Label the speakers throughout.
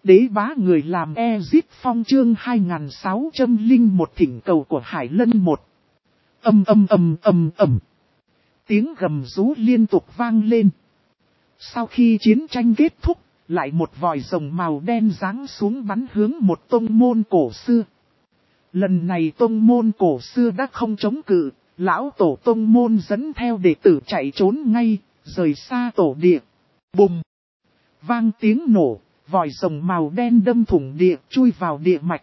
Speaker 1: đế bá người làm Ezit Phong chương 2601 thỉnh cầu của Hải Lân 1. Ầm. Tiếng gầm rú liên tục vang lên. Sau khi chiến tranh kết thúc, lại một vòi rồng màu đen giáng xuống bắn hướng một tông môn cổ xưa. Lần này tông môn cổ xưa đã không chống cự, lão tổ tông môn dẫn theo đệ tử chạy trốn ngay, rời xa tổ địa. Bùng! Vang tiếng nổ, vòi rồng màu đen đâm thủng địa, chui vào địa mạch.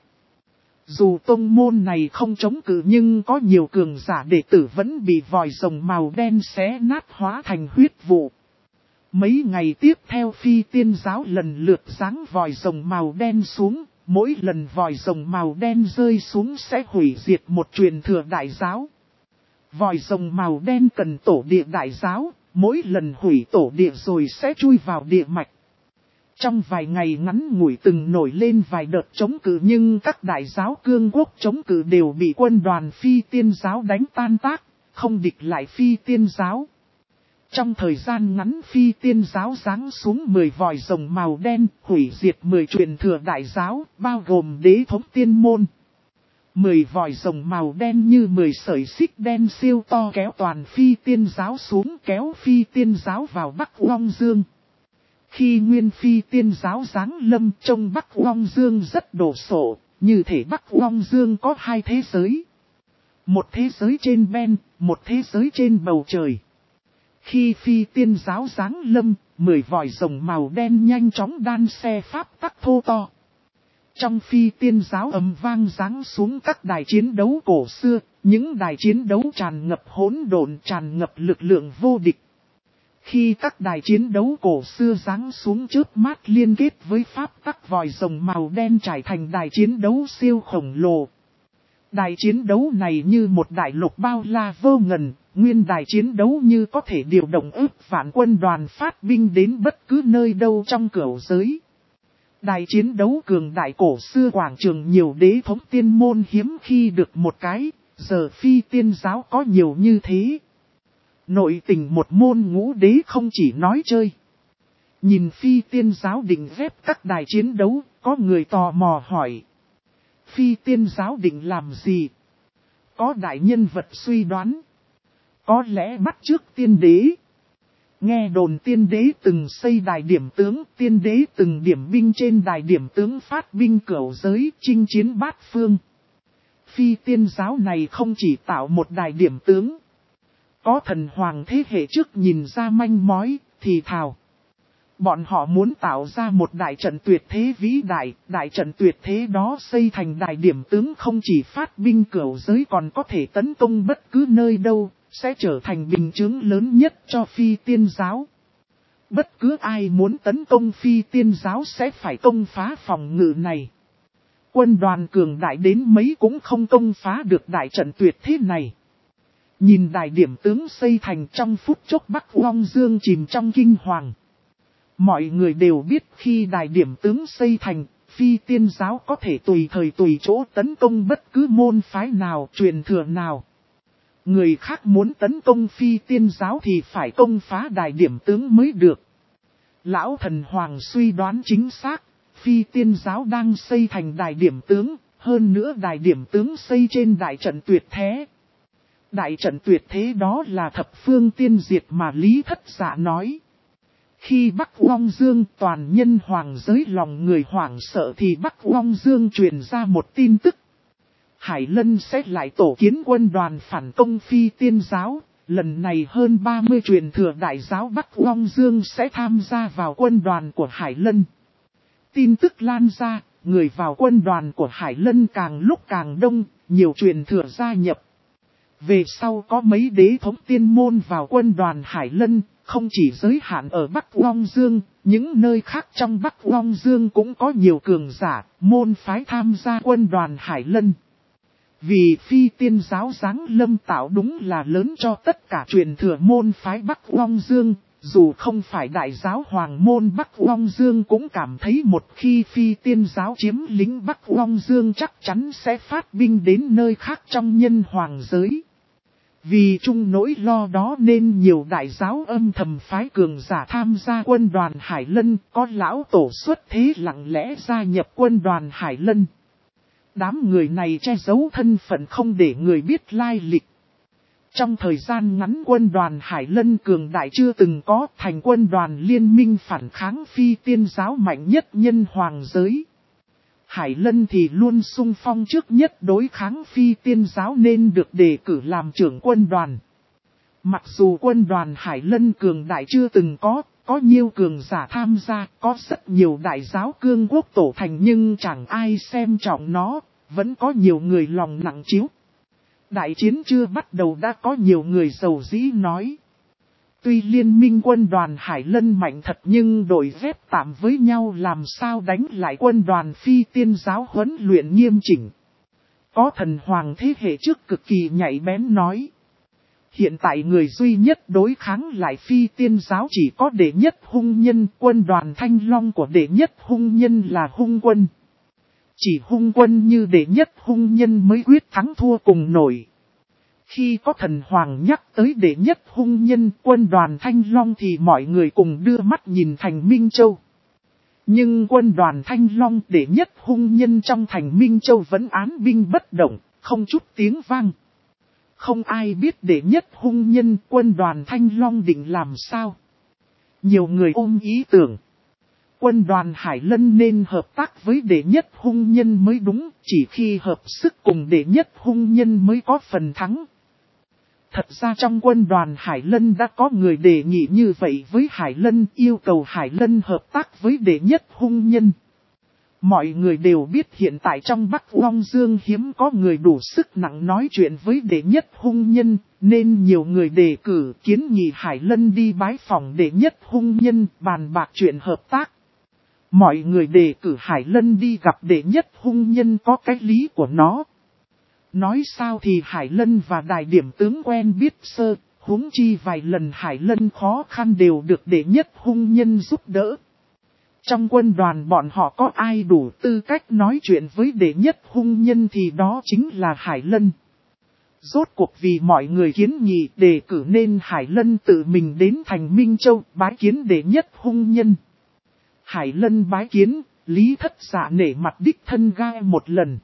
Speaker 1: Dù tông môn này không chống cự nhưng có nhiều cường giả đệ tử vẫn bị vòi rồng màu đen xé nát hóa thành huyết vụ. Mấy ngày tiếp theo Phi Tiên giáo lần lượt giáng vòi rồng màu đen xuống, mỗi lần vòi rồng màu đen rơi xuống sẽ hủy diệt một truyền thừa đại giáo. Vòi rồng màu đen cần tổ địa đại giáo, mỗi lần hủy tổ địa rồi sẽ chui vào địa mạch. Trong vài ngày ngắn ngủi từng nổi lên vài đợt chống cự nhưng các đại giáo cương quốc chống cự đều bị quân đoàn Phi Tiên giáo đánh tan tác, không địch lại Phi Tiên giáo. Trong thời gian ngắn Phi Tiên giáo giáng xuống 10 vòi rồng màu đen, hủy diệt 10 truyền thừa đại giáo, bao gồm đế thống tiên môn. 10 vòi rồng màu đen như 10 sợi xích đen siêu to kéo toàn Phi Tiên giáo xuống, kéo Phi Tiên giáo vào Bắc Long Dương. Khi nguyên Phi Tiên giáo giáng lâm trong Bắc Long Dương rất đồ sộ, như thể Bắc Long Dương có hai thế giới. Một thế giới trên ben, một thế giới trên bầu trời. Khi Phi Tiên giáo giáng lâm, 10 vòi rồng màu đen nhanh chóng đan xe pháp tắc thô to. Trong Phi Tiên giáo ầm vang giáng xuống các đài chiến đấu cổ xưa, những đài chiến đấu tràn ngập hỗn độn, tràn ngập lực lượng vô địch. Khi các đài chiến đấu cổ xưa giáng xuống chớp mắt liên kết với pháp tắc vòi rồng màu đen trải thành đài chiến đấu siêu khổng lồ. Đài chiến đấu này như một đại lục bao la vô ngần, nguyên đài chiến đấu như có thể điều động ước vạn quân đoàn phát binh đến bất cứ nơi đâu trong cửu giới. Đài chiến đấu cường đại cổ xưa quảng trường nhiều đế thống tiên môn hiếm khi được một cái, giờ Phi Tiên giáo có nhiều như thế. Nội tình một môn ngũ đế không chỉ nói chơi. Nhìn Phi Tiên giáo định ghép các đài chiến đấu, có người tò mò hỏi. Phi Tiên giáo định làm gì? Có đại nhân vật suy đoán. Có lẽ bắt chước tiên đế. Nghe đồn tiên đế từng xây đài điểm tướng, tiên đế từng điểm binh trên đài điểm tướng phát binh cửu giới, chinh chiến bát phương. Phi Tiên giáo này không chỉ tạo một đài điểm tướng. Có thần hoàng thế hệ trước nhìn ra manh mối, thì thào. Bọn họ muốn tạo ra một đại trận tuyệt thế vĩ đại, đại trận tuyệt thế đó xây thành đại điểm tướng không chỉ phát binh cửu giới còn có thể tấn công bất cứ nơi đâu, sẽ trở thành bình chướng lớn nhất cho Phi Tiên giáo. Bất cứ ai muốn tấn công Phi Tiên giáo sẽ phải công phá phòng ngự này. Quân đoàn cường đại đến mấy cũng không công phá được đại trận tuyệt thế này. Nhìn đại điểm tướng xây thành trong phút chốc Bắc Long Dương chìm trong kinh hoàng. Mọi người đều biết khi đại điểm tướng xây thành, Phi Tiên giáo có thể tùy thời tùy chỗ tấn công bất cứ môn phái nào, truyền thừa nào. Người khác muốn tấn công Phi Tiên giáo thì phải công phá đại điểm tướng mới được. Lão thần hoàng suy đoán chính xác, Phi Tiên giáo đang xây thành đại điểm tướng, hơn nữa đại điểm tướng xây trên đại trận tuyệt thế. Đại trận tuyệt thế đó là thập phương tiên diệt mà Lý Thất Dạ nói. Khi Bắc Long Dương toàn nhân hoàng giới lòng người hoảng sợ thì Bắc Long Dương truyền ra một tin tức. Hải Lân sẽ lại tổ kiến quân đoàn phản công Phi Tiên giáo, lần này hơn 30 truyền thừa đại giáo Bắc Long Dương sẽ tham gia vào quân đoàn của Hải Lân. Tin tức lan ra, người vào quân đoàn của Hải Lân càng lúc càng đông, nhiều truyền thừa gia nhập. Về sau có mấy đế thống tiên môn vào quân đoàn Hải Lân, không chỉ giới hạn ở Bắc Long Dương, những nơi khác trong Bắc Long Dương cũng có nhiều cường giả, môn phái tham gia quân đoàn Hải Lân. Vì Phi Tiên giáo giáng lâm tạo đúng là lớn cho tất cả truyền thừa môn phái Bắc Long Dương, dù không phải đại giáo hoàng môn Bắc Long Dương cũng cảm thấy một khi Phi Tiên giáo chiếm lĩnh Bắc Long Dương chắc chắn sẽ phát binh đến nơi khác trong nhân hoàng giới. Vì chung nỗi lo đó nên nhiều đại giáo âm thầm phái cường giả tham gia quân đoàn Hải Lân, có lão tổ xuất thế lặng lẽ gia nhập quân đoàn Hải Lân. Đám người này che giấu thân phận không để người biết lai lịch. Trong thời gian ngắn quân đoàn Hải Lân cường đại chưa từng có, thành quân đoàn liên minh phản kháng phi tiên giáo mạnh nhất nhân hoàng giới. Hải Lân thì luôn sung phong trước nhất đối kháng phi tiên giáo nên được đề cử làm trưởng quân đoàn. Mặc dù quân đoàn Hải Lân cường đại chưa từng có nhiều cường giả tham gia, có rất nhiều đại giáo cương quốc tổ thành nhưng chẳng ai xem trọng nó, vẫn có nhiều người lòng nặng chiếu. Đại chiến chưa bắt đầu đã có nhiều người giàu dĩ nói. Tuy liên minh quân đoàn Hải Lân mạnh thật nhưng đội ghép tạm với nhau làm sao đánh lại quân đoàn phi tiên giáo huấn luyện nghiêm chỉnh. Có thần hoàng thế hệ trước cực kỳ nhạy bén nói. Hiện tại người duy nhất đối kháng lại phi tiên giáo chỉ có đệ nhất hung nhân, quân đoàn Thanh Long của đệ nhất hung nhân là hung quân. Chỉ hung quân như đệ nhất hung nhân mới quyết thắng thua cùng nổi. Khi có thần hoàng nhắc tới đệ nhất hung nhân quân đoàn Thanh Long thì mọi người cùng đưa mắt nhìn thành Minh Châu. Nhưng quân đoàn Thanh Long đệ nhất hung nhân trong thành Minh Châu vẫn án binh bất động, không chút tiếng vang. Không ai biết đệ nhất hung nhân quân đoàn Thanh Long định làm sao. Nhiều người ôm ý tưởng. Quân đoàn Hải Lân nên hợp tác với đệ nhất hung nhân mới đúng, chỉ khi hợp sức cùng đệ nhất hung nhân mới có phần thắng. Thật ra trong quân đoàn Hải Lân đã có người đề nghị như vậy với Hải Lân, yêu cầu Hải Lân hợp tác với đệ nhất hung nhân. Mọi người đều biết hiện tại trong Bắc Long Dương hiếm có người đủ sức nặng nói chuyện với đệ nhất hung nhân, nên nhiều người đề cử kiến nghị Hải Lân đi bái phòng đệ nhất hung nhân bàn bạc chuyện hợp tác. Mọi người đề cử Hải Lân đi gặp đệ nhất hung nhân có cái lý của nó. Nói sao thì Hải Lân và Đại Điểm tướng quen biết sơ, huống chi vài lần Hải Lân khó khăn đều được đệ nhất hung nhân giúp đỡ. Trong quân đoàn bọn họ có ai đủ tư cách nói chuyện với đệ nhất hung nhân thì đó chính là Hải Lân. Rốt cuộc vì mọi người kiến nghị đề cử nên Hải Lân tự mình đến thành Minh Châu bái kiến đệ nhất hung nhân. Hải Lân bái kiến, Lý Thất Dạ nể mặt đích thân gai một lần.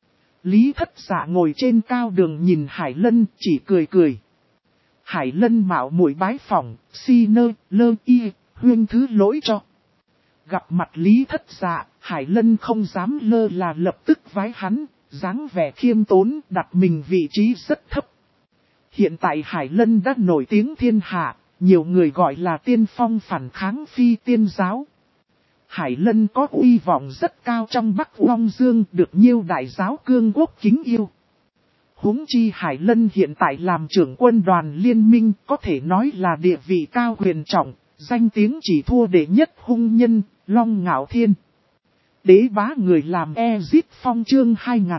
Speaker 1: Lý Thất Dạ ngồi trên cao đường nhìn Hải Lân chỉ cười cười. Hải Lân mạo muội bái phỏng, si nơ, lơ y, huyên thứ lỗi cho. Gặp mặt Lý Thất Dạ, Hải Lân không dám lơ là lập tức vái hắn, dáng vẻ khiêm tốn đặt mình vị trí rất thấp. Hiện tại Hải Lân đã nổi tiếng thiên hạ, nhiều người gọi là tiên phong phản kháng phi tiên giáo. Hải Lân có uy vọng rất cao trong Bắc Long Dương được nhiều đại giáo cương quốc kính yêu. Huống chi Hải Lân hiện tại làm trưởng quân đoàn liên minh có thể nói là địa vị cao huyền trọng, danh tiếng chỉ thua đệ nhất hung nhân, Long Ngạo Thiên. Đế bá người làm Ezit Phong chương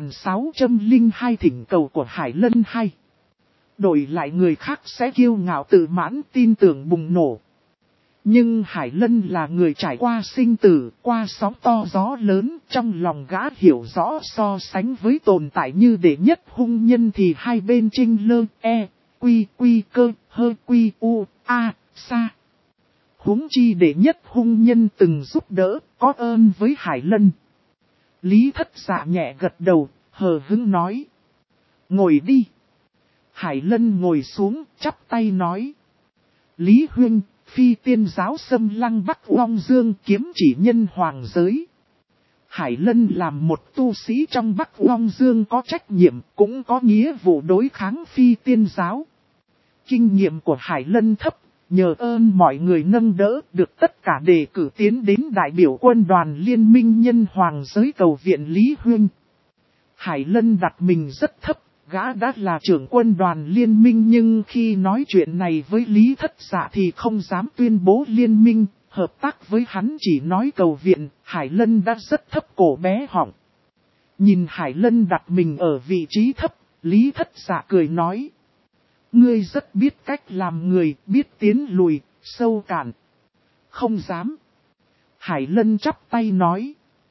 Speaker 1: 2602 thỉnh cầu của Hải Lân hay. Đổi lại người khác sẽ kiêu ngạo tự mãn tin tưởng bùng nổ. Nhưng Hải Lân là người trải qua sinh tử, qua sóng to gió lớn, trong lòng gã hiểu rõ so sánh với tồn tại như đệ nhất hung nhân thì hai bên trinh lơ, quy cơ, hơ quy u, a, sa. Huống chi đệ nhất hung nhân từng giúp đỡ, có ơn với Hải Lân. Lý Thất Dạ nhẹ gật đầu, hờ hững nói. Ngồi đi. Hải Lân ngồi xuống, chắp tay nói. Lý Huynh, phi tiên giáo xâm lăng Bắc Long Dương kiếm chỉ nhân hoàng giới. Hải Lân làm một tu sĩ trong Bắc Long Dương có trách nhiệm, cũng có nghĩa vụ đối kháng phi tiên giáo. Kinh nghiệm của Hải Lân thấp, nhờ ơn mọi người nâng đỡ được tất cả đề cử tiến đến đại biểu quân đoàn liên minh nhân hoàng giới cầu viện Lý Huynh. Hải Lân đặt mình rất thấp. Gã đã là trưởng quân đoàn liên minh nhưng khi nói chuyện này với Lý Thất Dạ thì không dám tuyên bố liên minh, hợp tác với hắn chỉ nói cầu viện, Hải Lân đã rất thấp cổ bé họng. Nhìn Hải Lân đặt mình ở vị trí thấp, Lý Thất Dạ cười nói. Ngươi rất biết cách làm người, biết tiến lùi, sâu cạn. Không dám. Hải Lân chắp tay nói.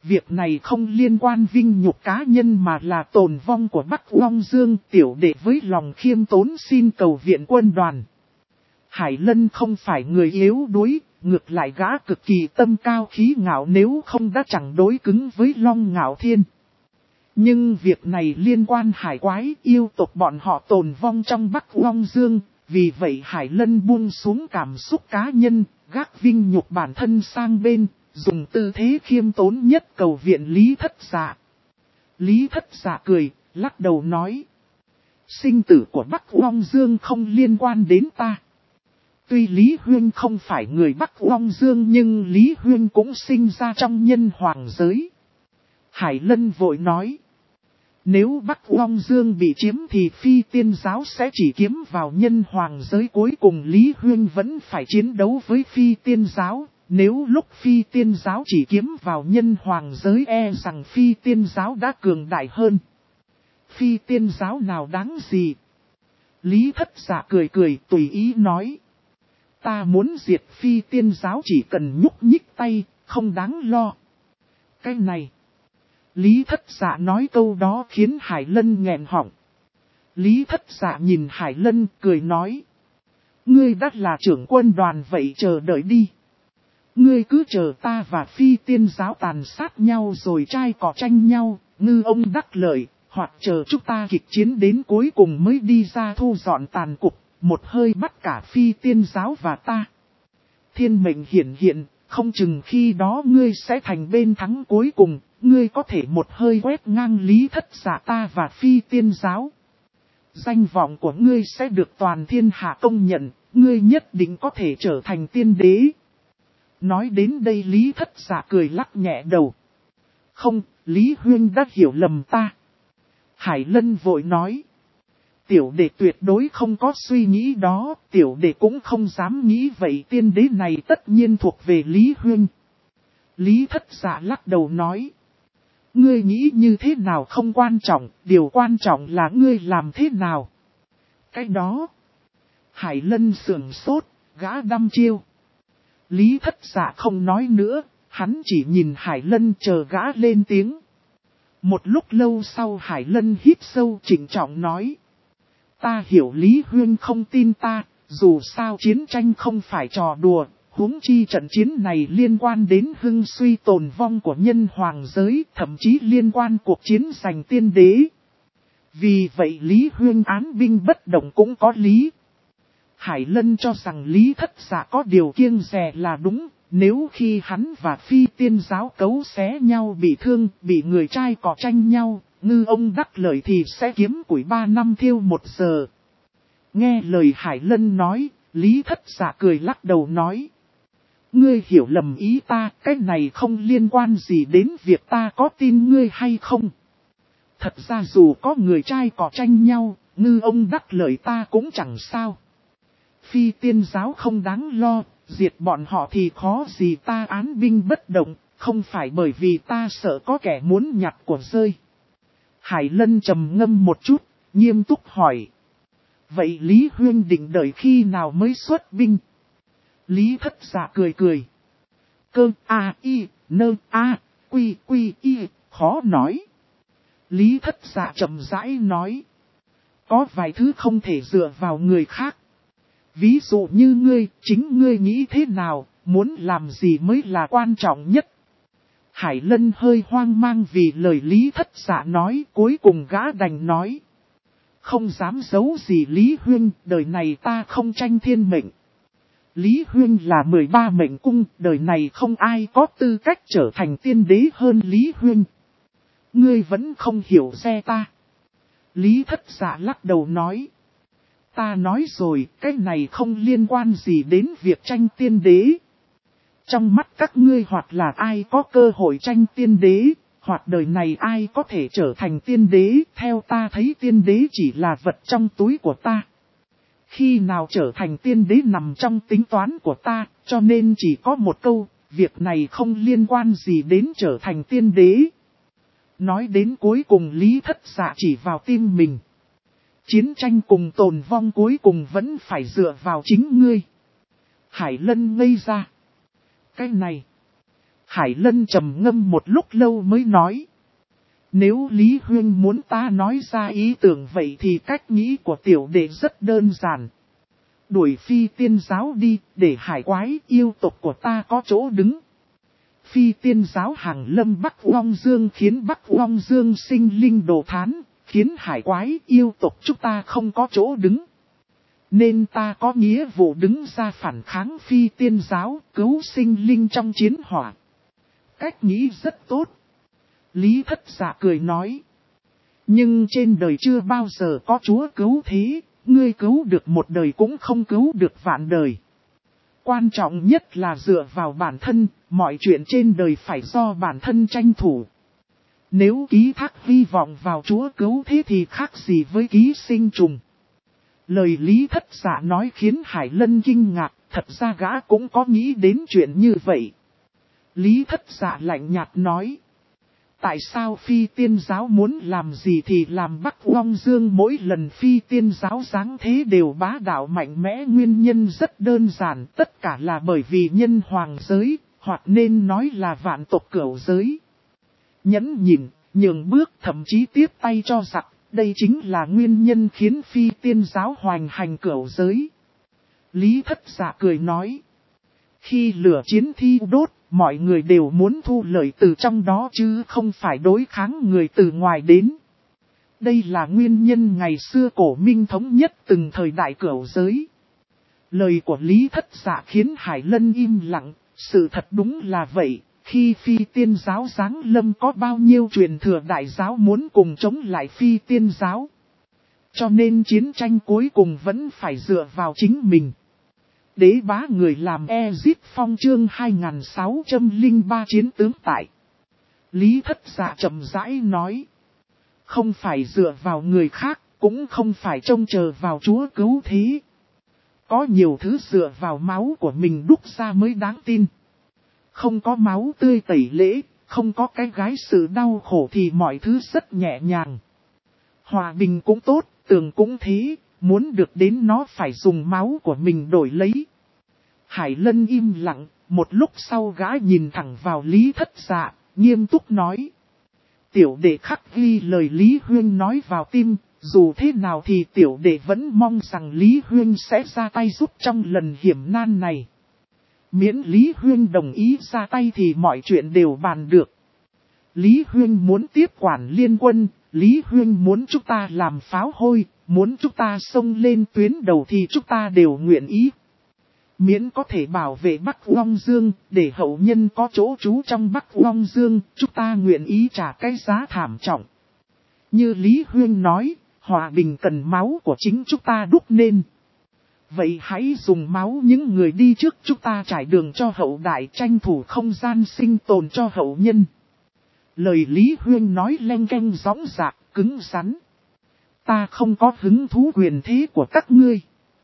Speaker 1: Việc này không liên quan vinh nhục cá nhân mà là tồn vong của Bắc Long Dương. Tiểu đệ với lòng khiêm tốn xin cầu viện quân đoàn. Hải Lân không phải người yếu đuối, ngược lại gã cực kỳ tâm cao khí ngạo, nếu không đã chẳng đối cứng với Long Ngạo Thiên. Nhưng việc này liên quan hải quái, yêu tộc bọn họ tồn vong trong Bắc Long Dương, vì vậy Hải Lân buông xuống cảm xúc cá nhân, gác vinh nhục bản thân sang bên, dùng tư thế khiêm tốn nhất cầu viện Lý Thất Dạ. Lý Thất Dạ cười, lắc đầu nói: sinh tử của Bắc Long Dương không liên quan đến ta. Tuy Lý Huyên không phải người Bắc Long Dương nhưng Lý Huyên cũng sinh ra trong nhân hoàng giới. Hải Lân vội nói: nếu Bắc Long Dương bị chiếm thì Phi Tiên Giáo sẽ chỉ kiếm vào nhân hoàng giới, cuối cùng Lý Huyên vẫn phải chiến đấu với Phi Tiên Giáo. Nếu lúc Phi Tiên Giáo chỉ kiếm vào nhân hoàng giới, e rằng Phi Tiên Giáo đã cường đại hơn. Phi Tiên Giáo nào đáng gì? Lý Thất Dạ cười cười tùy ý nói: ta muốn diệt Phi Tiên Giáo chỉ cần nhúc nhích tay, không đáng lo. Cái này. Lý Thất Dạ nói câu đó khiến Hải Lân nghẹn họng. Lý Thất Dạ nhìn Hải Lân cười nói: ngươi đã là trưởng quân đoàn vậy chờ đợi đi. Ngươi cứ chờ ta và Phi Tiên Giáo tàn sát nhau rồi trai cỏ tranh nhau, ngư ông đắc lợi, hoặc chờ chúng ta kịch chiến đến cuối cùng mới đi ra thu dọn tàn cục, một hơi bắt cả Phi Tiên Giáo và ta. Thiên mệnh hiển hiện, không chừng khi đó ngươi sẽ thành bên thắng cuối cùng, ngươi có thể một hơi quét ngang Lý Thất Dạ ta và Phi Tiên Giáo. Danh vọng của ngươi sẽ được toàn thiên hạ công nhận, ngươi nhất định có thể trở thành tiên đế. Nói đến đây Lý Thất Dạ cười lắc nhẹ đầu. Không, Lý Huyên đã hiểu lầm ta. Hải Lân vội nói: tiểu đệ tuyệt đối không có suy nghĩ đó, tiểu đệ cũng không dám nghĩ vậy, tiên đế này tất nhiên thuộc về Lý Huyên. Lý Thất Dạ lắc đầu nói: ngươi nghĩ như thế nào không quan trọng, điều quan trọng là ngươi làm thế nào. Cái đó. Hải Lân sườn sốt, gã đăm chiêu. Lý Thất Dạ không nói nữa, hắn chỉ nhìn Hải Lân chờ gã lên tiếng. Một lúc lâu sau Hải Lân hít sâu trịnh trọng nói: ta hiểu Lý Huyên không tin ta, dù sao chiến tranh không phải trò đùa, huống chi trận chiến này liên quan đến hưng suy tồn vong của nhân hoàng giới, thậm chí liên quan cuộc chiến giành tiên đế. Vì vậy Lý Huyên án binh bất động cũng có lý. Hải Lân cho rằng Lý Thất Dạ có điều kiêng dè là đúng, nếu khi hắn và Phi Tiên Giáo cấu xé nhau bị thương, bị người trai cỏ tranh nhau, ngư ông đắc lợi thì sẽ kiếm củi 3 năm thiêu 1 giờ. Nghe lời Hải Lân nói, Lý Thất Dạ cười lắc đầu nói: ngươi hiểu lầm ý ta, cái này không liên quan gì đến việc ta có tin ngươi hay không. Thật ra dù có người trai cỏ tranh nhau, ngư ông đắc lợi ta cũng chẳng sao. Phi Tiên Giáo không đáng lo, diệt bọn họ thì khó gì ta án binh bất động, không phải bởi vì ta sợ có kẻ muốn nhặt của rơi. Hải Lân trầm ngâm một chút, nghiêm túc hỏi: vậy Lý Huyên định đợi khi nào mới xuất binh? Lý Thất Dạ cười cười: cơ a y nơ a quy quy y, khó nói. Lý Thất Dạ chậm rãi nói: có vài thứ không thể dựa vào người khác. Ví dụ như ngươi, chính ngươi nghĩ thế nào, muốn làm gì mới là quan trọng nhất. Hải Lân hơi hoang mang vì lời Lý Thất Dạ nói, cuối cùng gã đành nói: không dám giấu gì Lý Huyên, đời này ta không tranh thiên mệnh. Lý Huyên là 13 mệnh cung, đời này không ai có tư cách trở thành tiên đế hơn Lý Huyên. Ngươi vẫn không hiểu xe ta. Lý Thất Dạ lắc đầu nói: ta nói rồi, cái này không liên quan gì đến việc tranh tiên đế. Trong mắt các ngươi hoặc là ai có cơ hội tranh tiên đế, hoặc đời này ai có thể trở thành tiên đế, theo ta thấy tiên đế chỉ là vật trong túi của ta. Khi nào trở thành tiên đế nằm trong tính toán của ta, cho nên chỉ có một câu, việc này không liên quan gì đến trở thành tiên đế. Nói đến cuối cùng Lý Thất Dạ chỉ vào tim mình. Chiến tranh cùng tồn vong cuối cùng vẫn phải dựa vào chính ngươi. Hải Lân ngây ra. Cái này. Hải Lân trầm ngâm một lúc lâu mới nói. Nếu Lý Huyên muốn ta nói ra ý tưởng vậy thì cách nghĩ của tiểu đệ rất đơn giản. Đuổi phi tiên giáo đi, để hải quái yêu tộc của ta có chỗ đứng. Phi tiên giáo hàng lâm Bắc Long Dương khiến Bắc Long Dương sinh linh đồ thán, khiến hải quái yêu tộc chúng ta không có chỗ đứng. Nên ta có nghĩa vụ đứng ra phản kháng phi tiên giáo, cứu sinh linh trong chiến hỏa. Cách nghĩ rất tốt. Lý Thất Dạ cười nói. Nhưng trên đời chưa bao giờ có chúa cứu thế, ngươi cứu được một đời cũng không cứu được vạn đời. Quan trọng nhất là dựa vào bản thân, mọi chuyện trên đời phải do bản thân tranh thủ. Nếu ký thác hy vọng vào chúa cứu thế thì khác gì với ký sinh trùng. Lời Lý Thất Dạ nói khiến Hải Lân kinh ngạc, thật ra gã cũng có nghĩ đến chuyện như vậy. Lý Thất Dạ lạnh nhạt nói. Tại sao phi tiên giáo muốn làm gì thì làm Bắc Long Dương mỗi lần phi tiên giáo giáng thế đều bá đạo mạnh mẽ, nguyên nhân rất đơn giản, tất cả là bởi vì nhân hoàng giới, hoặc nên nói là vạn tộc cửu giới. Nhẫn nhịn, nhường bước thậm chí tiếp tay cho giặc, đây chính là nguyên nhân khiến phi tiên giáo hoành hành cửu giới. Lý Thất Dạ cười nói. Khi lửa chiến thi đốt, mọi người đều muốn thu lợi từ trong đó chứ không phải đối kháng người từ ngoài đến. Đây là nguyên nhân ngày xưa cổ minh thống nhất từng thời đại cửu giới. Lời của Lý Thất Dạ khiến Hải Lân im lặng, sự thật đúng là vậy. Khi phi tiên giáo giáng lâm có bao nhiêu truyền thừa đại giáo muốn cùng chống lại phi tiên giáo. Cho nên chiến tranh cuối cùng vẫn phải dựa vào chính mình. Đế bá người làm Ezip Phong chương 2603 chiến tướng tại. Lý Thất Dạ chậm rãi nói. Không phải dựa vào người khác, cũng không phải trông chờ vào chúa cứu thế. Có nhiều thứ dựa vào máu của mình đúc ra mới đáng tin. Không có máu tươi tẩy lễ, không có cái gái sự đau khổ thì mọi thứ rất nhẹ nhàng. Hòa bình cũng tốt, tường cũng thế, muốn được đến nó phải dùng máu của mình đổi lấy. Hải Lân im lặng, một lúc sau gã nhìn thẳng vào Lý Thất Dạ, nghiêm túc nói. Tiểu đệ khắc ghi lời Lý Huyên nói vào tim, dù thế nào thì tiểu đệ vẫn mong rằng Lý Huyên sẽ ra tay giúp trong lần hiểm nan này. Miễn Lý Huyên đồng ý ra tay thì mọi chuyện đều bàn được. Lý Huyên muốn tiếp quản liên quân, Lý Huyên muốn chúng ta làm pháo hôi, muốn chúng ta xông lên tuyến đầu thì chúng ta đều nguyện ý. Miễn có thể bảo vệ Bắc Long Dương, để hậu nhân có chỗ trú trong Bắc Long Dương, chúng ta nguyện ý trả cái giá thảm trọng. Như Lý Huyên nói, hòa bình cần máu của chính chúng ta đúc nên. Vậy hãy dùng máu những người đi trước chúng ta trải đường cho hậu đại, tranh thủ không gian sinh tồn cho hậu nhân. Lời Lý Huyên nói leng keng rõng rạc, cứng rắn. Ta không có hứng thú quyền thế của các ngươi.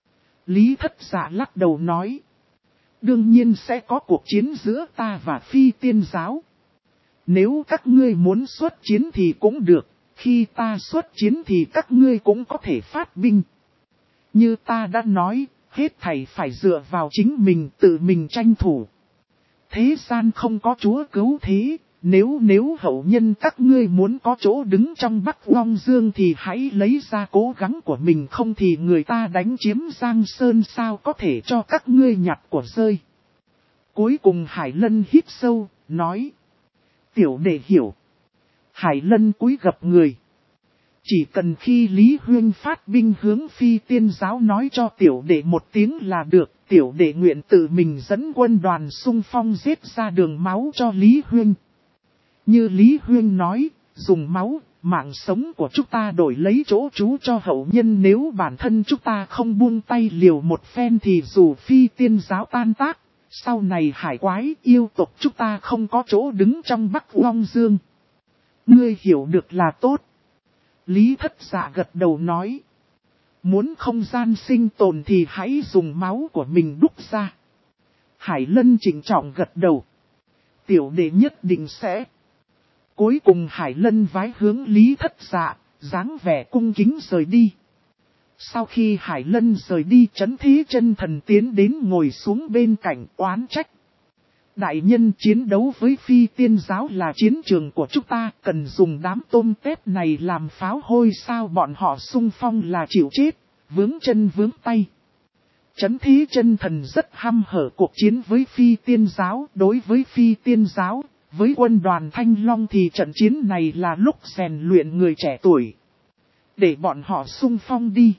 Speaker 1: Lý Thất Dạ lắc đầu nói. Đương nhiên sẽ có cuộc chiến giữa ta và phi tiên giáo. Nếu các ngươi muốn xuất chiến thì cũng được, khi ta xuất chiến thì các ngươi cũng có thể phát binh. Như ta đã nói, hết thảy phải dựa vào chính mình, tự mình tranh thủ. Thế gian không có chúa cứu thế, nếu hậu nhân các ngươi muốn có chỗ đứng trong Bắc Long Dương thì hãy lấy ra cố gắng của mình, không thì người ta đánh chiếm Giang Sơn sao có thể cho các ngươi nhặt của rơi. Cuối cùng Hải Lân hít sâu, nói. Tiểu đệ hiểu. Hải Lân cúi gập người. Chỉ cần khi Lý Huyên phát binh hướng phi tiên giáo nói cho tiểu đệ một tiếng là được, tiểu đệ nguyện tự mình dẫn quân đoàn xung phong giết ra đường máu cho Lý Huyên. Như Lý Huyên nói, dùng máu, mạng sống của chúng ta đổi lấy chỗ trú cho hậu nhân, nếu bản thân chúng ta không buông tay liều một phen thì dù phi tiên giáo tan tác, sau này hải quái yêu tộc chúng ta không có chỗ đứng trong Bắc Long Dương. Ngươi hiểu được là tốt. Lý Thất Dạ gật đầu nói. Muốn không gian sinh tồn thì hãy dùng máu của mình đúc ra. Hải Lân trịnh trọng gật đầu. Tiểu đệ nhất định sẽ. Cuối cùng Hải Lân vái hướng Lý Thất Dạ, dáng vẻ cung kính rời đi. Sau khi Hải Lân rời đi, Trấn Thế Chân Thần tiến đến ngồi xuống bên cạnh oán trách. Đại nhân, chiến đấu với phi tiên giáo là chiến trường của chúng ta, cần dùng đám tôm tép này làm pháo hôi sao? Bọn họ xung phong là chịu chết, vướng chân vướng tay. Trấn Thế Chân Thần rất hăm hở cuộc chiến với phi tiên giáo. Đối với phi tiên giáo, với quân đoàn Thanh Long thì trận chiến này là lúc rèn luyện người trẻ tuổi. Để bọn họ xung phong đi.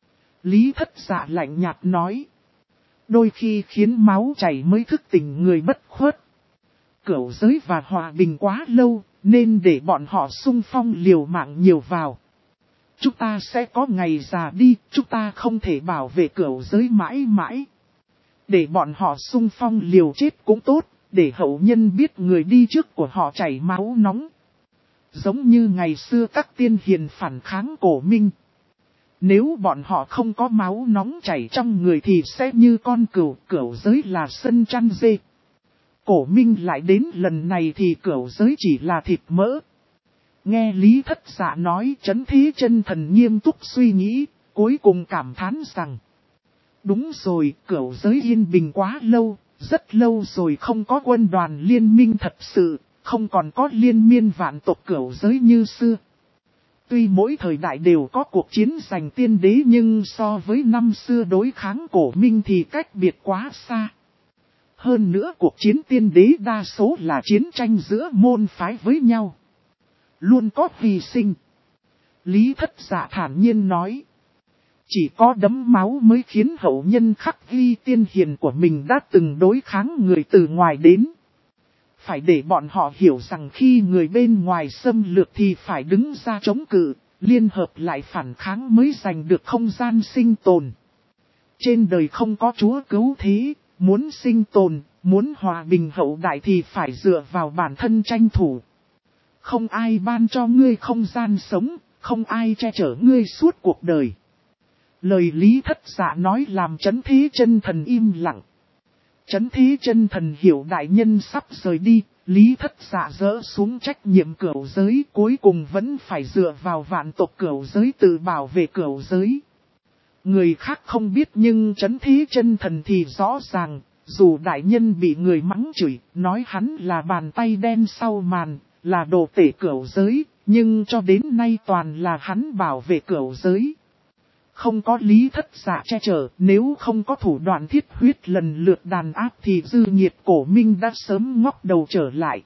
Speaker 1: Lý Thất Dạ lạnh nhạt nói. Đôi khi khiến máu chảy mới thức tỉnh người bất khuất. Cửu giới và hòa bình quá lâu, nên để bọn họ xung phong liều mạng nhiều vào. Chúng ta sẽ có ngày già đi, chúng ta không thể bảo vệ cửu giới mãi mãi. Để bọn họ xung phong liều chết cũng tốt, để hậu nhân biết người đi trước của họ chảy máu nóng. Giống như ngày xưa các tiên hiền phản kháng Cổ Minh. Nếu bọn họ không có máu nóng chảy trong người thì sẽ như con cửu giới là sân chăn dê. Cổ Minh lại đến lần này thì cửu giới chỉ là thịt mỡ. Nghe Lý Thất Dạ nói, Trấn Thế Chân Thần nghiêm túc suy nghĩ, cuối cùng cảm thán rằng. Đúng rồi, cửu giới yên bình quá lâu, rất lâu rồi không có quân đoàn liên minh thật sự, không còn có liên miên vạn tộc cửu giới như xưa. Tuy mỗi thời đại đều có cuộc chiến giành tiên đế nhưng so với năm xưa đối kháng Cổ Minh thì cách biệt quá xa. Hơn nữa cuộc chiến tiên đế đa số là chiến tranh giữa môn phái với nhau. Luôn có hy sinh. Lý Thất Dạ thản nhiên nói. Chỉ có đấm máu mới khiến hậu nhân khắc ghi tiên hiền của mình đã từng đối kháng người từ ngoài đến. Phải để bọn họ hiểu rằng khi người bên ngoài xâm lược thì phải đứng ra chống cự, liên hợp lại phản kháng mới giành được không gian sinh tồn. Trên đời không có chúa cứu thế, muốn sinh tồn, muốn hòa bình hậu đại thì phải dựa vào bản thân tranh thủ. Không ai ban cho ngươi không gian sống, không ai che chở ngươi suốt cuộc đời. Lời Lý Thất Dạ nói làm Trấn Thế Chân Thần im lặng. Trấn Thế Chân Thần hiểu đại nhân sắp rời đi, Lý Thất Dạ dỡ xuống trách nhiệm cửu giới, cuối cùng vẫn phải dựa vào vạn tộc cửu giới tự bảo vệ cửu giới. Người khác không biết nhưng Trấn Thế Chân Thần thì rõ ràng, dù đại nhân bị người mắng chửi, nói hắn là bàn tay đen sau màn, là đồ tể cửu giới, nhưng cho đến nay toàn là hắn bảo vệ cửu giới. Không có Lý Thất Dạ che chở, nếu không có thủ đoạn thiết huyết lần lượt đàn áp thì dư nhiệt Cổ Minh đã sớm ngóc đầu trở lại.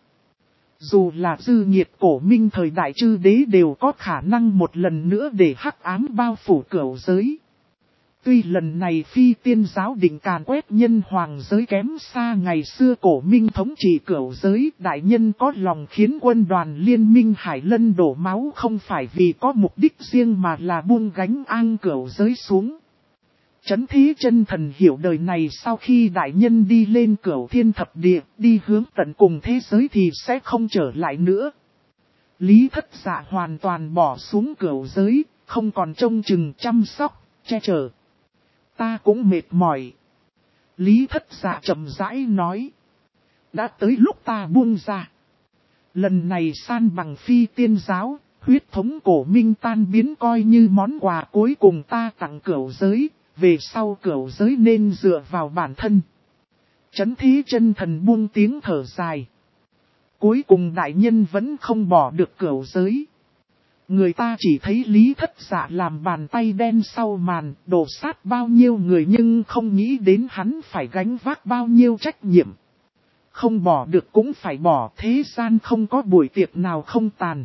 Speaker 1: Dù là dư nhiệt Cổ Minh thời đại chư đế đều có khả năng một lần nữa để hắc ám bao phủ cửu giới. Tuy lần này phi tiên giáo định càn quét nhân hoàng giới kém xa ngày xưa Cổ Minh thống trị cửu giới, đại nhân có lòng khiến quân đoàn liên minh Hải Lân đổ máu không phải vì có mục đích riêng mà là buông gánh an cửu giới xuống. Trấn Thế Chân Thần hiểu đời này sau khi đại nhân đi lên cửu thiên thập địa, đi hướng tận cùng thế giới thì sẽ không trở lại nữa. Lý Thất Dạ hoàn toàn bỏ xuống cửu giới, không còn trông chừng chăm sóc, che chở. Ta cũng mệt mỏi. Lý Thất Dạ chậm rãi nói. Đã tới lúc ta buông ra. Lần này san bằng phi tiên giáo, huyết thống Cổ Minh tan biến coi như món quà cuối cùng ta tặng cửu giới, về sau cửu giới nên dựa vào bản thân. Trấn Thế Chân Thần buông tiếng thở dài. Cuối cùng đại nhân vẫn không bỏ được cửu giới. Người ta chỉ thấy Lý Thất Dạ làm bàn tay đen sau màn, đổ sát bao nhiêu người nhưng không nghĩ đến hắn phải gánh vác bao nhiêu trách nhiệm. Không bỏ được cũng phải bỏ, thế gian không có buổi tiệc nào không tàn.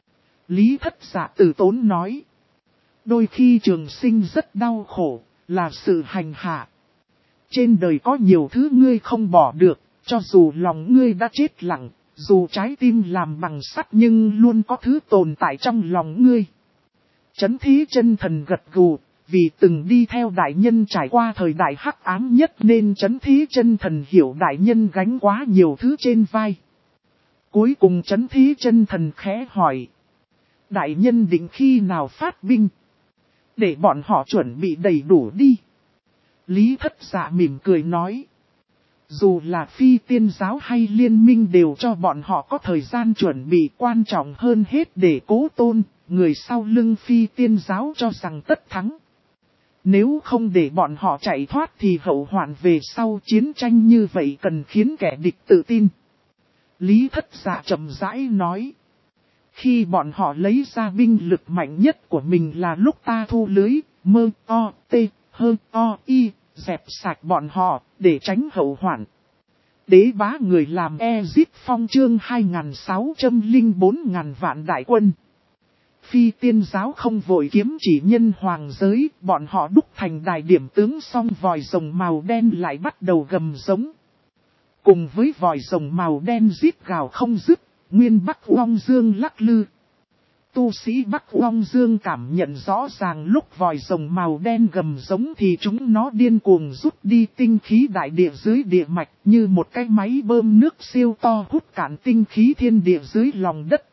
Speaker 1: Lý Thất Dạ từ tốn nói. Đôi khi trường sinh rất đau khổ, là sự hành hạ. Trên đời có nhiều thứ ngươi không bỏ được, cho dù lòng ngươi đã chết lặng. Dù trái tim làm bằng sắt nhưng luôn có thứ tồn tại trong lòng ngươi. Trấn Thế Chân Thần gật gù, vì từng đi theo đại nhân trải qua thời đại hắc ám nhất nên Trấn Thế Chân Thần hiểu đại nhân gánh quá nhiều thứ trên vai. Cuối cùng Trấn Thế Chân Thần khẽ hỏi. Đại nhân định khi nào phát binh? Để bọn họ chuẩn bị đầy đủ đi. Lý Thất Dạ mỉm cười nói. Dù là phi tiên giáo hay liên minh đều cho bọn họ có thời gian chuẩn bị, quan trọng hơn hết để Cố Tôn, người sau lưng phi tiên giáo cho rằng tất thắng. Nếu không để bọn họ chạy thoát thì hậu hoạn về sau chiến tranh như vậy cần khiến kẻ địch tự tin. Lý Thất Dạ chậm rãi nói. Khi bọn họ lấy ra binh lực mạnh nhất của mình là lúc ta thu lưới, mơ, o, tê, hơ, o, y, dẹp sạch bọn họ, để tránh hậu hoạn. Đế bá người làm Ezip phong chương 2604.000 vạn đại quân. Phi tiên giáo không vội kiếm chỉ nhân hoàng giới, bọn họ đúc thành đài điểm tướng xong vòi rồng màu đen lại bắt đầu gầm giống. Cùng với vòi rồng màu đen rít gào không dứt, nguyên Bắc Long Dương lắc lư. Tu sĩ Bắc Long Dương cảm nhận rõ ràng lúc vòi rồng màu đen gầm giống thì chúng nó điên cuồng rút đi tinh khí đại địa dưới địa mạch như một cái máy bơm nước siêu to hút cạn tinh khí thiên địa dưới lòng đất.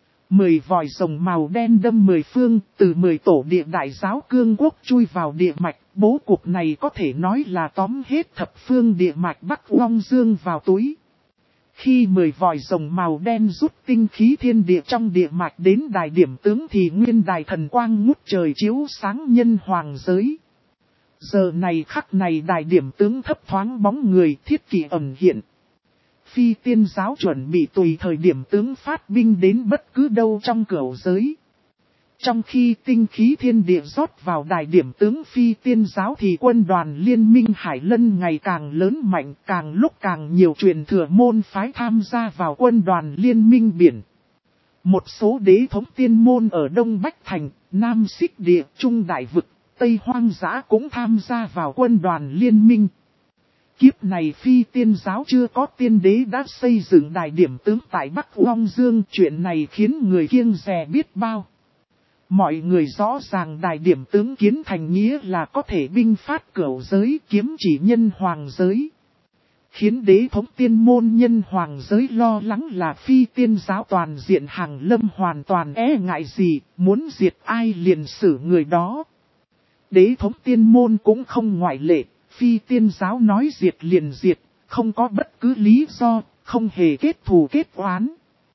Speaker 1: 10 vòi rồng màu đen đâm 10 phương, từ 10 tổ địa đại giáo cương quốc chui vào địa mạch, bố cục này có thể nói là tóm hết thập phương địa mạch Bắc Long Dương vào túi. Khi 10 vòi rồng màu đen rút tinh khí thiên địa trong địa mạch đến đài điểm tướng thì nguyên đài thần quang ngút trời chiếu sáng nhân hoàng giới. Giờ này khắc này đài điểm tướng thấp thoáng bóng người thiết kỷ ẩn hiện. Phi tiên giáo chuẩn bị tùy thời điểm tướng phát binh đến bất cứ đâu trong cửu giới. Trong khi tinh khí thiên địa rót vào đài điểm tướng phi tiên giáo thì quân đoàn liên minh Hải Lân ngày càng lớn mạnh, càng lúc càng nhiều truyền thừa môn phái tham gia vào quân đoàn liên minh biển. Một số đế thống tiên môn ở Đông Bách Thành, Nam Xích Địa, Trung Đại Vực, Tây Hoang Dã cũng tham gia vào quân đoàn liên minh. Kiếp này phi tiên giáo chưa có tiên đế đã xây dựng đài điểm tướng tại Bắc Long Dương, chuyện này khiến người kiêng dè biết bao. Mọi người rõ ràng đài điểm tướng kiến thành nghĩa là có thể binh phát cửu giới kiếm chỉ nhân hoàng giới. Khiến đế thống tiên môn nhân hoàng giới lo lắng là phi tiên giáo toàn diện hàng lâm hoàn toàn ngại gì, muốn diệt ai liền xử người đó. Đế thống tiên môn cũng không ngoại lệ, phi tiên giáo nói diệt liền diệt, không có bất cứ lý do, không hề kết thù kết oán.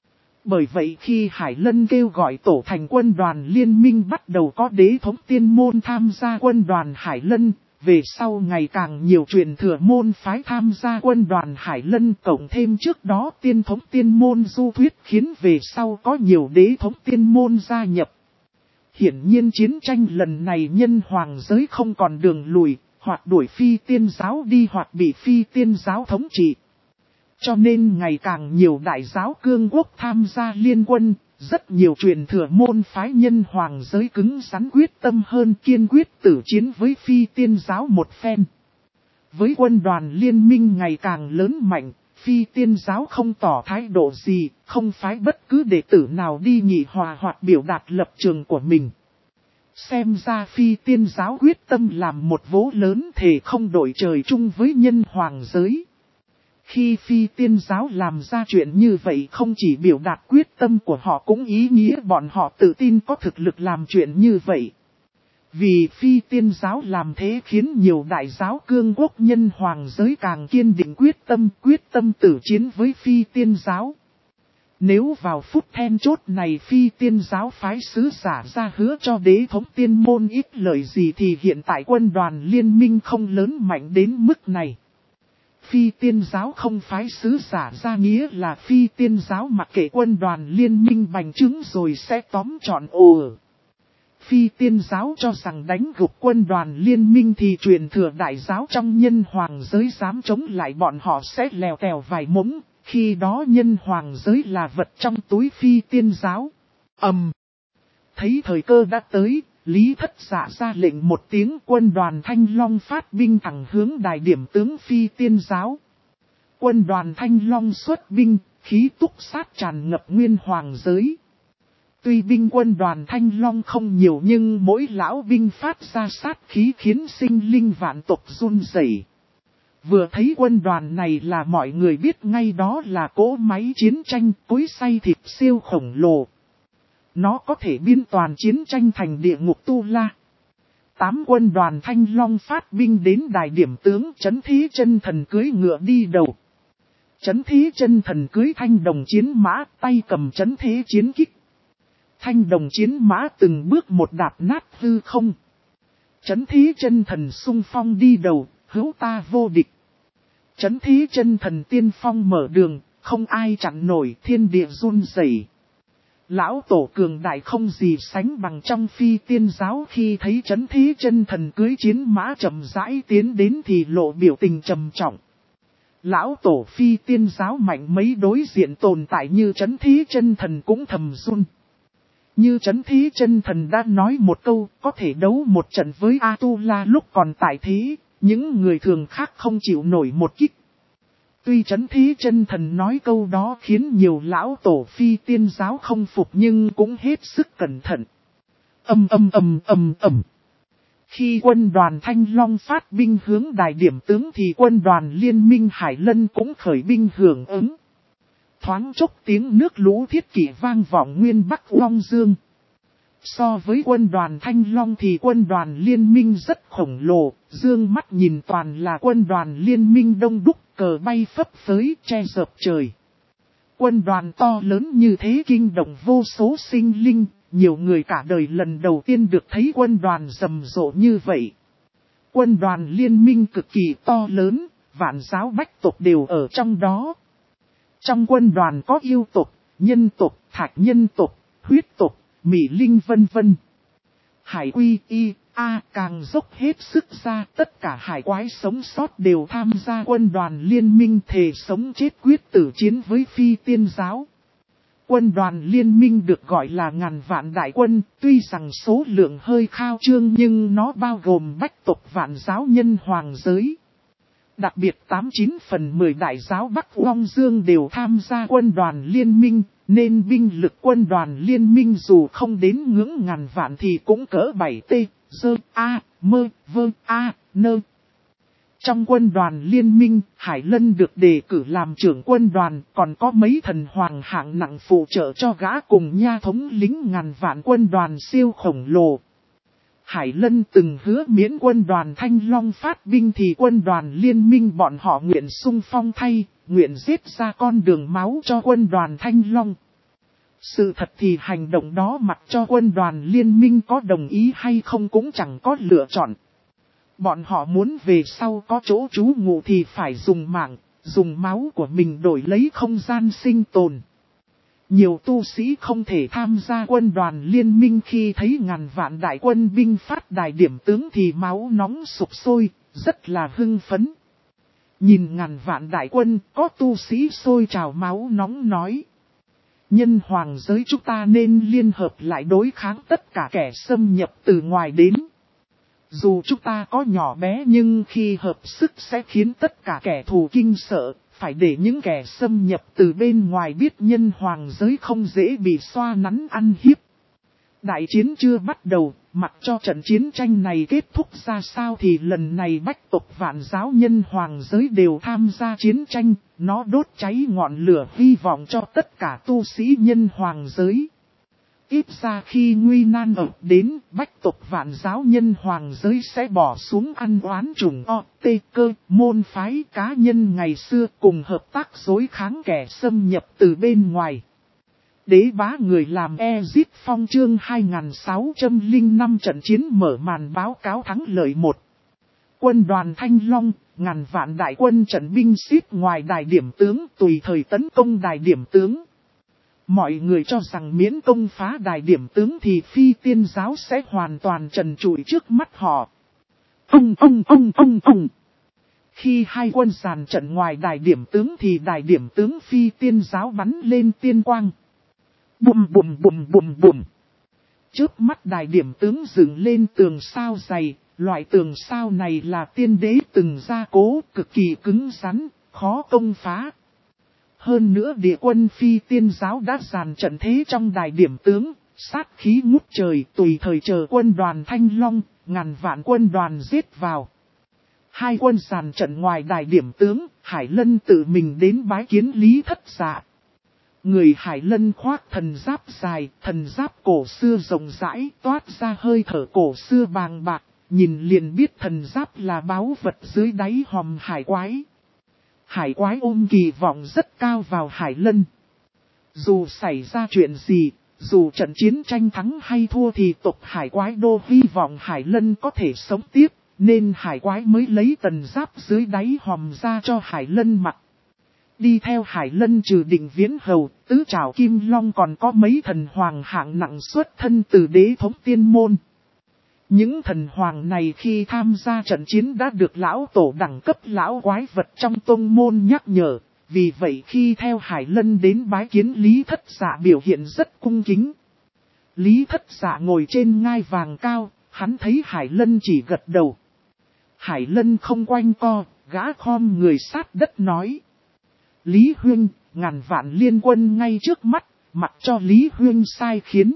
Speaker 1: Bởi vậy khi Hải Lân kêu gọi tổ thành quân đoàn liên minh bắt đầu có đế thống tiên môn tham gia quân đoàn Hải Lân, về sau ngày càng nhiều truyền thừa môn phái tham gia quân đoàn Hải Lân cộng thêm trước đó tiên thống tiên môn du thuyết khiến về sau có nhiều đế thống tiên môn gia nhập. Hiển nhiên chiến tranh lần này nhân hoàng giới không còn đường lùi, hoặc đuổi phi tiên giáo đi hoặc bị phi tiên giáo thống trị. Cho nên ngày càng nhiều đại giáo cương quốc tham gia liên quân, rất nhiều truyền thừa môn phái nhân hoàng giới cứng rắn quyết tâm hơn kiên quyết tử chiến với phi tiên giáo một phen. Với quân đoàn liên minh ngày càng lớn mạnh, phi tiên giáo không tỏ thái độ gì, không phái bất cứ đệ tử nào đi nghị hòa hoặc biểu đạt lập trường của mình. Xem ra phi tiên giáo quyết tâm làm một vố lớn thể không đổi trời chung với nhân hoàng giới. Khi phi tiên giáo làm ra chuyện như vậy không chỉ biểu đạt quyết tâm của họ cũng ý nghĩa bọn họ tự tin có thực lực làm chuyện như vậy. Vì phi tiên giáo làm thế khiến nhiều đại giáo cương quốc nhân hoàng giới càng kiên định quyết tâm tử chiến với phi tiên giáo. Nếu vào phút then chốt này phi tiên giáo phái sứ giả ra hứa cho đế thống tiên môn ít lời gì thì hiện tại quân đoàn liên minh không lớn mạnh đến mức này. Phi tiên giáo không phái sứ giả ra nghĩa là phi tiên giáo mặc kệ quân đoàn liên minh bành trướng rồi sẽ tóm trọn ồ. Phi tiên giáo cho rằng đánh gục quân đoàn liên minh thì truyền thừa đại giáo trong nhân hoàng giới dám chống lại bọn họ sẽ lèo tèo vài mống, khi đó nhân hoàng giới là vật trong túi phi tiên giáo. Thấy thời cơ đã tới, Lý Thất Dạ ra lệnh một tiếng quân đoàn Thanh Long phát binh thẳng hướng đài điểm tướng phi tiên giáo. Quân đoàn Thanh Long xuất binh, khí túc sát tràn ngập nguyên hoàng giới. Tuy binh quân đoàn Thanh Long không nhiều nhưng mỗi lão binh phát ra sát khí khiến sinh linh vạn tộc run rẩy. Vừa thấy quân đoàn này là mọi người biết ngay đó là cỗ máy chiến tranh cối xay thịt siêu khổng lồ. Nó có thể biên toàn chiến tranh thành địa ngục tu la. 8 quân đoàn Thanh Long phát binh đến đài điểm tướng Trấn Thí Chân Thần cưỡi ngựa đi đầu. Trấn Thí Chân Thần cưỡi thanh đồng chiến mã tay cầm trấn thế chiến kích. Thanh đồng chiến mã từng bước một đạp nát hư không. Chấn Thí Chân Thần xung phong đi đầu, hữu ta vô địch. Chấn Thí Chân Thần tiên phong mở đường, không ai chặn nổi, thiên địa run rẩy. Lão tổ cường đại không gì sánh bằng trong Phi Tiên giáo, khi thấy Chấn Thí Chân Thần cưới chiến mã chậm rãi tiến đến thì lộ biểu tình trầm trọng. Lão tổ Phi Tiên giáo mạnh mấy đối diện tồn tại như Chấn Thí Chân Thần cũng thầm run. Như Chấn Thí Chân Thần đã nói một câu, có thể đấu một trận với Atula lúc còn tại thế, những người thường khác không chịu nổi một kích. Tuy Chấn Thí Chân Thần nói câu đó khiến nhiều lão tổ Phi Tiên giáo không phục nhưng cũng hết sức cẩn thận. Khi quân đoàn Thanh Long phát binh hướng đài điểm tướng thì quân đoàn Liên minh Hải Lân cũng khởi binh hưởng ứng. Thoáng chốc tiếng nước lũ thiết kỷ vang vọng nguyên Bắc Long Dương. So với quân đoàn Thanh Long thì quân đoàn Liên minh rất khổng lồ, dương mắt nhìn toàn là quân đoàn Liên minh đông đúc, cờ bay phấp phới che dợp trời. Quân đoàn to lớn như thế kinh động vô số sinh linh, nhiều người cả đời lần đầu tiên được thấy quân đoàn rầm rộ như vậy. Quân đoàn Liên minh cực kỳ to lớn, vạn giáo bách tộc đều ở trong đó. Trong quân đoàn có yêu tộc, nhân tộc, thạch nhân tộc, huyết tộc, Mỹ Linh vân vân. Hải Quy Y A càng dốc hết sức ra, tất cả hải quái sống sót đều tham gia quân đoàn Liên minh thề sống chết quyết tử chiến với Phi Tiên giáo. Quân đoàn Liên minh được gọi là ngàn vạn đại quân, tuy rằng số lượng hơi khao trương nhưng nó bao gồm bách tộc vạn giáo nhân hoàng giới. Đặc biệt 89/10 đại giáo Bắc Long Dương đều tham gia quân đoàn Liên minh, nên binh lực quân đoàn Liên minh dù không đến ngưỡng ngàn vạn thì cũng cỡ 7T, dơ, A, mơ, vơ, A, nơ. Trong quân đoàn Liên minh, Hải Lân được đề cử làm trưởng quân đoàn, còn có mấy thần hoàng hạng nặng phụ trợ cho gã cùng nha thống lính ngàn vạn quân đoàn siêu khổng lồ. Hải Lân từng hứa miễn quân đoàn Thanh Long phát binh thì quân đoàn Liên minh bọn họ nguyện xung phong thay, nguyện giết ra con đường máu cho quân đoàn Thanh Long. Sự thật thì hành động đó mặc cho quân đoàn Liên minh có đồng ý hay không cũng chẳng có lựa chọn. Bọn họ muốn về sau có chỗ trú ngụ thì phải dùng mạng, dùng máu của mình đổi lấy không gian sinh tồn. Nhiều tu sĩ không thể tham gia quân đoàn Liên minh khi thấy ngàn vạn đại quân binh phát đài điểm tướng thì máu nóng sục sôi, rất là hưng phấn. Nhìn ngàn vạn đại quân, có tu sĩ sôi trào máu nóng nói. Nhân hoàng giới chúng ta nên liên hợp lại đối kháng tất cả kẻ xâm nhập từ ngoài đến. Dù chúng ta có nhỏ bé nhưng khi hợp sức sẽ khiến tất cả kẻ thù kinh sợ, phải để những kẻ xâm nhập từ bên ngoài biết nhân hoàng giới không dễ bị xoa nắn ăn hiếp. Đại chiến chưa bắt đầu, mặc cho trận chiến tranh này kết thúc ra sao thì lần này bách tộc vạn giáo nhân hoàng giới đều tham gia chiến tranh, nó đốt cháy ngọn lửa hy vọng cho tất cả tu sĩ nhân hoàng giới. Ít ra khi nguy nan ập đến, bách tộc vạn giáo nhân hoàng giới sẽ bỏ xuống ăn oán trùng cơ, môn phái cá nhân ngày xưa cùng hợp tác đối kháng kẻ xâm nhập từ bên ngoài. Đế bá người làm Ezit Phong chương 2605 trận chiến mở màn báo cáo thắng lợi 1. Quân đoàn Thanh Long, ngàn vạn đại quân trận binh xếp ngoài đài điểm tướng tùy thời tấn công đài điểm tướng. Mọi người cho rằng miễn công phá đài điểm tướng thì Phi Tiên giáo sẽ hoàn toàn trần trụi trước mắt họ. Khi hai quân dàn trận ngoài đài điểm tướng thì đài điểm tướng Phi Tiên giáo bắn lên tiên quang. Bùm. Trước mắt đài điểm tướng dựng lên tường sao dày, loại tường sao này là tiên đế từng gia cố, cực kỳ cứng rắn, khó công phá. Hơn nữa địa quân Phi Tiên giáo đã dàn trận thế trong đài điểm tướng, sát khí ngút trời tùy thời chờ quân đoàn Thanh Long, ngàn vạn quân đoàn giết vào. Hai quân dàn trận ngoài đài điểm tướng, Hải Lân tự mình đến bái kiến Lý Thất Dạ. Người Hải Lân khoác thần giáp dài, thần giáp cổ xưa rộng rãi, toát ra hơi thở cổ xưa bàng bạc, nhìn liền biết thần giáp là báu vật dưới đáy hòm hải quái. Hải quái ôm kỳ vọng rất cao vào Hải Lân. Dù xảy ra chuyện gì, Dù trận chiến tranh thắng hay thua thì tộc hải quái đô hy vọng Hải Lân có thể sống tiếp, nên hải quái mới lấy tần giáp dưới đáy hòm ra cho Hải Lân mặc. Đi theo Hải Lân trừ Định Viễn Hầu, Tứ Trảo Kim Long còn có mấy thần hoàng hạng nặng xuất thân từ đế thống tiên môn. Những thần hoàng này khi tham gia trận chiến đã được lão tổ đẳng cấp lão quái vật trong tông môn nhắc nhở, vì vậy khi theo Hải Lân đến bái kiến Lý Thất Dạ biểu hiện rất cung kính. Lý Thất Dạ ngồi trên ngai vàng cao, hắn thấy Hải Lân chỉ gật đầu. Hải Lân không quanh co, gã khom người sát đất nói. Lý Huynh, ngàn vạn liên quân ngay trước mắt, mặc cho Lý Huynh sai khiến.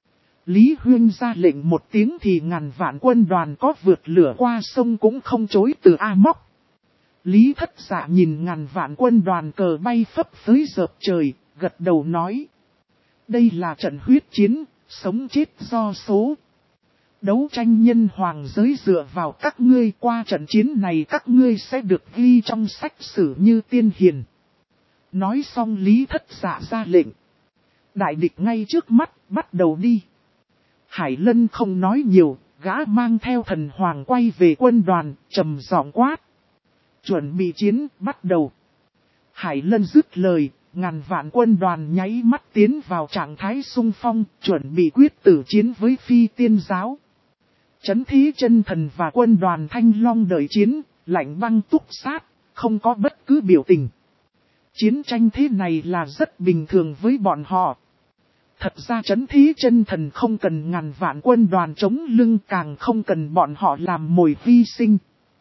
Speaker 1: Lý Huynh ra lệnh một tiếng thì ngàn vạn quân đoàn có vượt lửa qua sông cũng không chối từ A Móc. Lý Thất Dạ nhìn ngàn vạn quân đoàn cờ bay phấp phới dợp trời, gật đầu nói. Đây là trận huyết chiến, sống chết do số. Đấu tranh nhân hoàng giới dựa vào các ngươi, qua trận chiến này các ngươi sẽ được ghi trong sách sử như tiên hiền. Nói xong Lý Thất Dạ ra lệnh. Đại địch ngay trước mắt, bắt đầu đi. Hải Lân không nói nhiều, gã mang theo thần hoàng quay về quân đoàn, trầm giọng quát. Chuẩn bị chiến, bắt đầu. Hải Lân dứt lời, ngàn vạn quân đoàn nháy mắt tiến vào trạng thái xung phong, chuẩn bị quyết tử chiến với Phi Tiên giáo. Trấn Thí Chân Thần và quân đoàn Thanh Long đợi chiến, lạnh băng túc sát, không có bất cứ biểu tình. Chiến tranh thế này là rất bình thường với bọn họ. Thật ra Trấn Thí Chân Thần không cần ngàn vạn quân đoàn chống lưng, càng không cần bọn họ làm mồi hy sinh.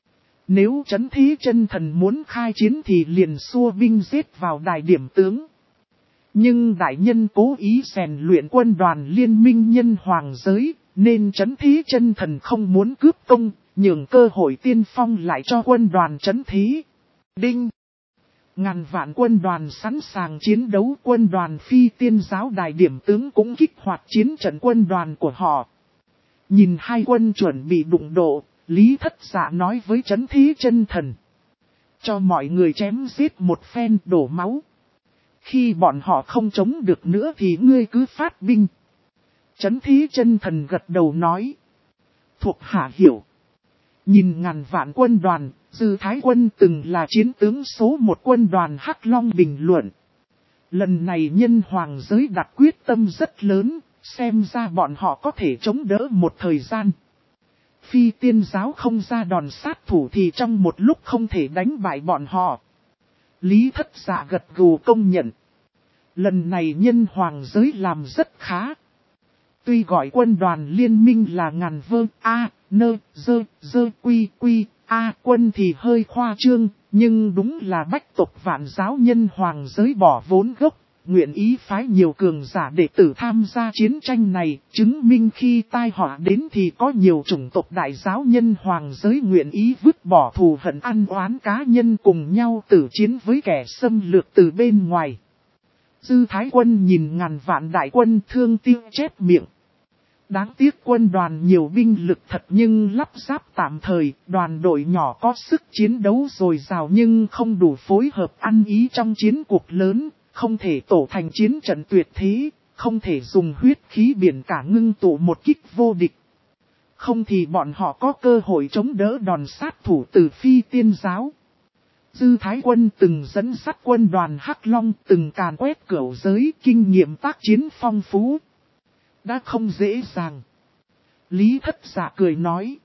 Speaker 1: Nếu Trấn Thí Chân Thần muốn khai chiến thì liền xua binh giết vào đài điểm tướng. Nhưng đại nhân cố ý rèn luyện quân đoàn liên minh nhân hoàng giới, nên Trấn Thí Chân Thần không muốn cướp công, nhường cơ hội tiên phong lại cho quân đoàn Trấn Thí. Đinh! Ngàn vạn quân đoàn sẵn sàng chiến đấu, quân đoàn Phi Tiên giáo đài điểm tướng cũng kích hoạt chiến trận quân đoàn của họ. Nhìn hai quân chuẩn bị đụng độ, Lý Thất Dạ nói với Trấn Thí Chân Thần. Cho mọi người chém giết một phen đổ máu. Khi bọn họ không chống được nữa thì ngươi cứ phát binh. Trấn Thí Chân Thần gật đầu nói. Thuộc hạ hiểu. Nhìn ngàn vạn quân đoàn, Dư Thái Quân từng là chiến tướng số một quân đoàn Hắc Long bình luận. Lần này nhân hoàng giới đặt quyết tâm rất lớn, xem ra bọn họ có thể chống đỡ một thời gian. Phi Tiên giáo không ra đòn sát thủ thì trong một lúc không thể đánh bại bọn họ. Lý Thất Dạ gật gù công nhận. Lần này nhân hoàng giới làm rất khá. Tuy gọi quân đoàn liên minh là ngàn vơ A, nơ, dơ, quy, A quân thì hơi khoa trương, nhưng đúng là bách tộc vạn giáo nhân hoàng giới bỏ vốn gốc, nguyện ý phái nhiều cường giả đệ tử tham gia chiến tranh này, chứng minh khi tai họa đến thì có nhiều chủng tộc đại giáo nhân hoàng giới nguyện ý vứt bỏ thù hận ăn oán cá nhân cùng nhau tử chiến với kẻ xâm lược từ bên ngoài. Dư Thái Quân nhìn ngàn vạn đại quân thương tiêu chép miệng. Đáng tiếc quân đoàn nhiều binh lực thật nhưng lắp ráp tạm thời, đoàn đội nhỏ có sức chiến đấu dồi dào nhưng không đủ phối hợp ăn ý trong chiến cuộc lớn, không thể tổ thành chiến trận tuyệt thế, không thể dùng huyết khí biển cả ngưng tụ một kích vô địch. Không thì bọn họ có cơ hội chống đỡ đòn sát thủ từ Phi Tiên giáo. Dư Thái Quân từng dẫn dắt quân đoàn Hắc Long, từng càn quét cửu giới, kinh nghiệm tác chiến phong phú. Đã không dễ dàng. Lý Thất Dạ cười nói.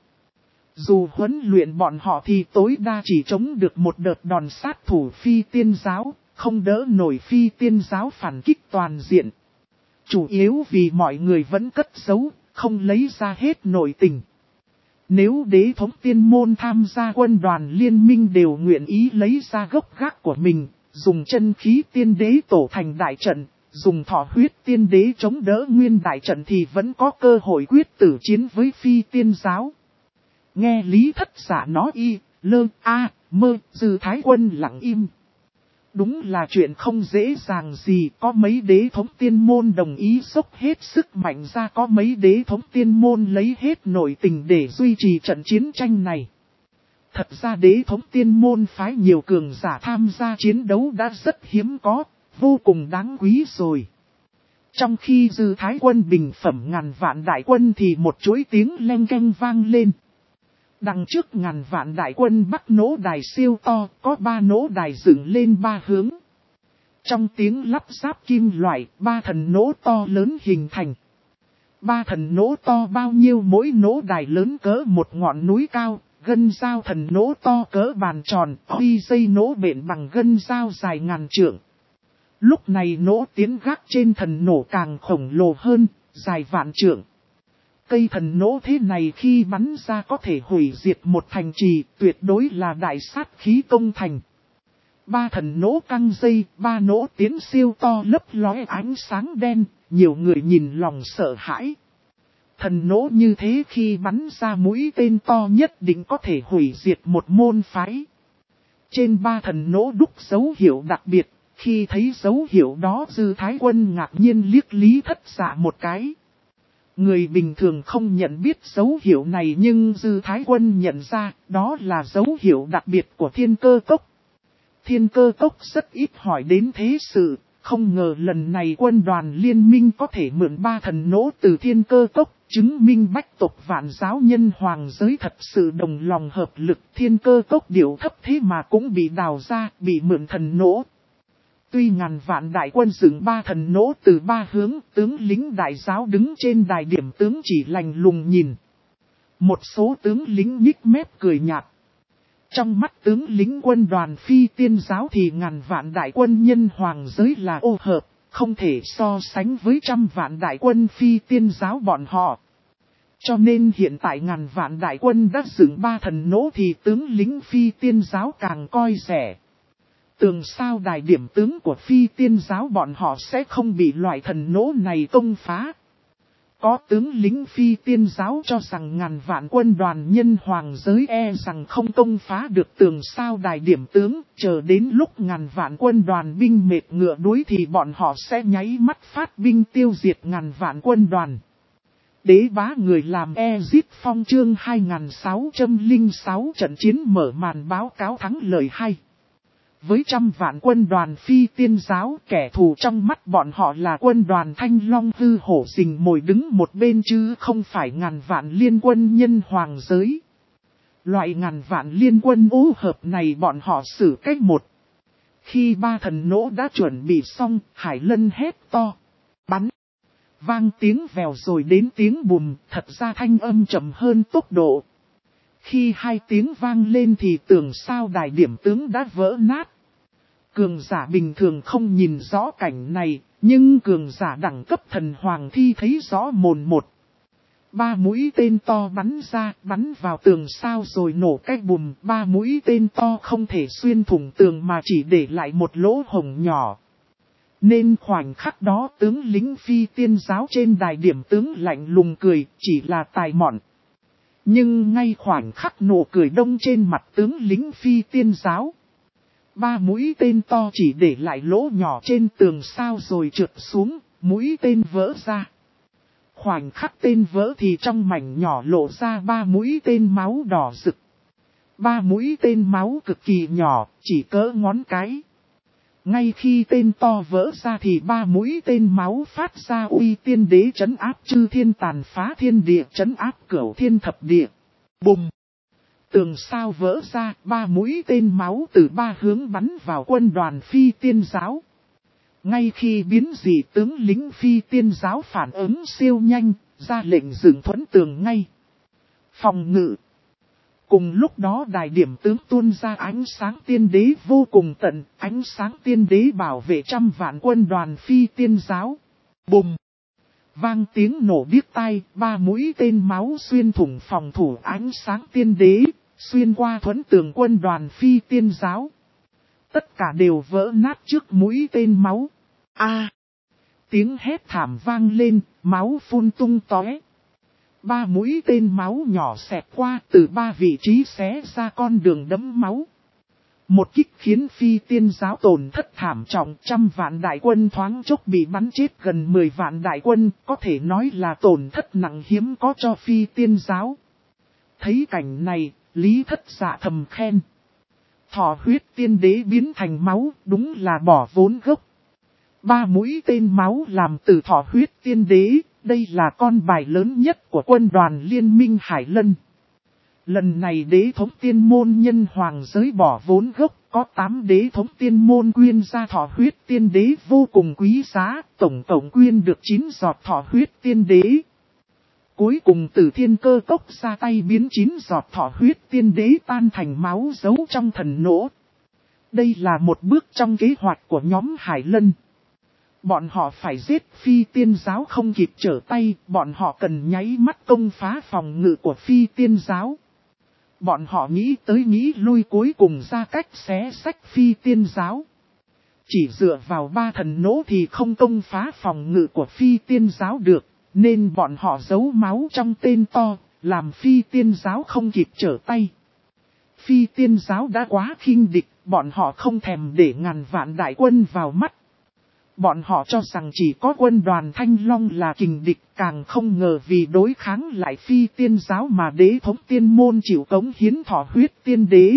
Speaker 1: Dù huấn luyện bọn họ thì tối đa chỉ chống được một đợt đòn sát thủ Phi Tiên giáo, không đỡ nổi Phi Tiên giáo phản kích toàn diện. Chủ yếu vì mọi người vẫn cất giấu, không lấy ra hết nội tình. Nếu đế thống tiên môn tham gia quân đoàn liên minh đều nguyện ý lấy ra gốc gác của mình, dùng chân khí tiên đế tổ thành đại trận, dùng thọ huyết tiên đế chống đỡ nguyên đại trận thì vẫn có cơ hội quyết tử chiến với Phi Tiên giáo. Nghe Lý Thất Dạ nói y, lơ, a, mơ, Dư Thái Quân lặng im. Đúng là chuyện không dễ dàng gì, có mấy đế thống tiên môn đồng ý dốc hết sức mạnh ra, có mấy đế thống tiên môn lấy hết nội tình để duy trì trận chiến tranh này. Thật ra đế thống tiên môn phái nhiều cường giả tham gia chiến đấu đã rất hiếm có, vô cùng đáng quý rồi. Trong khi Dư Thái Quân bình phẩm ngàn vạn đại quân thì một chuỗi tiếng leng keng vang lên. Đằng trước ngàn vạn đại quân bắc nỗ đài siêu to, có 3 nỗ đài dựng lên 3 hướng. Trong tiếng lắp ráp kim loại, 3 thần nỗ to lớn hình thành. 3 thần nỗ to bao nhiêu, mỗi nỗ đài lớn cỡ một ngọn núi cao, gân dao thần nỗ to cỡ bàn tròn, huy dây nỗ bện bằng gân dao dài ngàn trượng. Lúc này nỗ tiến gác trên thần nổ càng khổng lồ hơn, dài vạn trượng. Cây thần nỗ thế này khi bắn ra có thể hủy diệt một thành trì, tuyệt đối là đại sát khí công thành. 3 thần nỗ căng dây, 3 nỗ tiến siêu to lấp lóe ánh sáng đen, nhiều người nhìn lòng sợ hãi. Thần nỗ như thế khi bắn ra mũi tên to nhất định có thể hủy diệt một môn phái. Trên 3 thần nỗ đúc dấu hiệu đặc biệt, khi thấy dấu hiệu đó Dư Thái Quân ngạc nhiên liếc Lý Thất Dạ một cái. Người bình thường không nhận biết dấu hiệu này nhưng Dư Thái Quân nhận ra đó là dấu hiệu đặc biệt của Thiên Cơ Cốc. Thiên Cơ Cốc rất ít hỏi đến thế sự, không ngờ lần này quân đoàn liên minh có thể mượn 3 thần nỗ từ Thiên Cơ Cốc, chứng minh bách tộc vạn giáo nhân hoàng giới thật sự đồng lòng hợp lực. Thiên Cơ Cốc điệu thấp thế mà cũng bị đào ra, bị mượn thần nỗ. Tuy ngàn vạn đại quân dựng 3 thần nỗ từ 3 hướng, tướng lính đại giáo đứng trên đài điểm tướng chỉ lạnh lùng nhìn. Một số tướng lính nhích mép cười nhạt. Trong mắt tướng lính quân đoàn Phi Tiên giáo thì ngàn vạn đại quân nhân hoàng giới là ô hợp, không thể so sánh với trăm vạn đại quân Phi Tiên giáo bọn họ. Cho nên hiện tại ngàn vạn đại quân đã dựng 3 thần nỗ thì tướng lính Phi Tiên giáo càng coi rẻ. Tưởng sao đài điểm tướng của Phi Tiên giáo bọn họ sẽ không bị loại thần nỗ này công phá. Có tướng lính Phi Tiên giáo cho rằng ngàn vạn quân đoàn nhân hoàng giới rằng không công phá được tường sao đài điểm tướng, chờ đến lúc ngàn vạn quân đoàn binh mệt ngựa đuối thì bọn họ sẽ nháy mắt phát binh tiêu diệt ngàn vạn quân đoàn. Đế bá người làm Ezit Phong chương 2606 trận chiến mở màn báo cáo thắng lợi hay. Với trăm vạn quân đoàn Phi Tiên giáo, kẻ thù trong mắt bọn họ là quân đoàn Thanh Long Hư Hổ Rình Mồi đứng một bên chứ không phải ngàn vạn liên quân nhân hoàng giới. Loại ngàn vạn liên quân ô hợp này bọn họ xử cách một. Khi 3 thần nỗ đã chuẩn bị xong, Hải Lân hét to. Bắn! Vang tiếng vèo rồi đến tiếng bùm, thật ra thanh âm chậm hơn tốc độ. Khi 2 tiếng vang lên thì tường sao đài điểm tướng đã vỡ nát. Cường giả bình thường không nhìn rõ cảnh này, nhưng cường giả đẳng cấp thần hoàng thi thấy rõ mồn một. 3 mũi tên to bắn ra, bắn vào tường sao rồi nổ cái bùm. 3 mũi tên to không thể xuyên thủng tường mà chỉ để lại một lỗ hổng nhỏ. Nên khoảnh khắc đó tướng lính Phi Tiên giáo trên đài điểm tướng lạnh lùng cười, chỉ là tài mọn. Nhưng ngay khoảnh khắc nụ cười đông trên mặt tướng lính Phi Tiên giáo. 3 mũi tên to chỉ để lại lỗ nhỏ trên tường sao rồi trượt xuống, mũi tên vỡ ra. Khoảnh khắc tên vỡ thì trong mảnh nhỏ lộ ra 3 mũi tên máu đỏ rực. 3 mũi tên máu cực kỳ nhỏ, chỉ cỡ ngón cái. Ngay khi tên to vỡ ra thì 3 mũi tên máu phát ra uy tiên đế trấn áp chư thiên tàn phá thiên địa trấn áp cửu thiên thập địa. Bùm! Tường sao vỡ ra, 3 mũi tên máu từ 3 hướng bắn vào quân đoàn Phi Tiên giáo. Ngay khi biến dị tướng lính Phi Tiên giáo phản ứng siêu nhanh, ra lệnh dựng thuẫn tường ngay. Phòng ngự. Cùng lúc đó đài điểm tướng tuôn ra ánh sáng tiên đế vô cùng tận, ánh sáng tiên đế bảo vệ trăm vạn quân đoàn Phi Tiên giáo. Bùm! Vang tiếng nổ điếc tai, 3 mũi tên máu xuyên thủng phòng thủ ánh sáng tiên đế, xuyên qua thuẫn tường quân đoàn Phi Tiên giáo. Tất cả đều vỡ nát trước mũi tên máu. Tiếng hét thảm vang lên, máu phun tung tóe. 3 mũi tên máu nhỏ xẹt qua từ 3 vị trí xé ra con đường đẫm máu. Một kích khiến Phi Tiên giáo tổn thất thảm trọng, trăm vạn đại quân thoáng chốc bị bắn chết gần 10 vạn đại quân, có thể nói là tổn thất nặng hiếm có cho Phi Tiên giáo. Thấy cảnh này, Lý Thất Dạ thầm khen. Thọ huyết tiên đế biến thành máu, đúng là bỏ vốn gốc. 3 mũi tên máu làm từ thỏ huyết tiên đế, đây là con bài lớn nhất của quân đoàn liên minh Hải Lân. Lần này đế thống tiên môn nhân hoàng giới bỏ vốn gốc, có 8 đế thống tiên môn quyên ra thỏ huyết tiên đế vô cùng quý giá, tổng cộng quyên được 9 giọt thỏ huyết tiên đế. Cuối cùng từ thiên cơ cốc ra tay biến 9 giọt thỏ huyết tiên đế tan thành máu giấu trong thần nỗ. Đây là một bước trong kế hoạch của nhóm Hải Lân. Bọn họ phải giết phi tiên giáo không kịp trở tay, bọn họ cần nháy mắt công phá phòng ngự của phi tiên giáo. Bọn họ nghĩ tới nghĩ lui cuối cùng ra cách xé sách phi tiên giáo. Chỉ dựa vào 3 thần nỗ thì không công phá phòng ngự của phi tiên giáo được, nên bọn họ giấu máu trong tên to, làm phi tiên giáo không kịp trở tay. Phi tiên giáo đã quá khinh địch, bọn họ không thèm để ngàn vạn đại quân vào mắt. Bọn họ cho rằng chỉ có quân đoàn Thanh Long là kình địch, càng không ngờ vì đối kháng lại phi tiên giáo mà đế thống tiên môn chịu cống hiến thỏ huyết tiên đế.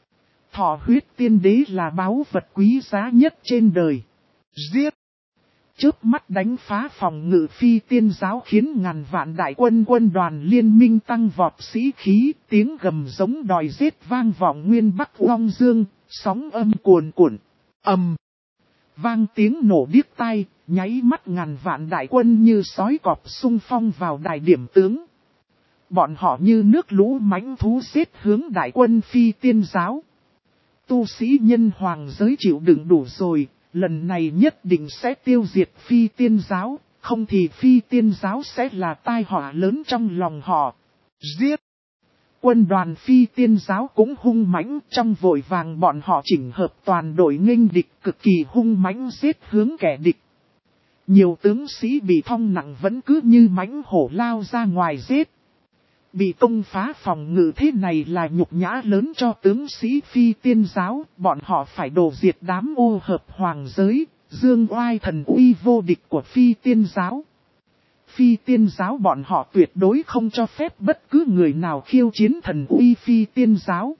Speaker 1: Thỏ huyết tiên đế là báu vật quý giá nhất trên đời. Giết! Chớp mắt đánh phá phòng ngự phi tiên giáo khiến ngàn vạn đại quân quân đoàn liên minh tăng vọt sĩ khí, tiếng gầm giống đòi giết vang vọng nguyên Bắc Long Dương, sóng âm cuồn cuộn, ầm. Vang tiếng nổ điếc tai, nháy mắt ngàn vạn đại quân như sói cọp xung phong vào đại điểm tướng. Bọn họ như nước lũ mãnh thú giết hướng đại quân phi tiên giáo. Tu sĩ nhân hoàng giới chịu đựng đủ rồi, lần này nhất định sẽ tiêu diệt phi tiên giáo, không thì phi tiên giáo sẽ là tai họa lớn trong lòng họ. Giết! Quân đoàn phi tiên giáo cũng hung mãnh, trong vội vàng bọn họ chỉnh hợp toàn đội nghênh địch cực kỳ hung mãnh giết hướng kẻ địch. Nhiều tướng sĩ bị phong nặng vẫn cứ như mãnh hổ lao ra ngoài giết. Bị công phá phòng ngự thế này là nhục nhã lớn cho tướng sĩ phi tiên giáo, bọn họ phải đổ diệt đám ô hợp hoàng giới, dương oai thần uy vô địch của phi tiên giáo. Phi tiên giáo bọn họ tuyệt đối không cho phép bất cứ người nào khiêu chiến thần uy phi tiên giáo.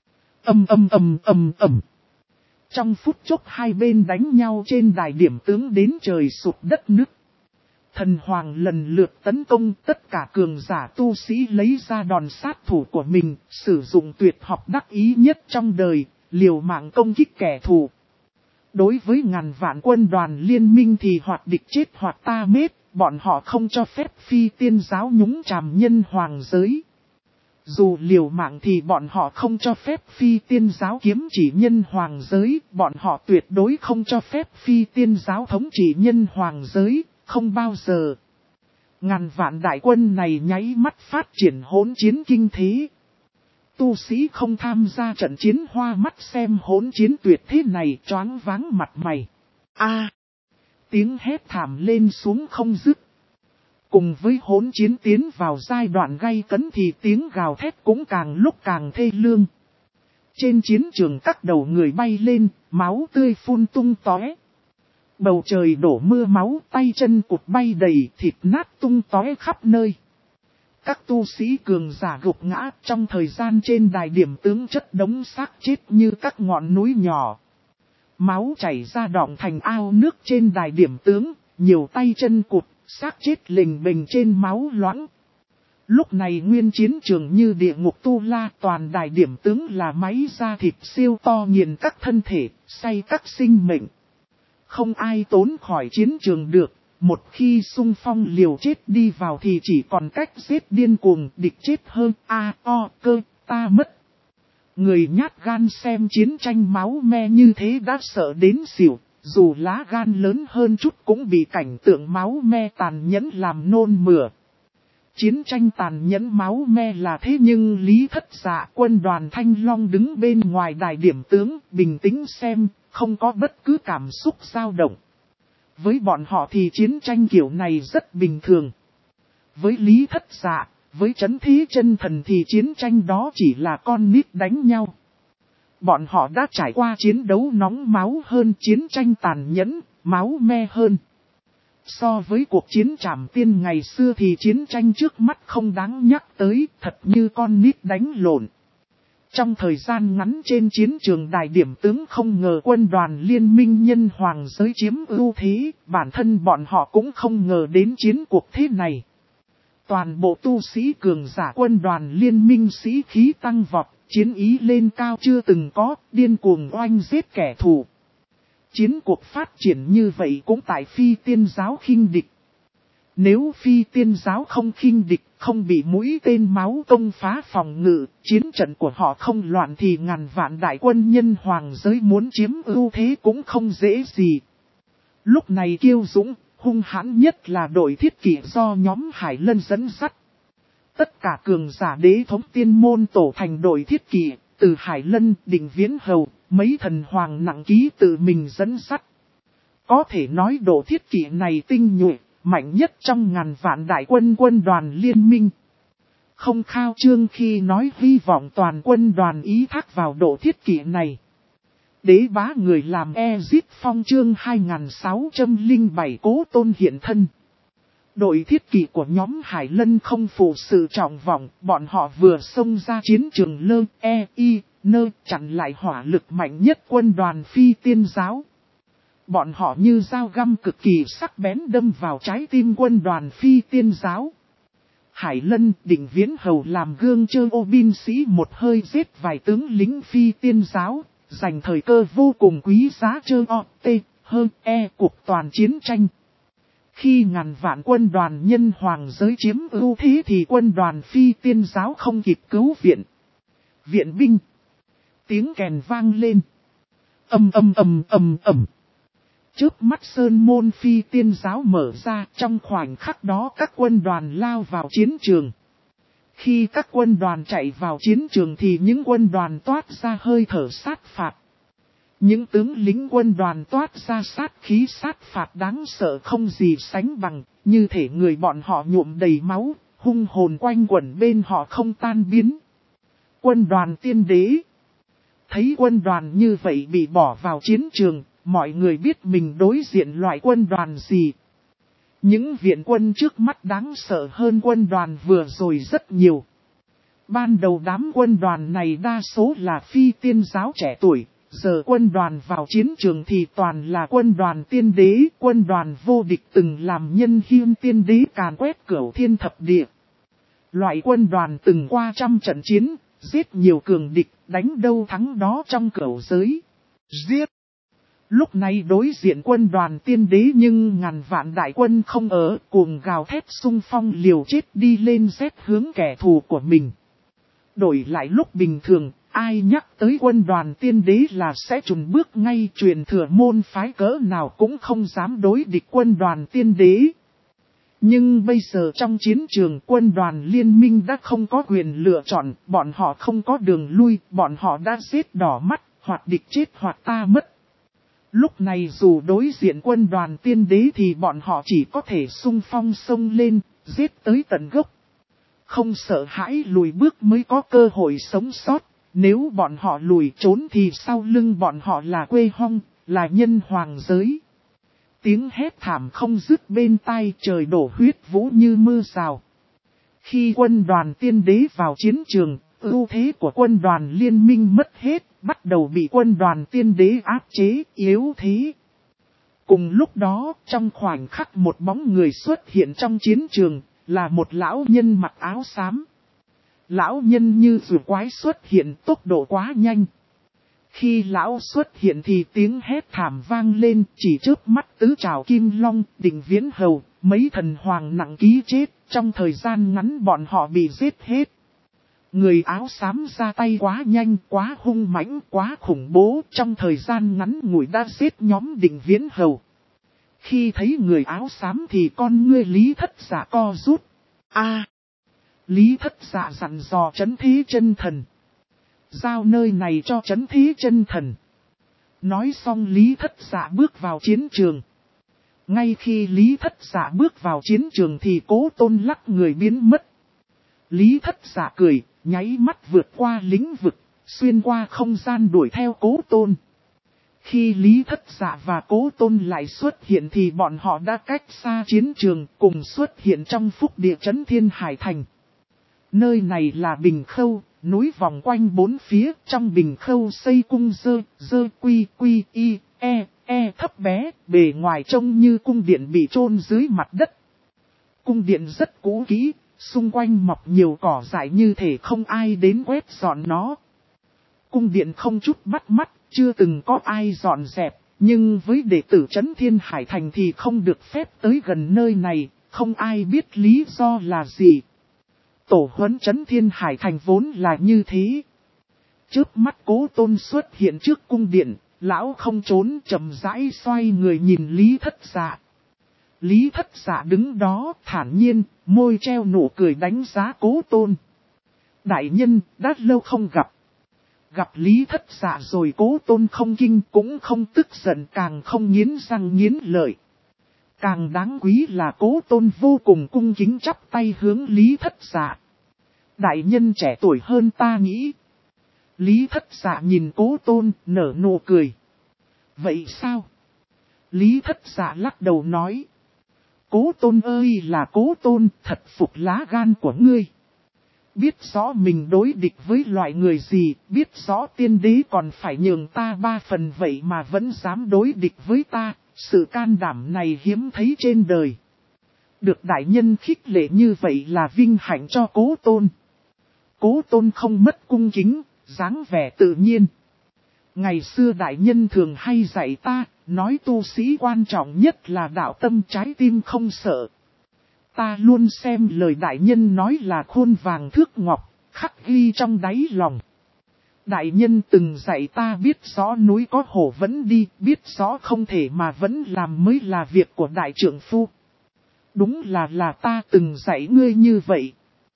Speaker 1: Trong phút chốc hai bên đánh nhau trên đài điểm tướng đến trời sụp đất nứt. Thần hoàng lần lượt tấn công, tất cả cường giả tu sĩ lấy ra đòn sát thủ của mình, sử dụng tuyệt học đắc ý nhất trong đời, liều mạng công kích kẻ thù. Đối với ngàn vạn quân đoàn liên minh thì hoặc địch chết hoặc ta mết, bọn họ không cho phép phi tiên giáo nhúng chàm nhân hoàng giới. Dù liều mạng thì bọn họ không cho phép phi tiên giáo kiếm chỉ nhân hoàng giới, bọn họ tuyệt đối không cho phép phi tiên giáo thống trị nhân hoàng giới, không bao giờ. Ngàn vạn đại quân này nháy mắt phát triển hỗn chiến kinh thế. Tu sĩ không tham gia trận chiến hoa mắt xem hỗn chiến tuyệt thế này choáng váng mặt mày. Tiếng hét thảm lên xuống không dứt. Cùng với hỗn chiến tiến vào giai đoạn gay cấn thì tiếng gào thét cũng càng lúc càng thê lương. Trên chiến trường các đầu người bay lên, máu tươi phun tung tóe. Bầu trời đổ mưa máu, tay chân cụt bay đầy, thịt nát tung tóe khắp nơi. Các tu sĩ cường giả gục ngã trong thời gian trên đài điểm tướng chất đống xác chết như các ngọn núi nhỏ. Máu chảy ra đọng thành ao nước trên đài điểm tướng, nhiều tay chân cụt, xác chết lình bình trên máu loãng. Lúc này nguyên chiến trường như địa ngục tu la, toàn đài điểm tướng là máy da thịt siêu to nghiền các thân thể, xay các sinh mệnh. Không ai tốn khỏi chiến trường được, một khi xung phong liều chết đi vào thì chỉ còn cách giết điên cuồng, địch chết hơn, cơ, ta mất. Người nhát gan xem chiến tranh máu me như thế đã sợ đến xỉu, dù lá gan lớn hơn chút cũng bị cảnh tượng máu me tàn nhẫn làm nôn mửa. Chiến tranh tàn nhẫn máu me là thế nhưng Lý Thất Dạ quân đoàn Thanh Long đứng bên ngoài đài điểm tướng, bình tĩnh xem, không có bất cứ cảm xúc dao động. Với bọn họ thì chiến tranh kiểu này rất bình thường. Với Lý Thất Dạ, với Trấn Thế Chân Thần thì chiến tranh đó chỉ là con nít đánh nhau. Bọn họ đã trải qua chiến đấu nóng máu hơn, chiến tranh tàn nhẫn, máu me hơn. So với cuộc chiến Trảm Tiên ngày xưa thì chiến tranh trước mắt không đáng nhắc tới, thật như con nít đánh lộn. Trong thời gian ngắn trên chiến trường đại điểm tướng không ngờ quân đoàn liên minh nhân hoàng giới chiếm ưu thế, bản thân bọn họ cũng không ngờ đến chiến cuộc thế này. Toàn bộ tu sĩ cường giả quân đoàn liên minh sĩ khí tăng vọt, chiến ý lên cao chưa từng có, điên cuồng oanh giết kẻ thù. Chiến cuộc phát triển như vậy cũng tại Phi Tiên giáo khinh địch. Nếu Phi Tiên giáo không khinh địch, không bị mũi tên máu công phá phòng ngự, chiến trận của họ không loạn thì ngàn vạn đại quân nhân hoàng giới muốn chiếm ưu thế cũng không dễ gì. Lúc này kiêu dũng, hung hãn nhất là đội thiết kỵ do nhóm Hải Lân dẫn dắt. Tất cả cường giả đế thống tiên môn tổ thành đội thiết kỵ, từ Hải Lân, Định Viễn Hầu, mấy thần hoàng nặng ký tự mình dẫn dắt. Có thể nói độ thiết kỵ này tinh nhuệ, mạnh nhất trong ngàn vạn đại quân quân đoàn liên minh. Không khao trương khi nói hy vọng toàn quân đoàn ý thác vào độ thiết kỵ này. Đế bá người làm Ezit Phong chương 2607 Cố Tôn hiện thân. Đội thiết kỵ của nhóm Hải Lân không phụ sự trọng vọng, bọn họ vừa xông ra chiến trường nơi chặn lại hỏa lực mạnh nhất quân đoàn Phi Tiên giáo. Bọn họ như dao găm cực kỳ sắc bén đâm vào trái tim quân đoàn Phi Tiên giáo. Hải Lân, Định Viễn Hầu làm gương chơ ô binh sĩ một hơi giết vài tướng lính Phi Tiên giáo, giành thời cơ vô cùng quý giá chơ cuộc toàn chiến tranh. Khi ngàn vạn quân đoàn nhân hoàng giới chiếm ưu thế thì quân đoàn Phi Tiên giáo không kịp cứu viện. Viện binh. Tiếng kèn vang lên. ầm. Trước mắt sơn môn Phi Tiên giáo mở ra, trong khoảnh khắc đó các quân đoàn lao vào chiến trường. Khi các quân đoàn chạy vào chiến trường thì những quân đoàn toát ra hơi thở sát phạt. Những tướng lính quân đoàn toát ra sát khí sát phạt đáng sợ không gì sánh bằng, như thể người bọn họ nhuộm đầy máu, hung hồn quanh quẩn bên họ không tan biến. Quân đoàn tiên đế. Thấy quân đoàn như vậy bị bỏ vào chiến trường, mọi người biết mình đối diện loại quân đoàn gì. Những viện quân trước mắt đáng sợ hơn quân đoàn vừa rồi rất nhiều. Ban đầu đám quân đoàn này đa số là Phi Tiên giáo trẻ tuổi, giờ quân đoàn vào chiến trường thì toàn là quân đoàn tiên đế, quân đoàn vô địch từng làm nhân hiên tiên đế càn quét cửu thiên thập địa. Loại quân đoàn từng qua trăm trận chiến, giết nhiều cường địch, đánh đâu thắng đó trong cửu giới. Giết! Lúc này đối diện quân đoàn tiên đế nhưng ngàn vạn đại quân không ở, cuồng gào thét xung phong liều chết đi lên giết hướng kẻ thù của mình. Đổi lại lúc bình thường, ai nhắc tới quân đoàn tiên đế là sẽ chùn bước ngay, truyền thừa môn phái cỡ nào cũng không dám đối địch quân đoàn tiên đế. Nhưng bây giờ trong chiến trường quân đoàn liên minh đã không có quyền lựa chọn, bọn họ không có đường lui, bọn họ đã giết đỏ mắt, hoặc địch chết hoặc ta mất. Lúc này dù đối diện quân đoàn tiên đế thì bọn họ chỉ có thể xung phong xông lên, giết tới tận gốc. Không sợ hãi lùi bước mới có cơ hội sống sót, nếu bọn họ lùi trốn thì sau lưng bọn họ là quê hong, là nhân hoàng giới. Tiếng hét thảm không dứt bên tai, trời đổ huyết vũ như mưa rào. Khi quân đoàn tiên đế vào chiến trường, ưu thế của quân đoàn liên minh mất hết, bắt đầu bị quân đoàn tiên đế áp chế, yếu thế. Cùng lúc đó, trong khoảnh khắc một bóng người xuất hiện trong chiến trường, là một lão nhân mặc áo xám. Lão nhân như rùa quái xuất hiện, tốc độ quá nhanh. Khi lão xuất hiện thì tiếng hét thảm vang lên, chỉ chớp mắt tứ trảo kim long, Định Viễn Hầu, mấy thần hoàng nặng ký chết, trong thời gian ngắn bọn họ bị giết hết. Người áo xám ra tay quá nhanh, quá hung mãnh, quá khủng bố, trong thời gian ngắn ngủi đã giết nhóm Định Viễn Hầu. Khi thấy người áo xám thì con ngươi Lý Thất Dạ co rút. Lý Thất Dạ dặn dò Trấn Thế Chân Thần. Giao nơi này cho Trấn Thế Chân Thần. Nói xong Lý Thất Dạ bước vào chiến trường. Ngay khi Lý Thất Dạ bước vào chiến trường thì Cố Tôn lắc người biến mất. Lý Thất Dạ cười, nháy mắt vượt qua lĩnh vực, xuyên qua không gian đuổi theo Cố Tôn. Khi Lý Thất Dạ và Cố Tôn lại xuất hiện thì bọn họ đã cách xa chiến trường, cùng xuất hiện trong phúc địa trấn Thiên Hải Thành. Nơi này là Bình Khâu, núi vòng quanh bốn phía, trong bình khâu xây cung dơ quy quy y, thấp bé, bề ngoài trông như cung điện bị chôn dưới mặt đất. Cung điện rất cũ kỹ, xung quanh mọc nhiều cỏ dại như thể không ai đến quét dọn nó. Cung điện không chút bắt mắt, chưa từng có ai dọn dẹp, nhưng với đệ tử Trấn Thiên Hải Thành thì không được phép tới gần nơi này, không ai biết lý do là gì. Tổ huấn Trấn Thiên Hải Thành vốn là như thế. Trước mắt Cố Tôn xuất hiện trước cung điện, lão không trốn, chậm rãi xoay người nhìn Lý Thất Dạ. Lý Thất Dạ đứng đó thản nhiên, môi treo nụ cười đánh giá Cố Tôn. Đại nhân, đã lâu không gặp. Gặp Lý Thất Dạ rồi Cố Tôn không kinh cũng không tức giận, càng không nghiến răng nghiến lợi. Càng đáng quý là Cố Tôn vô cùng cung kính chắp tay hướng Lý Thất Dạ. Đại nhân trẻ tuổi hơn ta nghĩ. Lý Thất Dạ nhìn Cố Tôn nở nụ cười. Vậy sao? Lý Thất Dạ lắc đầu nói. Cố Tôn ơi là Cố Tôn, thật phục lá gan của ngươi. Biết rõ mình đối địch với loại người gì, biết rõ tiên đế còn phải nhường ta 3 phần vậy mà vẫn dám đối địch với ta, sự can đảm này hiếm thấy trên đời. Được đại nhân khích lệ như vậy là vinh hạnh cho Cố Tôn. Cố Tôn không mất cung kính, dáng vẻ tự nhiên. Ngày xưa đại nhân thường hay dạy ta, nói tu sĩ quan trọng nhất là đạo tâm, trái tim không sợ. Ta luôn xem lời đại nhân nói là khuôn vàng thước ngọc, khắc ghi trong đáy lòng. Đại nhân từng dạy ta biết rõ núi có hổ vẫn đi, biết rõ không thể mà vẫn làm mới là việc của đại trượng phu. Đúng là ta từng dạy ngươi như vậy.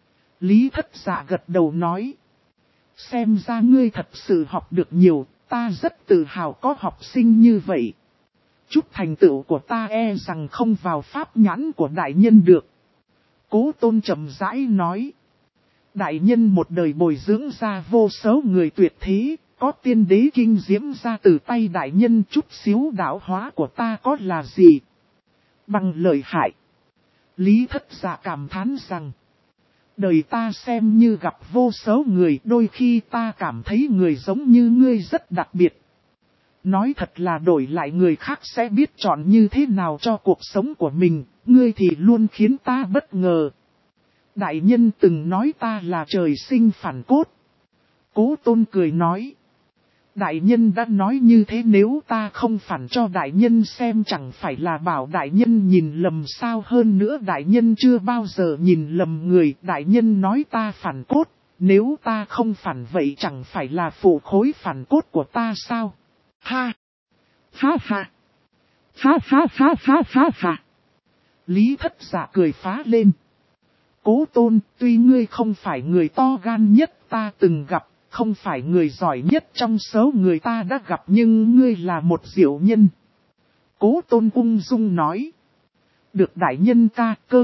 Speaker 1: Lý Thất Dạ gật đầu nói. Xem ra ngươi thật sự học được nhiều, ta rất tự hào có học sinh như vậy. Chút thành tựu của ta e rằng không vào pháp nhãn của đại nhân được. Cố Tôn chậm rãi nói. Đại nhân một đời bồi dưỡng ra vô số người tuyệt thế, có tiên đế kinh diễm ra từ tay đại nhân, chút xíu đạo hóa của ta có là gì? Bằng lợi hại. Lý Thất Dạ cảm thán rằng. Đời ta xem như gặp vô số người, đôi khi ta cảm thấy người giống như ngươi rất đặc biệt. Nói thật là đổi lại người khác sẽ biết chọn như thế nào cho cuộc sống của mình, ngươi thì luôn khiến ta bất ngờ. Đại nhân từng nói ta là trời sinh phản cốt. Cố Tôn cười nói. Đại nhân đã nói như thế, nếu ta không phản cho đại nhân xem chẳng phải là bảo đại nhân nhìn lầm sao? Hơn nữa đại nhân chưa bao giờ nhìn lầm người, đại nhân nói ta phản cốt, nếu ta không phản vậy chẳng phải là phụ khối phản cốt của ta sao? Ha! Ha ha! Ha ha ha ha ha ha! Lý Thất Dạ cười phá lên. Cố Tôn, tuy ngươi không phải người to gan nhất ta từng gặp, không phải người giỏi nhất trong số người ta đã gặp, nhưng ngươi là một diệu nhân. Cố Tôn ung dung nói. Được đại nhân ca cơ,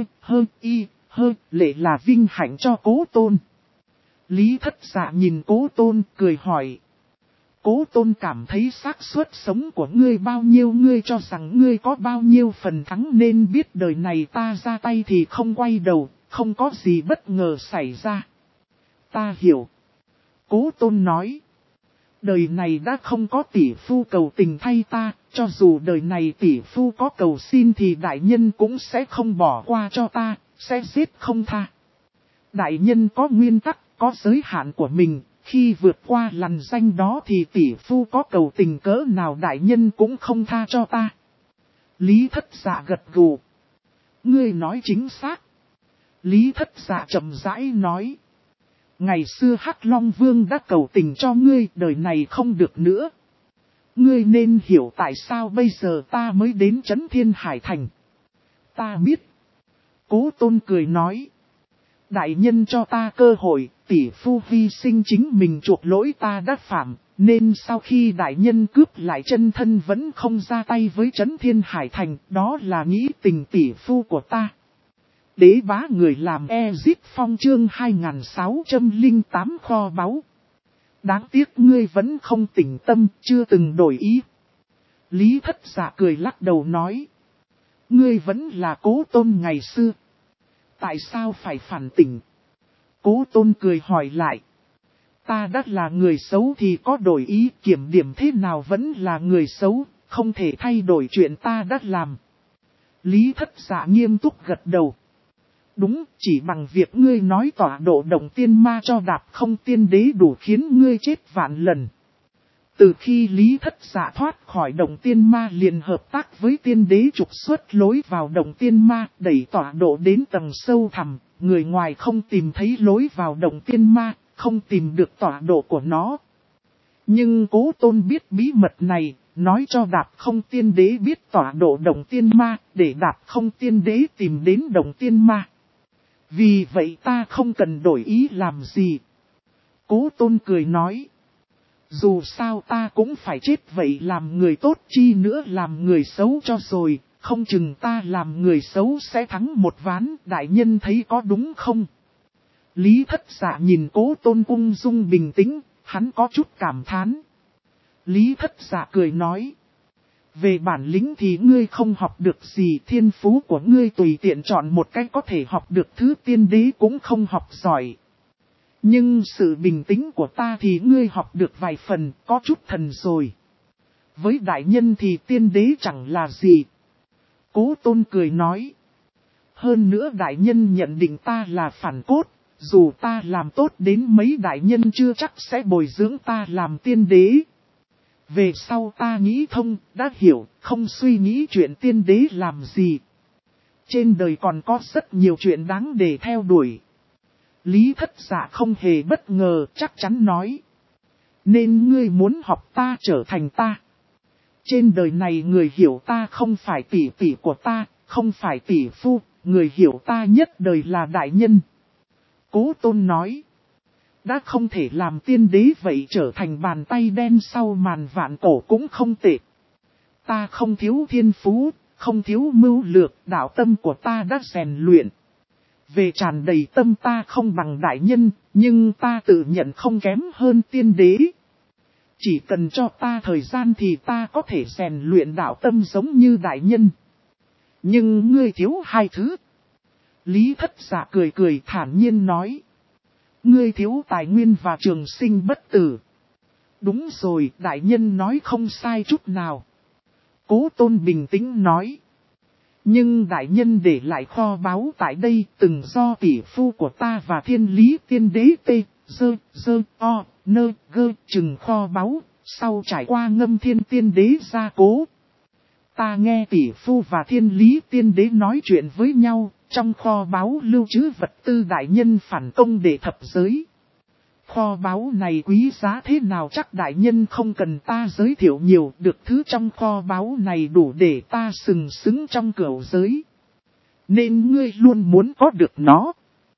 Speaker 1: lệ là vinh hạnh cho Cố Tôn. Lý Thất Dạ nhìn Cố Tôn cười hỏi. Cố Tôn cảm thấy xác suất sống của ngươi bao nhiêu, ngươi cho rằng ngươi có bao nhiêu phần thắng, nên biết đời này ta ra tay thì không quay đầu, không có gì bất ngờ xảy ra. Ta hiểu. Cố Tôn nói. Đời này đã không có tỷ phu cầu tình thay ta, cho dù đời này tỷ phu có cầu xin thì đại nhân cũng sẽ không bỏ qua cho ta, sẽ giết không tha. Đại nhân có nguyên tắc, có giới hạn của mình, khi vượt qua lằn ranh đó thì tỷ phu có cầu tình cỡ nào đại nhân cũng không tha cho ta. Lý Thất Dạ gật gù. Ngươi nói chính xác. Lý Thất Dạ chậm rãi nói. Ngày xưa Hắc Long Vương đã cầu tình cho ngươi, đời này không được nữa. Ngươi nên hiểu tại sao bây giờ ta mới đến Trấn Thiên Hải Thành. Ta biết. Cố Tôn cười nói. Đại nhân cho ta cơ hội, tỷ phu hy sinh chính mình chuộc lỗi ta đã phạm, nên sau khi đại nhân cướp lại chân thân vẫn không ra tay với Trấn Thiên Hải Thành, đó là nghĩ tình tỷ phu của ta. Đế bá người làm Ezip Phong chương 2608 kho báu. Đáng tiếc ngươi vẫn không tỉnh tâm, chưa từng đổi ý. Lý Thất Dạ cười lắc đầu nói. Ngươi vẫn là Cố Tôn ngày xưa. Tại sao phải phản tỉnh? Cố Tôn cười hỏi lại. Ta đã là người xấu thì có đổi ý, kiểm điểm thế nào vẫn là người xấu, không thể thay đổi chuyện ta đã làm. Lý Thất Dạ nghiêm túc gật đầu. Đúng, chỉ bằng việc ngươi nói tọa độ động tiên ma cho Đạp Không Tiên Đế đủ khiến ngươi chết vạn lần. Từ khi Lý Thất Dạ thoát khỏi động tiên ma liền hợp tác với tiên đế trục xuất lối vào động tiên ma, đẩy tọa độ đến tầng sâu thẳm, người ngoài không tìm thấy lối vào động tiên ma, không tìm được tọa độ của nó. Nhưng Cố Tôn biết bí mật này, nói cho Đạp Không Tiên Đế biết tọa độ động tiên ma, để Đạp Không Tiên Đế tìm đến động tiên ma. Vì vậy ta không cần đổi ý làm gì. Cố Tôn cười nói. Dù sao ta cũng phải chết vậy, làm người tốt chi nữa làm người xấu cho rồi, không chừng ta làm người xấu sẽ thắng một ván, đại nhân thấy có đúng không? Lý Thất Dạ nhìn Cố Tôn ung dung bình tĩnh, hắn có chút cảm thán. Lý Thất Dạ cười nói. Về bản lĩnh thì ngươi không học được gì, thiên phú của ngươi tùy tiện chọn một cách có thể học được thứ tiên đế cũng không học giỏi. Nhưng sự bình tĩnh của ta thì ngươi học được vài phần, có chút thần rồi. Với đại nhân thì tiên đế chẳng là gì. Cố Tôn cười nói. Hơn nữa đại nhân nhận định ta là phản cốt, dù ta làm tốt đến mấy đại nhân chưa chắc sẽ bồi dưỡng ta làm tiên đế. Về sau ta nghĩ thông, đã hiểu, không suy nghĩ chuyện tiên đế làm gì. Trên đời còn có rất nhiều chuyện đáng để theo đuổi. Lý Thất Dạ không hề bất ngờ, chắc chắn nói. Nên ngươi muốn học ta trở thành ta. Trên đời này người hiểu ta không phải tỷ tỷ của ta, không phải tỷ phu, người hiểu ta nhất đời là đại nhân. Cố Tôn nói. Đã không thể làm tiên đế vậy trở thành bàn tay đen sau màn vạn cổ cũng không tệ. Ta không thiếu thiên phú, không thiếu mưu lược, đạo tâm của ta đã rèn luyện. Về tràn đầy tâm ta không bằng đại nhân, nhưng ta tự nhận không kém hơn tiên đế. Chỉ cần cho ta thời gian thì ta có thể rèn luyện đạo tâm giống như đại nhân. Nhưng ngươi thiếu hai thứ. Lý Thất Dạ cười cười thản nhiên nói. Ngươi thiếu tài nguyên và trường sinh bất tử. Đúng rồi, đại nhân nói không sai chút nào. Cố Tôn bình tĩnh nói. Nhưng đại nhân để lại kho báu tại đây từng do tỷ phu của ta và thiên lý tiên đế chừng kho báu, sau trải qua ngâm thiên tiên đế gia cố. Ta nghe tỷ phu và thiên lý tiên đế nói chuyện với nhau, trong kho báu lưu trữ vật tư đại nhân phản công để thập giới. Kho báu này quý giá thế nào chắc đại nhân không cần ta giới thiệu nhiều, được thứ trong kho báu này đủ để ta sừng sững trong cửu giới. Nên ngươi luôn muốn có được nó.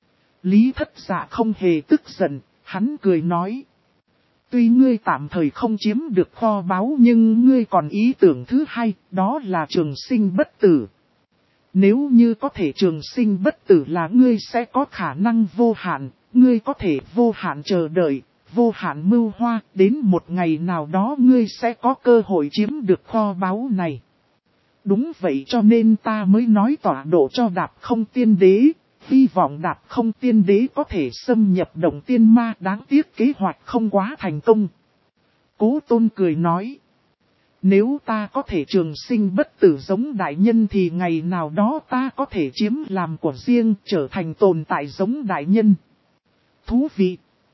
Speaker 1: Lý Thất Dạ không hề tức giận, hắn cười nói. Tuy ngươi tạm thời không chiếm được kho báu nhưng ngươi còn ý tưởng thứ hai, đó là trường sinh bất tử. Nếu như có thể trường sinh bất tử là ngươi sẽ có khả năng vô hạn, ngươi có thể vô hạn chờ đợi, vô hạn mưu hoa, đến một ngày nào đó ngươi sẽ có cơ hội chiếm được kho báu này. Đúng vậy cho nên ta mới nói tọa độ cho Đạp Không Tiên Đế, hy vọng Đạp Không Tiên Đế có thể xâm nhập động tiên ma, đáng tiếc kế hoạch không quá thành công. Cố Tôn cười nói. Nếu ta có thể trường sinh bất tử giống đại nhân thì ngày nào đó ta có thể chiếm làm của riêng, trở thành tồn tại giống đại nhân. Thú vị.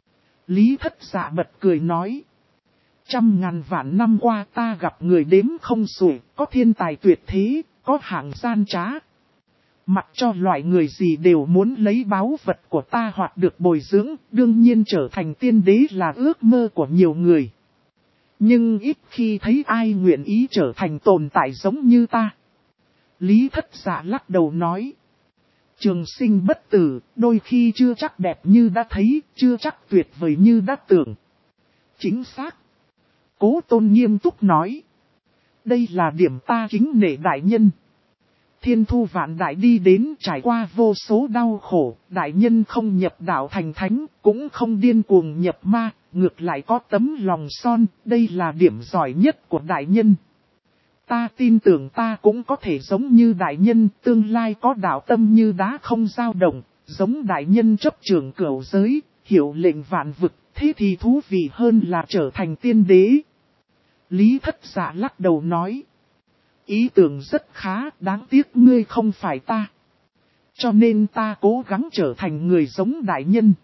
Speaker 1: Lý Thất Dạ bật cười nói. 100.000 vạn năm qua ta gặp người đếm không xuể, có thiên tài tuyệt thế, có hạng gian trá. Mặc cho loại người gì đều muốn lấy báu vật của ta hoặc được bồi dưỡng, đương nhiên trở thành tiên đế là ước mơ của nhiều người. Nhưng ít khi thấy ai nguyện ý trở thành tồn tại giống như ta. Lý Thất Dạ lắc đầu nói. Trường sinh bất tử, đôi khi chưa chắc đẹp như đã thấy, chưa chắc tuyệt vời như đã tưởng. Chính xác. Cố Tôn nghiêm túc nói. Đây là điểm ta kính nể đại nhân. Thiên thu vạn đại đi đến trải qua vô số đau khổ, đại nhân không nhập đạo thành thánh, cũng không điên cuồng nhập ma, ngược lại có tấm lòng son, đây là điểm giỏi nhất của đại nhân. Ta tin tưởng ta cũng có thể giống như đại nhân, tương lai có đạo tâm như đá không dao động, giống đại nhân chấp trưởng cửu giới, hiểu lệnh vạn vực, Thế thì thú vị hơn là trở thành tiên đế. Lý Thất Dạ lắc đầu nói. Ý tưởng rất khá, đáng tiếc ngươi không phải ta. Cho nên ta cố gắng trở thành người giống đại nhân.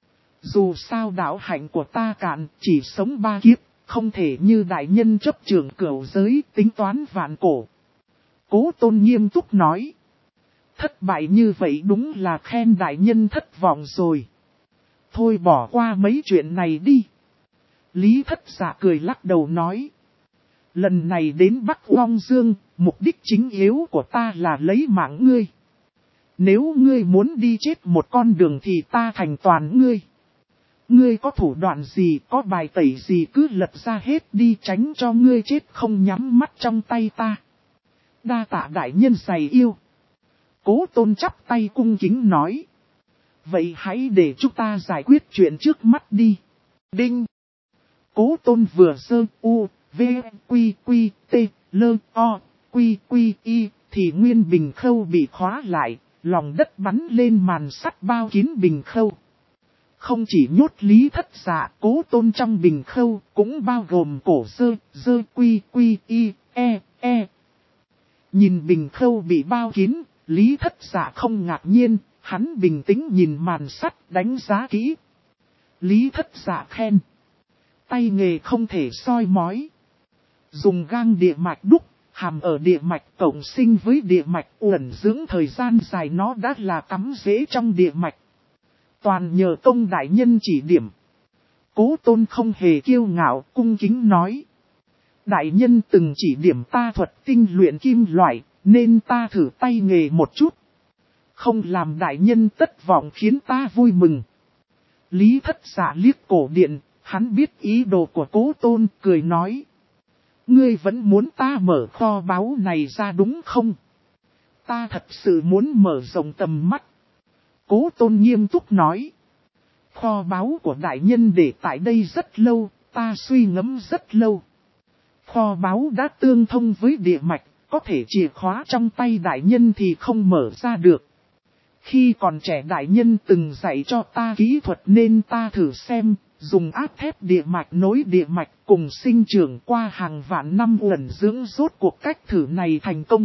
Speaker 1: Dù sao đạo hạnh của ta cạn, chỉ sống 3 kiếp, không thể như đại nhân chấp trưởng cửu giới tính toán vạn cổ. Cố Tôn nghiêm túc nói. Thất bại như vậy đúng là khen đại nhân thất vọng rồi. Thôi bỏ qua mấy chuyện này đi. Lý Thất Dạ cười lắc đầu nói. Lần này đến Bắc Long Dương, mục đích chính yếu của ta là lấy mạng ngươi. Nếu ngươi muốn đi chết một con đường thì ta thành toàn ngươi. Ngươi có thủ đoạn gì, có bài tẩy gì cứ lật ra hết đi, tránh cho ngươi chết không nhắm mắt trong tay ta. Đa tạ đại nhân dày yêu. Cố Tôn chắp tay cung kính nói. Vậy hãy để chúng ta giải quyết chuyện trước mắt đi. Đinh. Cố Tôn vừa sơ u, v, quy quy, t, lơ, o, quy quy, y, thì nguyên bình khâu bị khóa lại, lòng đất bắn lên màn sắt bao kín bình khâu. Không chỉ nhốt Lý Thất Dạ, Cố Tôn trong bình khâu, cũng bao gồm cổ dơ quy quy, y, e. Nhìn bình khâu bị bao kín, Lý Thất Dạ không ngạc nhiên, hắn bình tĩnh nhìn màn sắt đánh giá kỹ. Lý Thất Dạ khen. Tay nghề không thể soi mói. Dùng gang địa mạch đúc, hàm ở địa mạch cộng sinh với địa mạch uẩn dưỡng thời gian dài nó đã là cắm rễ trong địa mạch. Toàn nhờ công đại nhân chỉ điểm. Cố Tôn không hề kiêu ngạo, cung kính nói. Đại nhân từng chỉ điểm ta thuật tinh luyện kim loại, nên ta thử tay nghề một chút. Không làm đại nhân thất vọng khiến ta vui mừng. Lý Thất Dạ liếc cổ điện, hắn biết ý đồ của Cố Tôn, cười nói. Ngươi vẫn muốn ta mở kho báu này ra đúng không? Ta thật sự muốn mở rộng tầm mắt. Cố Tôn nghiêm túc nói. Kho báu của đại nhân để tại đây rất lâu, ta suy ngẫm rất lâu. Kho báu đã tương thông với địa mạch, có thể chìa khóa trong tay đại nhân thì không mở ra được. Khi còn trẻ đại nhân từng dạy cho ta kỹ thuật nên ta thử xem, dùng áp thép địa mạch nối địa mạch cùng sinh trưởng qua hàng vạn năm uẩn dưỡng rốt cuộc cách thử này thành công.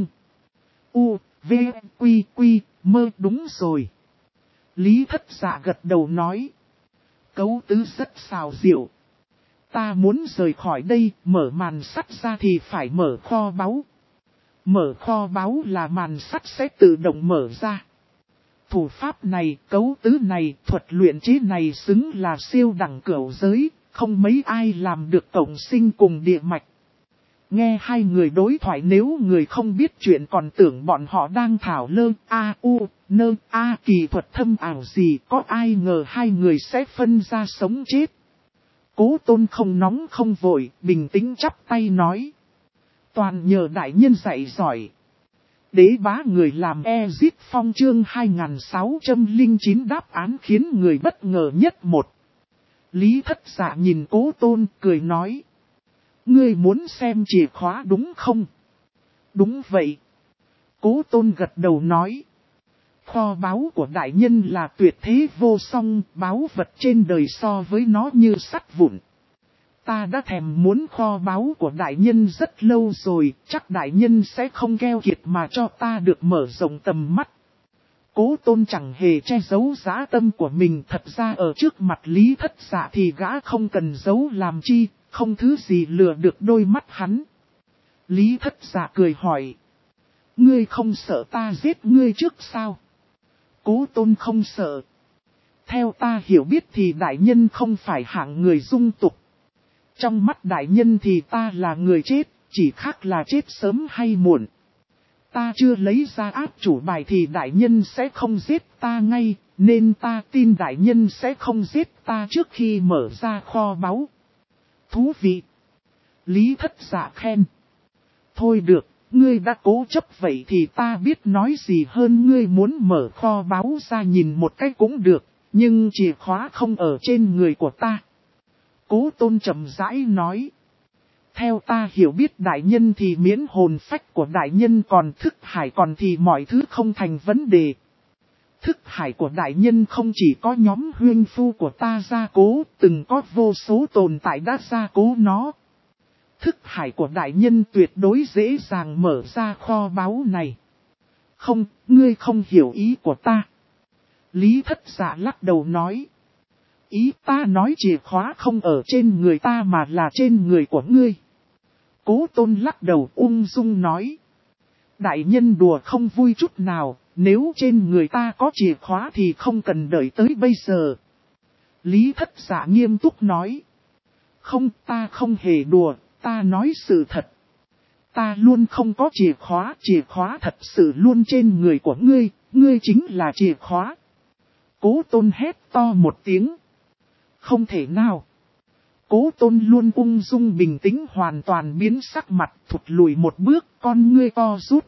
Speaker 1: U, V, Quy, Quy, mơ đúng rồi. Lý Thất Dạ gật đầu nói. Cấu tứ rất xào diệu. Ta muốn rời khỏi đây, mở màn sắt ra thì phải mở kho báu. Mở kho báu là màn sắt sẽ tự động mở ra. Thủ pháp này, cấu tứ này, thuật luyện chế này xứng là siêu đẳng cửu giới, không mấy ai làm được cộng sinh cùng địa mạch. Nghe hai người đối thoại nếu người không biết chuyện còn tưởng bọn họ đang thảo lơ, kỳ thuật thâm ảo gì, có ai ngờ hai người sẽ phân ra sống chết. Cố Tôn không nóng không vội, bình tĩnh chắp tay nói. Toàn nhờ đại nhân dạy giỏi. Đế bá người làm Ezit Phong chương 2609 đáp án khiến người bất ngờ nhất một. Lý Thất Dạ nhìn Cố Tôn cười nói. Ngươi muốn xem chìa khóa đúng không? Đúng vậy. Cố Tôn gật đầu nói. Kho báu của đại nhân là tuyệt thế vô song, báu vật trên đời so với nó như sắt vụn. Ta đã thèm muốn kho báu của đại nhân rất lâu rồi, chắc đại nhân sẽ không keo kiệt mà cho ta được mở rộng tầm mắt. Cố Tôn chẳng hề che giấu dã tâm của mình, thật ra ở trước mặt Lý Thất Dạ thì gã không cần giấu làm chi, không thứ gì lừa được đôi mắt hắn. Lý Thất Dạ cười hỏi. Ngươi không sợ ta giết ngươi trước sao? Cố Tôn không sợ. Theo ta hiểu biết thì đại nhân không phải hạng người dung tục. Trong mắt đại nhân thì ta là người chết, chỉ khác là chết sớm hay muộn. Ta chưa lấy ra áp chủ bài thì đại nhân sẽ không giết ta ngay, nên ta tin đại nhân sẽ không giết ta trước khi mở ra kho báu. Thú vị. Lý Thất Dạ khen. Thôi được, ngươi đã cố chấp vậy thì ta biết nói gì hơn. Ngươi muốn mở kho báu ra nhìn một cái cũng được, nhưng chìa khóa không ở trên người của ta. Cố Tôn chậm rãi nói. Theo ta hiểu biết đại nhân thì miễn hồn phách của đại nhân còn thức hải còn thì mọi thứ không thành vấn đề. Thức hải của đại nhân không chỉ có nhóm huyên phu của ta gia cố, từng có vô số tồn tại đã gia cố nó. Thức hải của đại nhân tuyệt đối dễ dàng mở ra kho báu này. Không, ngươi không hiểu ý của ta. Lý Thất Dạ lắc đầu nói. Ý ta nói chìa khóa không ở trên người ta mà là trên người của ngươi. Cố Tôn lắc đầu ung dung nói. Đại nhân đùa không vui chút nào, nếu trên người ta có chìa khóa thì không cần đợi tới bây giờ. Lý Thất Dạ nghiêm túc nói. Không, ta không hề đùa, ta nói sự thật. Ta luôn không có chìa khóa thật sự luôn trên người của ngươi, ngươi chính là chìa khóa. Cố Tôn hét to một tiếng. Không thể nào. Cố Tôn luôn ung dung bình tĩnh hoàn toàn biến sắc mặt thụt lùi một bước con ngươi co rút.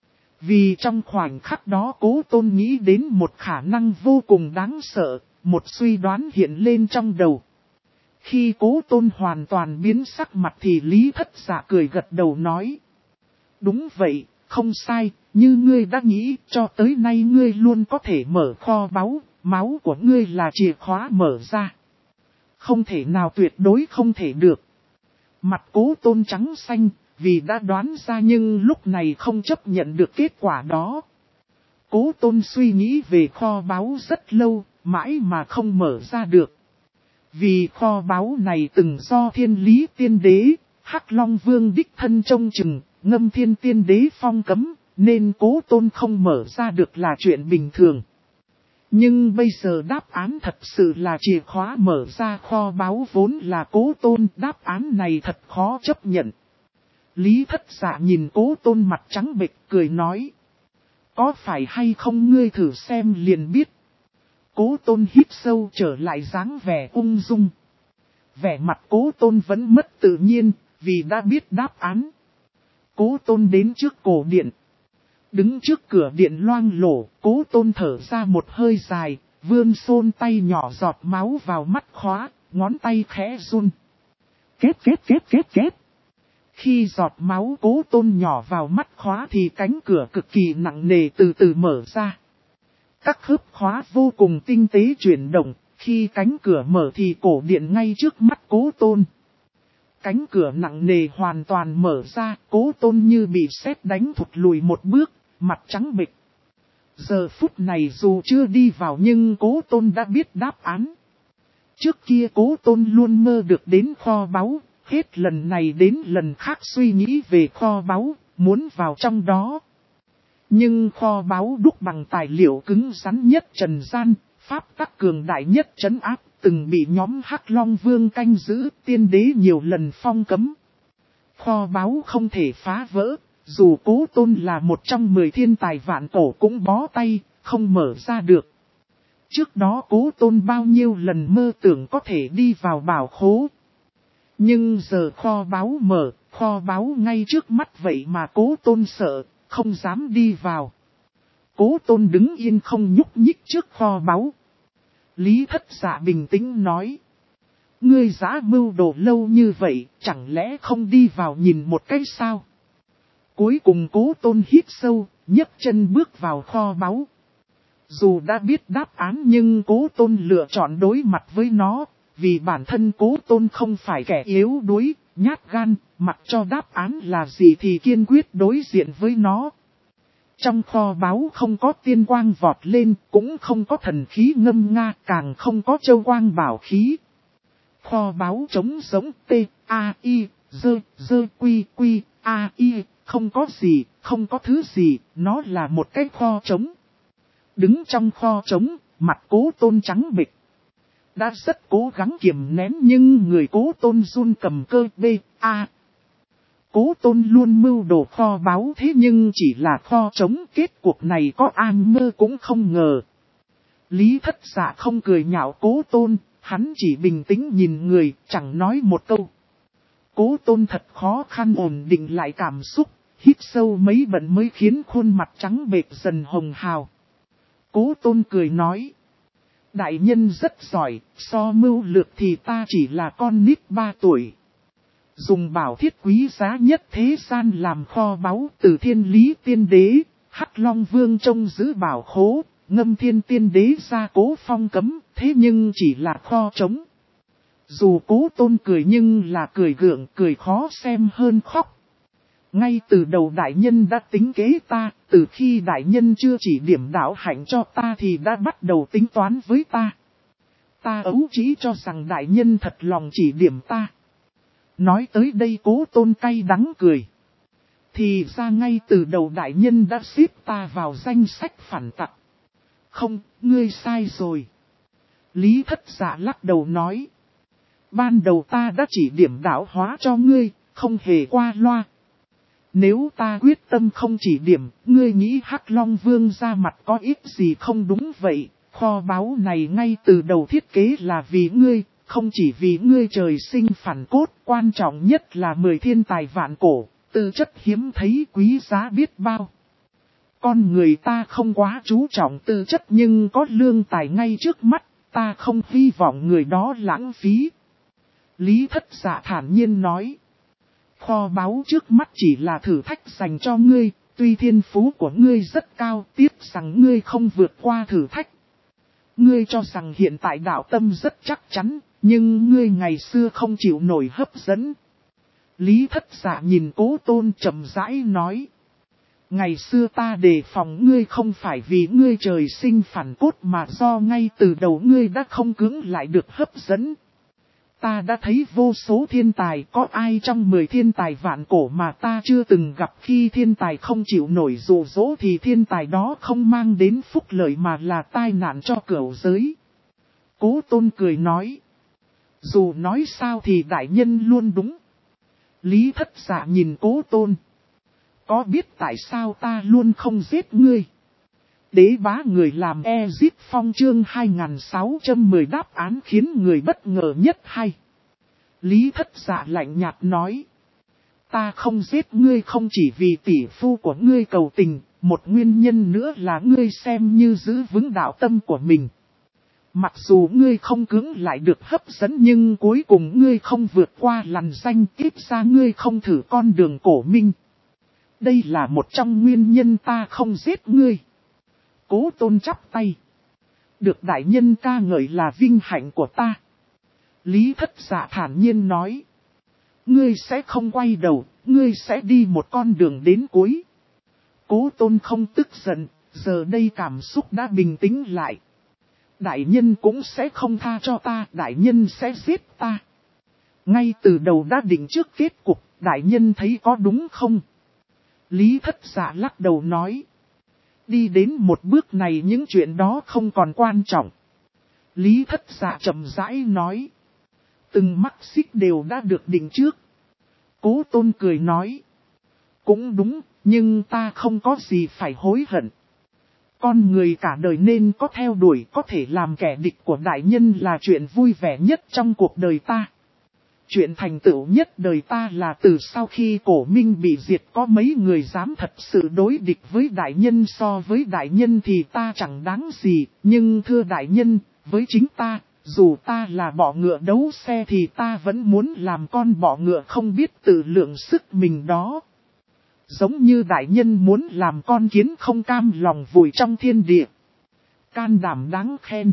Speaker 1: Vì trong khoảnh khắc đó Cố Tôn nghĩ đến một khả năng vô cùng đáng sợ, một suy đoán hiện lên trong đầu. Khi Cố Tôn hoàn toàn biến sắc mặt thì Lý Thất Dạ cười gật đầu nói. Đúng vậy, không sai, như ngươi đã nghĩ cho tới nay ngươi luôn có thể mở kho báu, máu của ngươi là chìa khóa mở ra. Không thể nào tuyệt đối không thể được. Mặt Cố Tôn trắng xanh, vì đã đoán ra nhưng lúc này không chấp nhận được kết quả đó. Cố Tôn suy nghĩ về kho báu rất lâu, mãi mà không mở ra được. Vì kho báu này từng do Thiên Lý Tiên Đế, Hắc Long Vương đích thân trông chừng, Ngâm Thiên Tiên Đế phong cấm, nên Cố Tôn không mở ra được là chuyện bình thường. Nhưng bây giờ đáp án thật sự là chìa khóa mở ra kho báu vốn là Cố Tôn, đáp án này thật khó chấp nhận. Lý Thất Dạ nhìn Cố Tôn mặt trắng bệch cười nói. Có phải hay không ngươi thử xem liền biết. Cố Tôn hít sâu trở lại dáng vẻ ung dung. Vẻ mặt Cố Tôn vẫn mất tự nhiên, vì đã biết đáp án. Cố Tôn đến trước cổ điện. Đứng trước cửa điện loang lổ, Cố Tôn thở ra một hơi dài, vươn xôn tay nhỏ giọt máu vào mắt khóa, ngón tay khẽ run. Kết. Khi giọt máu Cố Tôn nhỏ vào mắt khóa thì cánh cửa cực kỳ nặng nề từ từ mở ra. Các khớp khóa vô cùng tinh tế chuyển động, khi cánh cửa mở thì cổ điện ngay trước mắt Cố Tôn. Cánh cửa nặng nề hoàn toàn mở ra, Cố Tôn như bị sét đánh thụt lùi một bước, mặt trắng bệch. Giờ phút này dù chưa đi vào nhưng Cố Tôn đã biết đáp án. Trước kia Cố Tôn luôn mơ được đến kho báu, hết lần này đến lần khác suy nghĩ về kho báu, muốn vào trong đó. Nhưng kho báu đúc bằng tài liệu cứng rắn nhất trần gian, pháp tắc cường đại nhất trấn áp, từng bị nhóm Hắc Long Vương canh giữ, tiên đế nhiều lần phong cấm. Kho báu không thể phá vỡ, dù Cố Tôn là một trong 10 thiên tài vạn cổ cũng bó tay, không mở ra được. Trước đó Cố Tôn bao nhiêu lần mơ tưởng có thể đi vào bảo khố. Nhưng giờ kho báu mở, kho báu ngay trước mắt vậy mà Cố Tôn sợ, không dám đi vào. Cố Tôn đứng yên không nhúc nhích trước kho báu. Lý Thất Dạ bình tĩnh nói. Ngươi dã mưu đồ lâu như vậy, chẳng lẽ không đi vào nhìn một cái sao? Cuối cùng Cố Tôn hít sâu, nhấc chân bước vào kho báu. Dù đã biết đáp án nhưng Cố Tôn lựa chọn đối mặt với nó, vì bản thân Cố Tôn không phải kẻ yếu đuối, nhát gan, mặc cho đáp án là gì thì kiên quyết đối diện với nó. Trong kho báu không có tiên quang vọt lên, cũng không có thần khí ngâm nga, càng không có châu quang bảo khí. Kho báu trống giống T-A-I, Q-Q-A-I, không có gì, không có thứ gì, nó là một cái kho trống. Đứng trong kho trống, mặt Cố Tôn trắng bệch. Đã rất cố gắng kiềm nén nhưng người Cố Tôn run cầm cơ B-A. Cố Tôn luôn mưu đồ kho báu thế nhưng chỉ là kho trống, kết cuộc này có an mơ cũng không ngờ. Lý Thất Dạ không cười nhạo Cố Tôn, hắn chỉ bình tĩnh nhìn người, chẳng nói một câu. Cố Tôn thật khó khăn ổn định lại cảm xúc, hít sâu mấy bận mới khiến khuôn mặt trắng bệch dần hồng hào. Cố Tôn cười nói. Đại nhân rất giỏi, so mưu lược thì ta chỉ là con nít 3 tuổi. Dùng bảo thiết quý giá nhất thế gian làm kho báu từ Thiên Lý Tiên Đế, Hắc Long Vương trông giữ bảo khố, Ngâm Thiên Tiên Đế ra Cố Phong cấm, thế nhưng chỉ là kho trống. Dù Cố Tôn cười nhưng là cười gượng, cười khó xem hơn khóc. Ngay từ đầu đại nhân đã tính kế ta, từ khi đại nhân chưa chỉ điểm đạo hạnh cho ta thì đã bắt đầu tính toán với ta. Ta ấu trí cho rằng đại nhân thật lòng chỉ điểm ta. Nói tới đây Cố Tôn cay đắng cười. Thì ra ngay từ đầu đại nhân đã xếp ta vào danh sách phản tặc. Không, ngươi sai rồi. Lý Thất Dạ lắc đầu nói. Ban đầu ta đã chỉ điểm đạo hóa cho ngươi, không hề qua loa. Nếu ta quyết tâm không chỉ điểm, ngươi nghĩ Hắc Long Vương ra mặt có ít gì không đúng vậy. Kho báu này ngay từ đầu thiết kế là vì ngươi, không chỉ vì ngươi trời sinh phản cốt, quan trọng nhất là 10 thiên tài vạn cổ, tư chất hiếm thấy quý giá biết bao. Con người ta không quá chú trọng tư chất nhưng có lương tài ngay trước mắt, ta không hy vọng người đó lãng phí. Lý Thất Dạ thản nhiên nói. Kho báu trước mắt chỉ là thử thách dành cho ngươi, tuy thiên phú của ngươi rất cao, tiếc rằng ngươi không vượt qua thử thách. Ngươi cho rằng hiện tại đạo tâm rất chắc chắn, nhưng ngươi ngày xưa không chịu nổi hấp dẫn. Lý Thất Dạ nhìn Cố Tôn chậm rãi nói. Ngày xưa ta đề phòng ngươi không phải vì ngươi trời sinh phản cốt mà do ngay từ đầu ngươi đã không cưỡng lại được hấp dẫn. Ta đã thấy vô số thiên tài, có ai trong 10 thiên tài vạn cổ mà ta chưa từng gặp. Khi thiên tài không chịu nổi dụ dỗ thì thiên tài đó không mang đến phúc lợi mà là tai nạn cho cửu giới. Cố Tôn cười nói. Dù nói sao thì đại nhân luôn đúng. Lý Thất Dạ nhìn Cố Tôn. Có biết tại sao ta luôn không giết ngươi? Đế bá người làm Ezip Phong chương 2610 đáp án khiến người bất ngờ nhất hay. Lý Thất Dạ lạnh nhạt nói. Ta không giết ngươi không chỉ vì tỷ phu của ngươi cầu tình, một nguyên nhân nữa là ngươi xem như giữ vững đạo tâm của mình. Mặc dù ngươi không cưỡng lại được hấp dẫn nhưng cuối cùng ngươi không vượt qua lằn danh, ít ra ngươi không thử con đường cổ minh. Đây là một trong nguyên nhân ta không giết ngươi. Cố Tôn chắp tay. Được đại nhân ca ngợi là vinh hạnh của ta. Lý Thất Dạ thản nhiên nói. Ngươi sẽ không quay đầu, ngươi sẽ đi một con đường đến cuối. Cố Tôn không tức giận, giờ đây cảm xúc đã bình tĩnh lại. Đại nhân cũng sẽ không tha cho ta, đại nhân sẽ giết ta. Ngay từ đầu đã định trước kết cục, đại nhân thấy có đúng không? Lý Thất Dạ lắc đầu nói. Đi đến một bước này những chuyện đó không còn quan trọng. Lý Thất Dạ chậm rãi nói. Từng mắc xích đều đã được định trước. Cố Tôn cười nói. Cũng đúng, nhưng ta không có gì phải hối hận. Con người cả đời nên có theo đuổi, có thể làm kẻ địch của đại nhân là chuyện vui vẻ nhất trong cuộc đời ta. Chuyện thành tựu nhất đời ta là từ sau khi cổ minh bị diệt có mấy người dám thật sự đối địch với đại nhân, so với đại nhân thì ta chẳng đáng gì, nhưng thưa đại nhân, với chính ta, dù ta là bọ ngựa đấu xe thì ta vẫn muốn làm con bọ ngựa không biết tự lượng sức mình đó. Giống như đại nhân muốn làm con kiến không cam lòng vùi trong thiên địa. Can đảm đáng khen.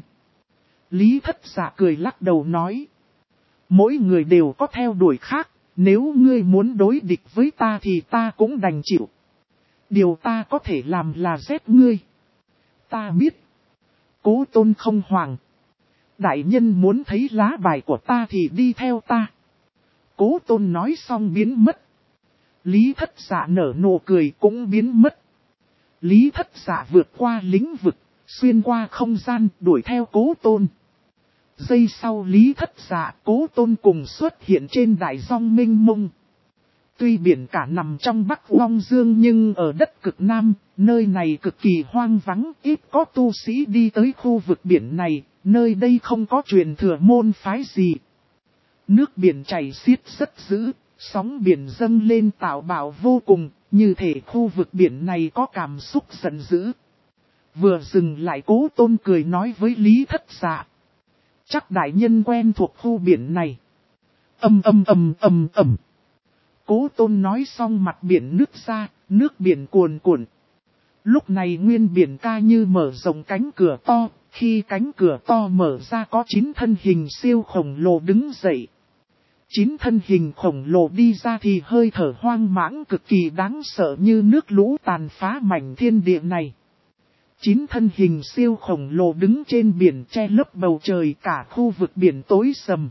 Speaker 1: Lý Thất Dạ cười lắc đầu nói. Mỗi người đều có theo đuổi khác, nếu ngươi muốn đối địch với ta thì ta cũng đành chịu. Điều ta có thể làm là giết ngươi. Ta biết. Cố Tôn không hoảng. Đại nhân muốn thấy lá bài của ta thì đi theo ta. Cố Tôn nói xong biến mất. Lý Thất Dạ nở nụ cười cũng biến mất. Lý Thất Dạ vượt qua lĩnh vực, xuyên qua không gian, đuổi theo Cố Tôn. Giây sau Lý Thất Dạ, Cố Tôn cùng xuất hiện trên đại giong mênh mông. Tuy biển cả nằm trong Bắc Long Dương nhưng ở đất cực Nam, nơi này cực kỳ hoang vắng, ít có tu sĩ đi tới khu vực biển này, nơi đây không có truyền thừa môn phái gì. Nước biển chảy xiết rất dữ, sóng biển dâng lên tạo bão vô cùng, như thể khu vực biển này có cảm xúc giận dữ. Vừa dừng lại Cố Tôn cười nói với Lý Thất Dạ. Chắc đại nhân quen thuộc khu biển này. Ầm. Cố Tôn nói xong mặt biển nứt ra, nước biển cuồn cuộn. Lúc này nguyên biển ca như mở rộng cánh cửa to, khi cánh cửa to mở ra có 9 thân hình siêu khổng lồ đứng dậy. 9 thân hình khổng lồ đi ra thì hơi thở hoang mãng cực kỳ đáng sợ như nước lũ tàn phá mảnh thiên địa này. 9 thân hình siêu khổng lồ đứng trên biển che lấp bầu trời, cả khu vực biển tối sầm.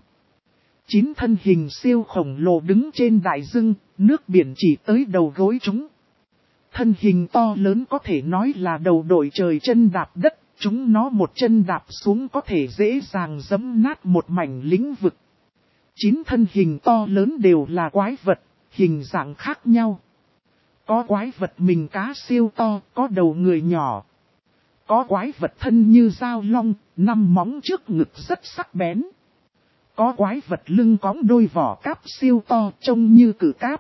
Speaker 1: 9 thân hình siêu khổng lồ đứng trên đại dương, nước biển chỉ tới đầu gối chúng. Thân hình to lớn có thể nói là đầu đội trời chân đạp đất, chúng nó một chân đạp xuống có thể dễ dàng giẫm nát một mảnh lĩnh vực. 9 thân hình to lớn đều là quái vật, hình dạng khác nhau. Có quái vật mình cá siêu to, có đầu người nhỏ. Có quái vật thân như dao long, 5 móng trước ngực rất sắc bén. Có quái vật lưng cõng đôi vỏ cáp siêu to trông như cử cáp.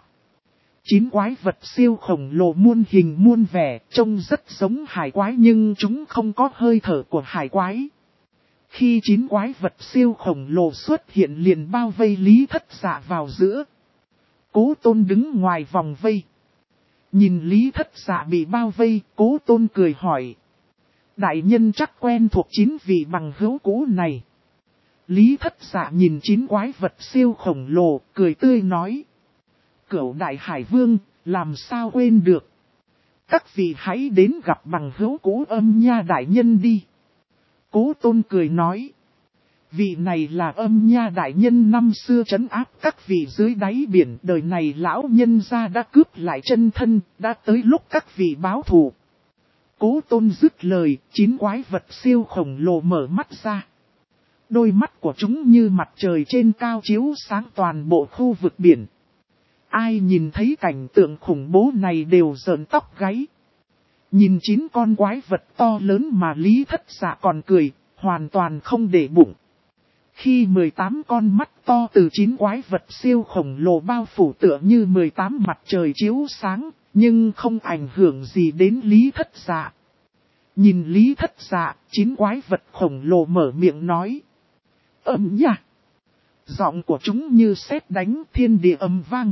Speaker 1: 9 quái vật siêu khổng lồ muôn hình muôn vẻ, trông rất giống hải quái nhưng chúng không có hơi thở của hải quái. Khi 9 quái vật siêu khổng lồ xuất hiện liền bao vây Lý Thất Dạ vào giữa. Cố Tôn đứng ngoài vòng vây. Nhìn Lý Thất Dạ bị bao vây, Cố Tôn cười hỏi. Đại nhân chắc quen thuộc 9 vị bằng hữu cũ này. Lý Thất Dạ nhìn 9 quái vật siêu khổng lồ, cười tươi nói. Cửu Đại Hải Vương, làm sao quên được. Các vị hãy đến gặp bằng hữu cũ Âm Nha Đại Nhân đi. Cố Tôn cười nói. Vị này là Âm Nha Đại Nhân năm xưa trấn áp các vị dưới đáy biển. Đời này lão nhân gia đã cướp lại chân thân, đã tới lúc các vị báo thù. Cố Tôn dứt lời, 9 quái vật siêu khổng lồ mở mắt ra. Đôi mắt của chúng như mặt trời trên cao chiếu sáng toàn bộ khu vực biển. Ai nhìn thấy cảnh tượng khủng bố này đều rợn tóc gáy. Nhìn 9 con quái vật to lớn mà Lý Thất Dạ còn cười, hoàn toàn không để bụng. Khi 18 con mắt to từ 9 quái vật siêu khổng lồ bao phủ tựa như 18 mặt trời chiếu sáng, nhưng không ảnh hưởng gì đến Lý Thất Dạ. Nhìn Lý Thất Dạ, 9 quái vật khổng lồ mở miệng nói. Âm nha! Giọng của chúng như sét đánh, thiên địa ầm vang.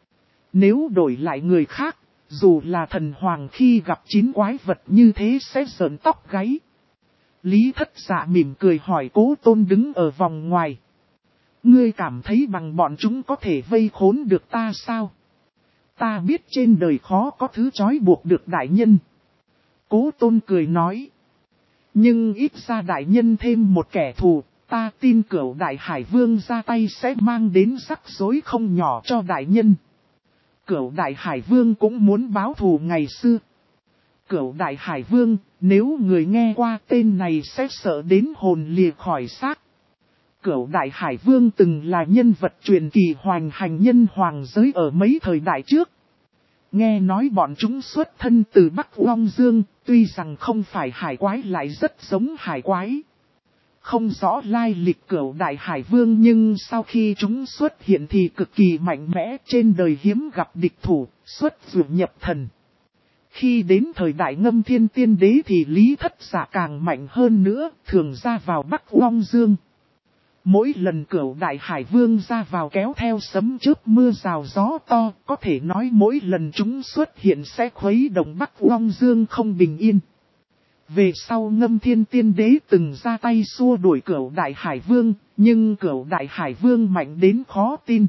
Speaker 1: Nếu đổi lại người khác, dù là thần hoàng khi gặp 9 quái vật như thế sẽ rợn tóc gáy. Lý Thất Dạ mỉm cười hỏi Cố Tôn đứng ở vòng ngoài. Ngươi cảm thấy bằng bọn chúng có thể vây khốn được ta sao? Ta biết trên đời khó có thứ trói buộc được đại nhân. Cố Tôn cười nói. Nhưng ít ra đại nhân thêm một kẻ thù, ta tin Cửu Đại Hải Vương ra tay sẽ mang đến rắc rối không nhỏ cho đại nhân. Cửu Đại Hải Vương cũng muốn báo thù ngày xưa. Cửu Đại Hải Vương, nếu người nghe qua tên này sẽ sợ đến hồn lìa khỏi xác. Cửu Đại Hải Vương từng là nhân vật truyền kỳ hoành hành nhân hoàng giới ở mấy thời đại trước. Nghe nói bọn chúng xuất thân từ Bắc Long Dương, tuy rằng không phải hải quái lại rất giống hải quái. Không rõ lai lịch Cửu Đại Hải Vương nhưng sau khi chúng xuất hiện thì cực kỳ mạnh mẽ, trên đời hiếm gặp địch thủ, xuất dụ nhập thần. Khi đến thời đại Ngâm Thiên Tiên Đế thì Lý Thất Dạ càng mạnh hơn nữa, thường ra vào Bắc Long Dương. Mỗi lần Cửu Đại Hải Vương ra vào kéo theo sấm chớp mưa rào gió to, có thể nói mỗi lần chúng xuất hiện sẽ khuấy động Bắc Long Dương không bình yên. Về sau Ngâm Thiên Tiên Đế từng ra tay xua đuổi Cửu Đại Hải Vương, nhưng Cửu Đại Hải Vương mạnh đến khó tin.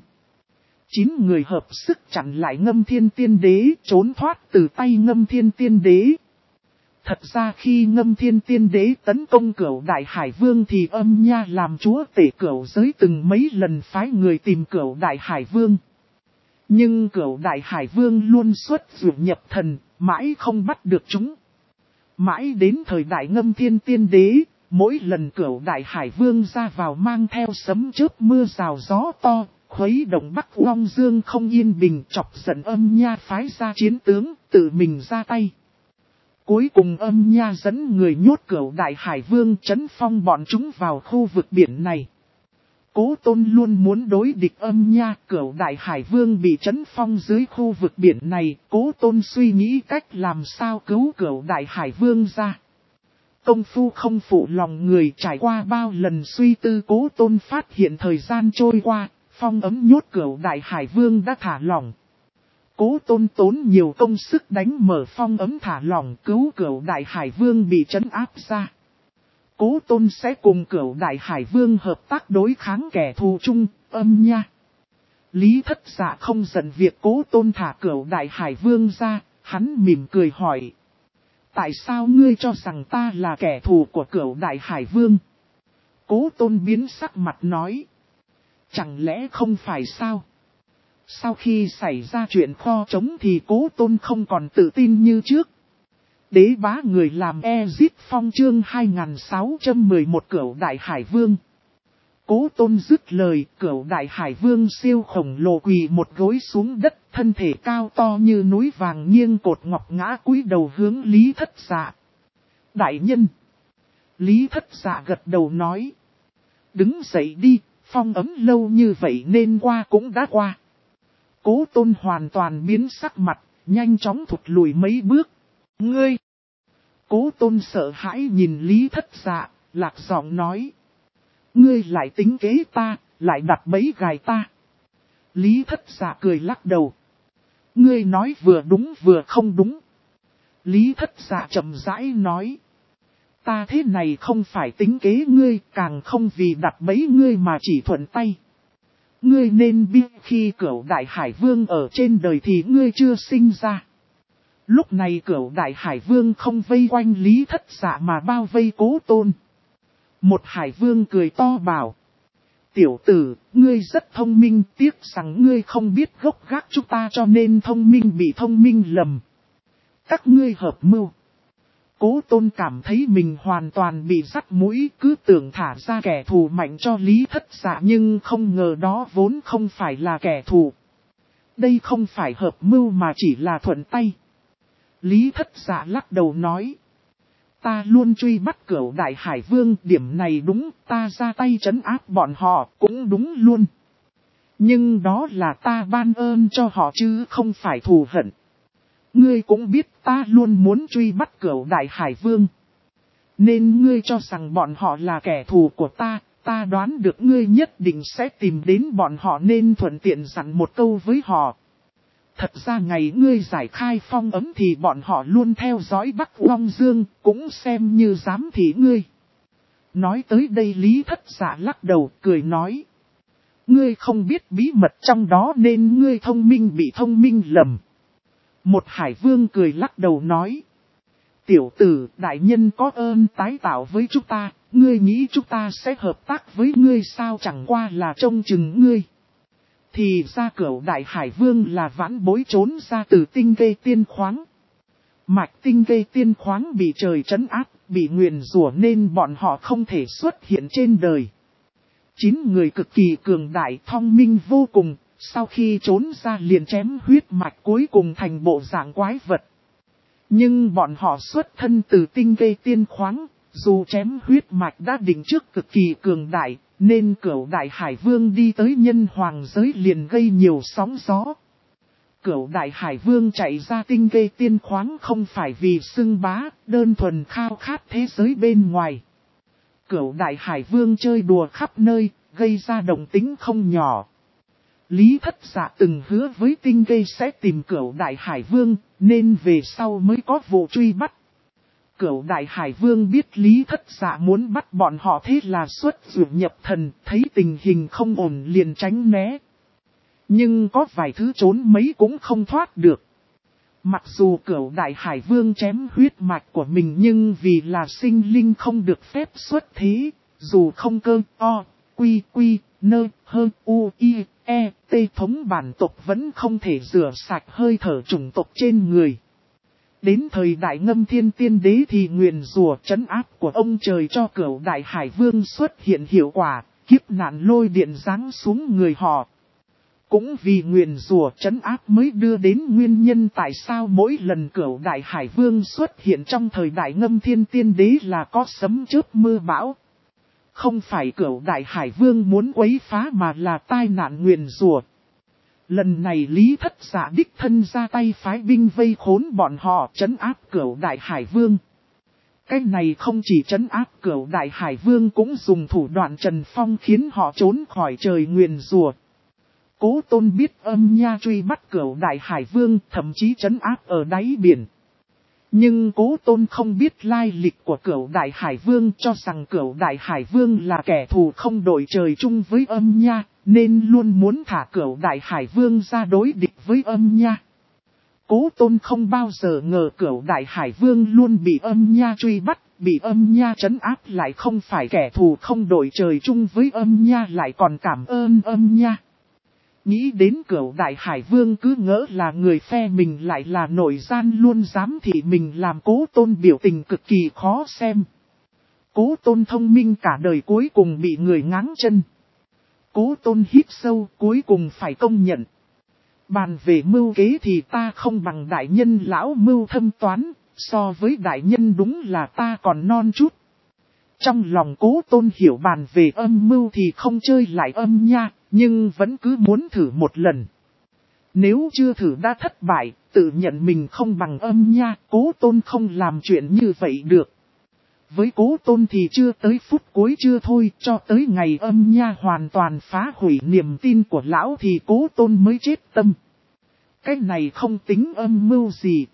Speaker 1: 9 người hợp sức chặn lại Ngâm Thiên Tiên Đế, trốn thoát từ tay Ngâm Thiên Tiên Đế. Thật ra khi Ngâm Thiên Tiên Đế tấn công Cửu Đại Hải Vương thì Âm Nha làm chúa tể cửu giới từng mấy lần phái người tìm Cửu Đại Hải Vương. Nhưng Cửu Đại Hải Vương luôn xuất dụ nhập thần, mãi không bắt được chúng. Mãi đến thời đại Ngâm Thiên Tiên Đế, mỗi lần Cửu Đại Hải Vương ra vào mang theo sấm chớp mưa rào gió to, khuấy động Bắc Long Dương không yên bình, chọc giận Âm Nha phái ra chiến tướng, tự mình ra tay. Cuối cùng Âm Nha dẫn người nhốt Cửu Đại Hải Vương trấn phong bọn chúng vào khu vực biển này. Cố Tôn luôn muốn đối địch Âm Nha, Cửu Đại Hải Vương bị trấn phong dưới khu vực biển này, Cố Tôn suy nghĩ cách làm sao cứu Cửu Đại Hải Vương ra. Công phu không phụ lòng người, trải qua bao lần suy tư Cố Tôn phát hiện thời gian trôi qua, phong ấm nhốt Cửu Đại Hải Vương đã thả lỏng. Cố Tôn tốn nhiều công sức đánh mở phong ấm thả lỏng cứu Cửu Đại Hải Vương bị trấn áp ra. Cố Tôn sẽ cùng Cửu Đại Hải Vương hợp tác đối kháng kẻ thù chung, âm nha. Lý Thất Dạ không giận việc Cố Tôn thả Cửu Đại Hải Vương ra, hắn mỉm cười hỏi. Tại sao ngươi cho rằng ta là kẻ thù của Cửu Đại Hải Vương? Cố Tôn biến sắc mặt nói. Chẳng lẽ không phải sao? Sau khi xảy ra chuyện kho trống thì Cố Tôn không còn tự tin như trước. Đế bá người làm Ezit Phong chương 2611 Cửu Đại Hải Vương. Cố Tôn dứt lời, Cửu Đại Hải Vương siêu khổng lồ quỳ một gối xuống đất, thân thể cao to như núi vàng nghiêng cột ngọc ngã cúi đầu hướng Lý Thất Dạ. Đại nhân! Lý Thất Dạ gật đầu nói. Đứng dậy đi, phong ấm lâu như vậy nên qua cũng đã qua. Cố Tôn hoàn toàn biến sắc mặt, nhanh chóng thụt lùi mấy bước. Ngươi! Cố Tôn sợ hãi nhìn Lý Thất Dạ, lạc giọng nói. Ngươi lại tính kế ta, lại đặt bẫy gài ta. Lý Thất Dạ cười lắc đầu. Ngươi nói vừa đúng vừa không đúng. Lý Thất Dạ chậm rãi nói. Ta thế này không phải tính kế ngươi, càng không vì đặt bẫy ngươi mà chỉ thuận tay. Ngươi nên biết khi Cửu Đại Hải Vương ở trên đời thì ngươi chưa sinh ra. Lúc này Cửu Đại Hải Vương không vây quanh Lý Thất Dạ mà bao vây Cố Tôn. Một Hải Vương cười to bảo. Tiểu tử, ngươi rất thông minh, tiếc rằng ngươi không biết gốc gác chúng ta cho nên thông minh bị thông minh lầm. Các ngươi hợp mưu. Cố Tôn cảm thấy mình hoàn toàn bị dắt mũi, cứ tưởng thả ra kẻ thù mạnh cho Lý Thất Dạ nhưng không ngờ đó vốn không phải là kẻ thù. Đây không phải hợp mưu mà chỉ là thuận tay. Lý Thất Dạ lắc đầu nói. Ta luôn truy bắt Cửu Đại Hải Vương, điểm này đúng, ta ra tay trấn áp bọn họ, cũng đúng luôn. Nhưng đó là ta ban ơn cho họ chứ không phải thù hận. Ngươi cũng biết ta luôn muốn truy bắt Cửu Đại Hải Vương. Nên ngươi cho rằng bọn họ là kẻ thù của ta đoán được ngươi nhất định sẽ tìm đến bọn họ nên thuận tiện dặn một câu với họ. Thật ra ngày ngươi giải khai phong ấm thì bọn họ luôn theo dõi Bắc Long Dương, cũng xem như giám thị ngươi. Nói tới đây Lý Thất Dạ lắc đầu cười nói. Ngươi không biết bí mật trong đó nên ngươi thông minh bị thông minh lầm. Một Hải Vương cười lắc đầu nói. Tiểu tử, đại nhân có ơn tái tạo với chúng ta, ngươi nghĩ chúng ta sẽ hợp tác với ngươi sao chẳng qua là trông chừng ngươi. Thì ra Cửu Đại Hải Vương là vãn bối trốn ra từ tinh kê tiên khoáng. Mạch tinh kê tiên khoáng bị trời trấn áp, bị nguyền rủa nên bọn họ không thể xuất hiện trên đời. 9 người cực kỳ cường đại thông minh vô cùng, sau khi trốn ra liền chém huyết mạch cuối cùng thành bộ dạng quái vật. Nhưng bọn họ xuất thân từ tinh kê tiên khoáng, dù chém huyết mạch đã định trước cực kỳ cường đại, nên Cửu Đại Hải Vương đi tới nhân hoàng giới liền gây nhiều sóng gió. Cửu Đại Hải Vương chạy ra tinh kê tiên khoáng không phải vì xưng bá, đơn thuần khao khát thế giới bên ngoài. Cửu Đại Hải Vương chơi đùa khắp nơi, gây ra động tĩnh không nhỏ. Lý Thất Dạ từng hứa với tinh kê sẽ tìm Cửu Đại Hải Vương, nên về sau mới có vụ truy bắt. Cửu Đại Hải Vương biết Lý Thất Dạ muốn bắt bọn họ thế là xuất dụ nhập thần, thấy tình hình không ổn liền tránh né. Nhưng có vài thứ trốn mấy cũng không thoát được. Mặc dù Cửu Đại Hải Vương chém huyết mạch của mình nhưng vì là sinh linh không được phép xuất thế, dù không cơ, o, quy, nơ, hơ, u, i, e, t thống bản tộc vẫn không thể rửa sạch hơi thở chủng tộc trên người. Đến thời đại Ngâm Thiên Tiên Đế thì nguyền rủa trấn áp của ông trời cho Cửu Đại Hải Vương xuất hiện hiệu quả, kiếp nạn lôi điện giáng xuống người họ. Cũng vì nguyền rủa trấn áp mới đưa đến nguyên nhân tại sao mỗi lần Cửu Đại Hải Vương xuất hiện trong thời đại Ngâm Thiên Tiên Đế là có sấm chớp mưa bão. Không phải Cửu Đại Hải Vương muốn quấy phá mà là tai nạn nguyền rủa. Lần này Lý Thất Dạ đích thân ra tay phái binh vây khốn bọn họ trấn áp Cửu Đại Hải Vương. Cái này không chỉ trấn áp Cửu Đại Hải Vương cũng dùng thủ đoạn Trần Phong khiến họ trốn khỏi trời nguyền rủa. Cố Tôn biết Âm Nha truy bắt Cửu Đại Hải Vương, thậm chí trấn áp ở đáy biển. Nhưng Cố Tôn không biết lai lịch của Cửu Đại Hải Vương, cho rằng Cửu Đại Hải Vương là kẻ thù không đội trời chung với Âm Nha, nên luôn muốn thả Cửu Đại Hải Vương ra đối địch với Âm Nha. Cố Tôn không bao giờ ngờ Cửu Đại Hải Vương luôn bị Âm Nha truy bắt, bị Âm Nha trấn áp, lại không phải kẻ thù không đội trời chung với Âm Nha, lại còn cảm ơn Âm Nha. Nghĩ đến Cửu Đại Hải Vương cứ ngỡ là người phe mình lại là nội gian, luôn dám thị mình, làm Cố Tôn biểu tình cực kỳ khó xem. Cố Tôn thông minh cả đời cuối cùng bị người ngáng chân. Cố Tôn hít sâu, cuối cùng phải công nhận. Bàn về mưu kế thì ta không bằng đại nhân lão mưu thâm toán, so với đại nhân đúng là ta còn non chút. Trong lòng Cố Tôn hiểu bàn về âm mưu thì không chơi lại Âm Nha, nhưng vẫn cứ muốn thử một lần. Nếu chưa thử đã thất bại, tự nhận mình không bằng Âm Nha, Cố Tôn không làm chuyện như vậy được. Với Cố Tôn thì chưa tới phút cuối chưa thôi, cho tới ngày Âm Nha hoàn toàn phá hủy niềm tin của lão thì Cố Tôn mới chết tâm. Cái này không tính âm mưu gì.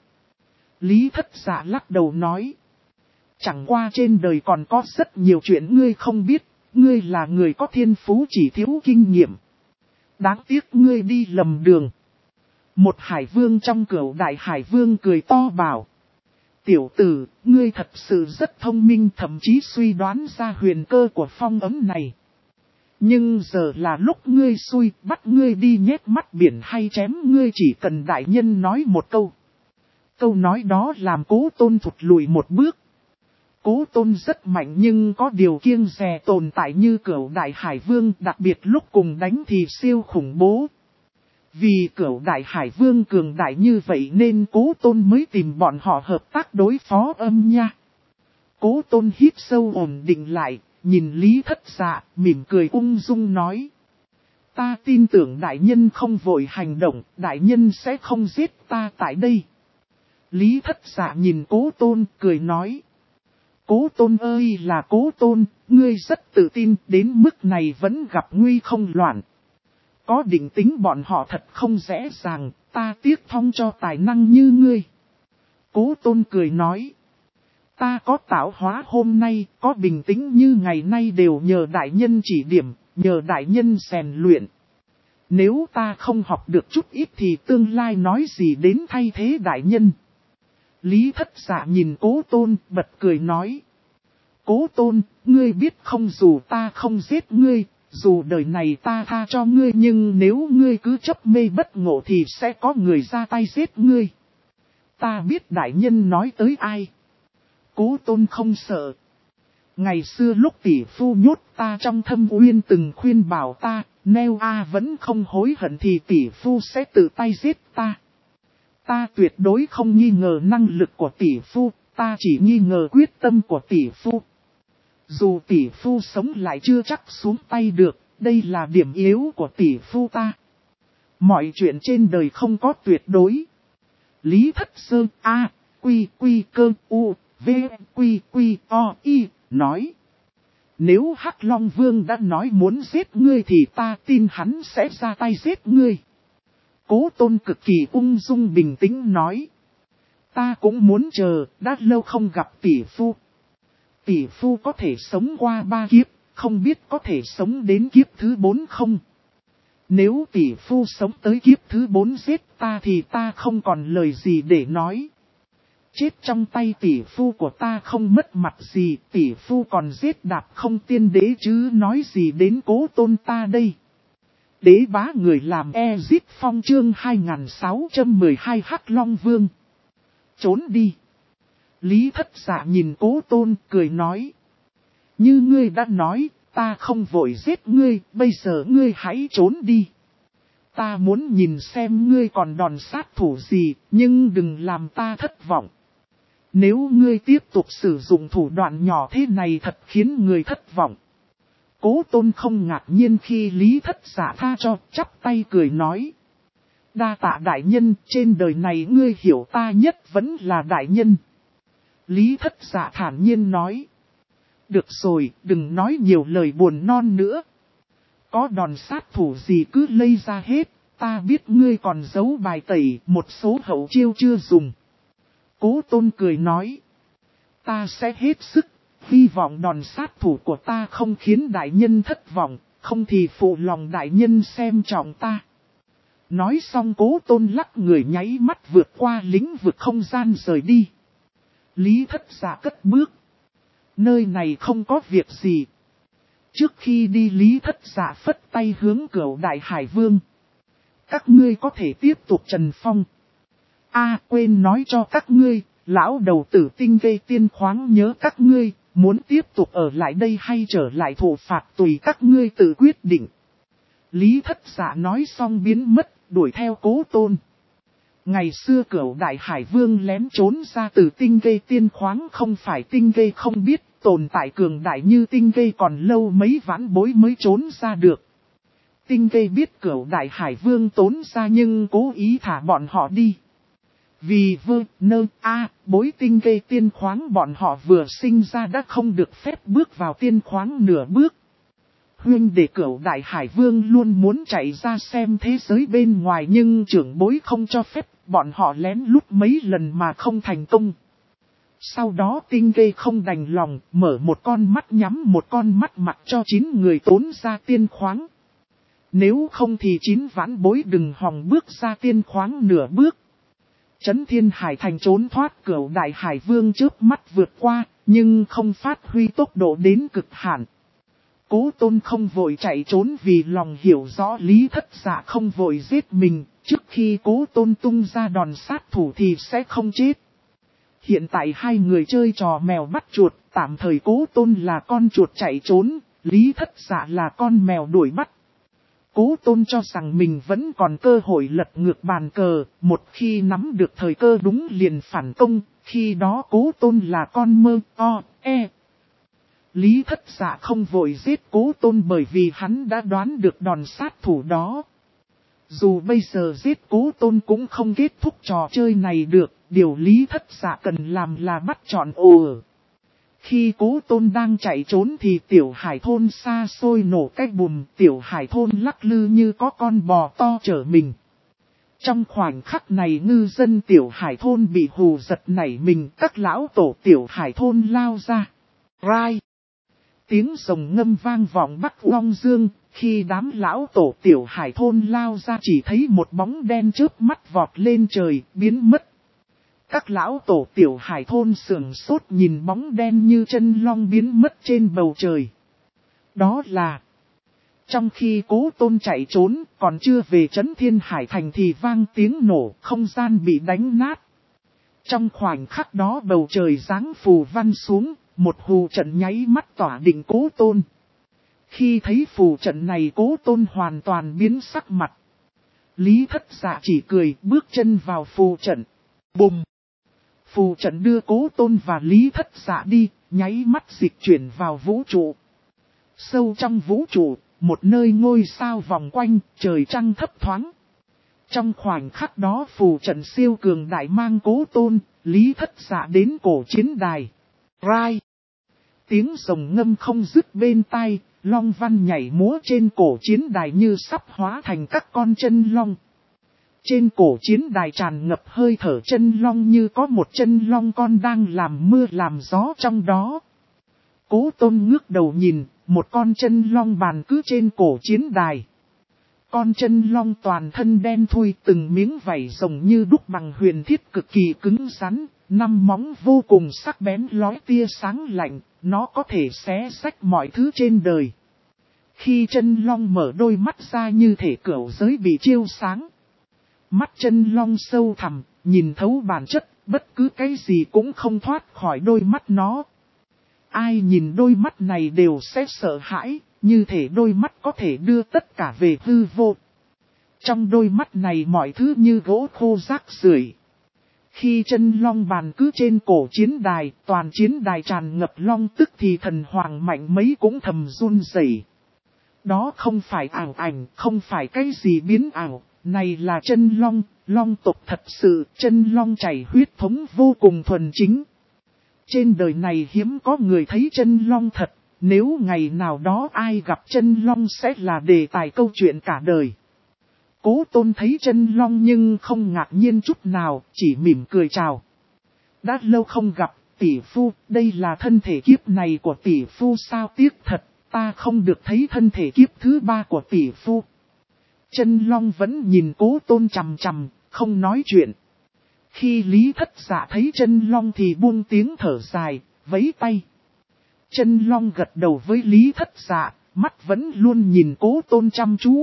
Speaker 1: Lý Thất Dạ lắc đầu nói. Chẳng qua trên đời còn có rất nhiều chuyện ngươi không biết, ngươi là người có thiên phú chỉ thiếu kinh nghiệm. Đáng tiếc ngươi đi lầm đường. Một hải vương trong Cửu Đại Hải Vương cười to bảo. Tiểu tử, ngươi thật sự rất thông minh, thậm chí suy đoán ra huyền cơ của phong ấm này. Nhưng giờ là lúc ngươi xui, bắt ngươi đi nhét mắt biển hay chém ngươi, chỉ cần đại nhân nói một câu. Câu nói đó làm Cố Tôn thụt lùi một bước. Cố Tôn rất mạnh nhưng có điều kiêng dè tồn tại như Cửu Đại Hải Vương, đặc biệt lúc cùng đánh thì siêu khủng bố. Vì Cửu Đại Hải Vương cường đại như vậy nên Cố Tôn mới tìm bọn họ hợp tác đối phó Âm Nha. Cố Tôn hít sâu ổn định lại, nhìn Lý Thất Dạ, mỉm cười ung dung nói. Ta tin tưởng đại nhân không vội hành động, đại nhân sẽ không giết ta tại đây. Lý Thất Dạ nhìn Cố Tôn, cười nói. Cố Tôn ơi là Cố Tôn, ngươi rất tự tin, đến mức này vẫn gặp nguy không loạn. Có định tính bọn họ thật không dễ dàng, ta tiếc phong cho tài năng như ngươi. Cố Tôn cười nói. Ta có tạo hóa hôm nay, có bình tĩnh như ngày nay đều nhờ đại nhân chỉ điểm, nhờ đại nhân rèn luyện. Nếu ta không học được chút ít thì tương lai nói gì đến thay thế đại nhân. Lý Thất Dạ nhìn Cố Tôn, bật cười nói. Cố Tôn, ngươi biết không, dù ta không giết ngươi, dù đời này ta tha cho ngươi, nhưng nếu ngươi cứ chấp mê bất ngộ thì sẽ có người ra tay giết ngươi. Ta biết đại nhân nói tới ai. Cố Tôn không sợ. Ngày xưa lúc tỷ phu nhốt ta trong thâm uyên từng khuyên bảo ta, nếu vẫn không hối hận thì tỷ phu sẽ tự tay giết ta. Ta tuyệt đối không nghi ngờ năng lực của tỷ phu, ta chỉ nghi ngờ quyết tâm của tỷ phu. Dù tỷ phu sống lại chưa chắc xuống tay được, đây là điểm yếu của tỷ phu ta. Mọi chuyện trên đời không có tuyệt đối. Lý Thất Sơ A, Quy Quy Cơ U, V Quy Quy O I nói. Nếu Hắc Long Vương đã nói muốn giết ngươi thì ta tin hắn sẽ ra tay giết ngươi. Cố Tôn cực kỳ ung dung bình tĩnh nói. Ta cũng muốn chờ, đã lâu không gặp tỷ phu. Tỷ phu có thể sống qua 3 kiếp, không biết có thể sống đến kiếp thứ 4 không? Nếu tỷ phu sống tới kiếp thứ 4 giết ta thì ta không còn lời gì để nói. Chết trong tay tỷ phu của ta không mất mặt gì, tỷ phu còn giết đạp không tiên đế chứ nói gì đến Cố Tôn ta đây. Đế bá người làm Ezit Phong chương 2612 Hắc Long Vương. Trốn đi. Lý Thất Dạ nhìn Cố Tôn cười nói. Như ngươi đã nói, ta không vội giết ngươi, bây giờ ngươi hãy trốn đi. Ta muốn nhìn xem ngươi còn đòn sát thủ gì, nhưng đừng làm ta thất vọng. Nếu ngươi tiếp tục sử dụng thủ đoạn nhỏ thế này thật khiến người thất vọng. Cố Tôn không ngạc nhiên khi Lý Thất Dạ tha cho, chắp tay cười nói. Đa tạ đại nhân, trên đời này ngươi hiểu ta nhất vẫn là đại nhân. Lý Thất Dạ thản nhiên nói. Được rồi, đừng nói nhiều lời buồn non nữa. Có đòn sát thủ gì cứ lây ra hết, ta biết ngươi còn giấu bài tẩy, một số hậu chiêu chưa dùng. Cố Tôn cười nói, ta sẽ hết sức, hy vọng đòn sát thủ của ta không khiến đại nhân thất vọng, không thì phụ lòng đại nhân xem trọng ta. Nói xong Cố Tôn lắc người nháy mắt vượt qua lĩnh vực không gian rời đi. Lý Thất Dạ cất bước. Nơi này không có việc gì. Trước khi đi Lý Thất Dạ phất tay hướng Cửu Đại Hải Vương. Các ngươi có thể tiếp tục trần phong. Quên nói cho các ngươi, lão đầu tử Tinh Vê Tiên khoáng nhớ các ngươi, muốn tiếp tục ở lại đây hay trở lại thụ phạt tùy các ngươi tự quyết định. Lý Thất Dạ nói xong biến mất, đuổi theo Cố Tôn. Ngày xưa Cửu Đại Hải Vương lén trốn ra từ Tinh Vê Tiên khoáng, không phải Tinh Vê không biết, tồn tại cường đại như Tinh Vê còn lâu mấy vãn bối mới trốn ra được. Tinh Vê biết Cửu Đại Hải Vương trốn ra nhưng cố ý thả bọn họ đi. Vì bối Tinh Vê Tiên khoáng bọn họ vừa sinh ra đã không được phép bước vào tiên khoáng nửa bước. Huynh đệ Cửu Đại Hải Vương luôn muốn chạy ra xem thế giới bên ngoài nhưng trưởng bối không cho phép, bọn họ lén lút mấy lần mà không thành công. Sau đó Tinh Vê không đành lòng, mở một con mắt nhắm một con mắt mặc cho 9 người trốn ra tiên khoáng. Nếu không thì 9 vãn bối đừng hòng bước ra tiên khoáng nửa bước. Chấn Thiên Hải Thành trốn thoát Cửu Đại Hải Vương chớp mắt vượt qua, nhưng không phát huy tốc độ đến cực hạn. Cố Tôn không vội chạy trốn vì lòng hiểu rõ Lý Thất Dạ không vội giết mình, trước khi Cố Tôn tung ra đòn sát thủ thì sẽ không chết. Hiện tại hai người chơi trò mèo bắt chuột, tạm thời Cố Tôn là con chuột chạy trốn, Lý Thất Dạ là con mèo đuổi bắt. Cố Tôn cho rằng mình vẫn còn cơ hội lật ngược bàn cờ, một khi nắm được thời cơ đúng liền phản công, khi đó Cố Tôn là con Lý Thất Dạ không vội giết Cố Tôn bởi vì hắn đã đoán được đòn sát thủ đó. Dù bây giờ giết Cố Tôn cũng không kết thúc trò chơi này được, điều Lý Thất Dạ cần làm là bắt chọn Khi Cố Tôn đang chạy trốn thì Tiểu Hải Thôn xa xôi nổ cái bùm, Tiểu Hải Thôn lắc lư như có con bò to chở mình. Trong khoảnh khắc này ngư dân Tiểu Hải Thôn bị hù giật nảy mình, các lão tổ Tiểu Hải Thôn lao ra. Rai! Tiếng rồng ngâm vang vọng Bắc Long Dương, khi đám lão tổ Tiểu Hải Thôn lao ra chỉ thấy một bóng đen chớp mắt vọt lên trời, biến mất. Các lão tổ Tiểu Hải Thôn sửng sốt nhìn bóng đen như chân long biến mất trên bầu trời. Đó là... Trong khi Cố Tôn chạy trốn, còn chưa về Chấn Thiên Hải Thành thì vang tiếng nổ, không gian bị đánh nát. Trong khoảnh khắc đó bầu trời giáng phù văn xuống, một phù trận nháy mắt tỏa định Cố Tôn. Khi thấy phù trận này Cố Tôn hoàn toàn biến sắc mặt. Lý Thất Dạ chỉ cười bước chân vào phù trận. Bùm! Phù trận đưa Cố Tôn và Lý Thất Dạ đi, nháy mắt dịch chuyển vào vũ trụ. Sâu trong vũ trụ, một nơi ngôi sao vòng quanh, trời trăng thấp thoáng. Trong khoảnh khắc đó phù trận siêu cường đại mang Cố Tôn, Lý Thất Dạ đến cổ chiến đài. Rai! Tiếng rồng ngâm không dứt bên tai, long văn nhảy múa trên cổ chiến đài như sắp hóa thành các con chân long. Trên cổ chiến đài tràn ngập hơi thở chân long như có một chân long con đang làm mưa làm gió trong đó. Cố Tôn ngước đầu nhìn, một con chân long bàn cứ trên cổ chiến đài. Con chân long toàn thân đen thui từng miếng vảy rồng như đúc bằng huyền thiết cực kỳ cứng rắn, 5 móng vô cùng sắc bén lói tia sáng lạnh, nó có thể xé rách mọi thứ trên đời. Khi chân long mở đôi mắt ra như thể cửu giới bị chiếu sáng. Mắt chân long sâu thẳm, nhìn thấu bản chất, bất cứ cái gì cũng không thoát khỏi đôi mắt nó. Ai nhìn đôi mắt này đều sẽ sợ hãi, như thể đôi mắt có thể đưa tất cả về hư vô. Trong đôi mắt này mọi thứ như gỗ khô rác rưởi. Khi chân long bàn cứ trên cổ chiến đài, toàn chiến đài tràn ngập long tức thì thần hoàng mạnh mấy cũng thầm run rẩy. Đó không phải ảo ảnh, không phải cái gì biến ảo, này là chân long, long tộc thật sự, chân long chảy huyết thống vô cùng thuần chính. Trên đời này hiếm có người thấy chân long thật, nếu ngày nào đó ai gặp chân long sẽ là đề tài câu chuyện cả đời. Cố Tôn thấy chân long nhưng không ngạc nhiên chút nào, chỉ mỉm cười chào. Đã lâu không gặp, tỷ phu, đây là thân thể kiếp này của tỷ phu sao, tiếc thật, ta không được thấy thân thể kiếp thứ 3 của tỷ phu. Chân long vẫn nhìn Cố Tôn chằm chằm, không nói chuyện. Khi Lý Thất Dạ thấy chân long thì buông tiếng thở dài, vẫy tay. Chân long gật đầu với Lý Thất Dạ, mắt vẫn luôn nhìn Cố Tôn chăm chú.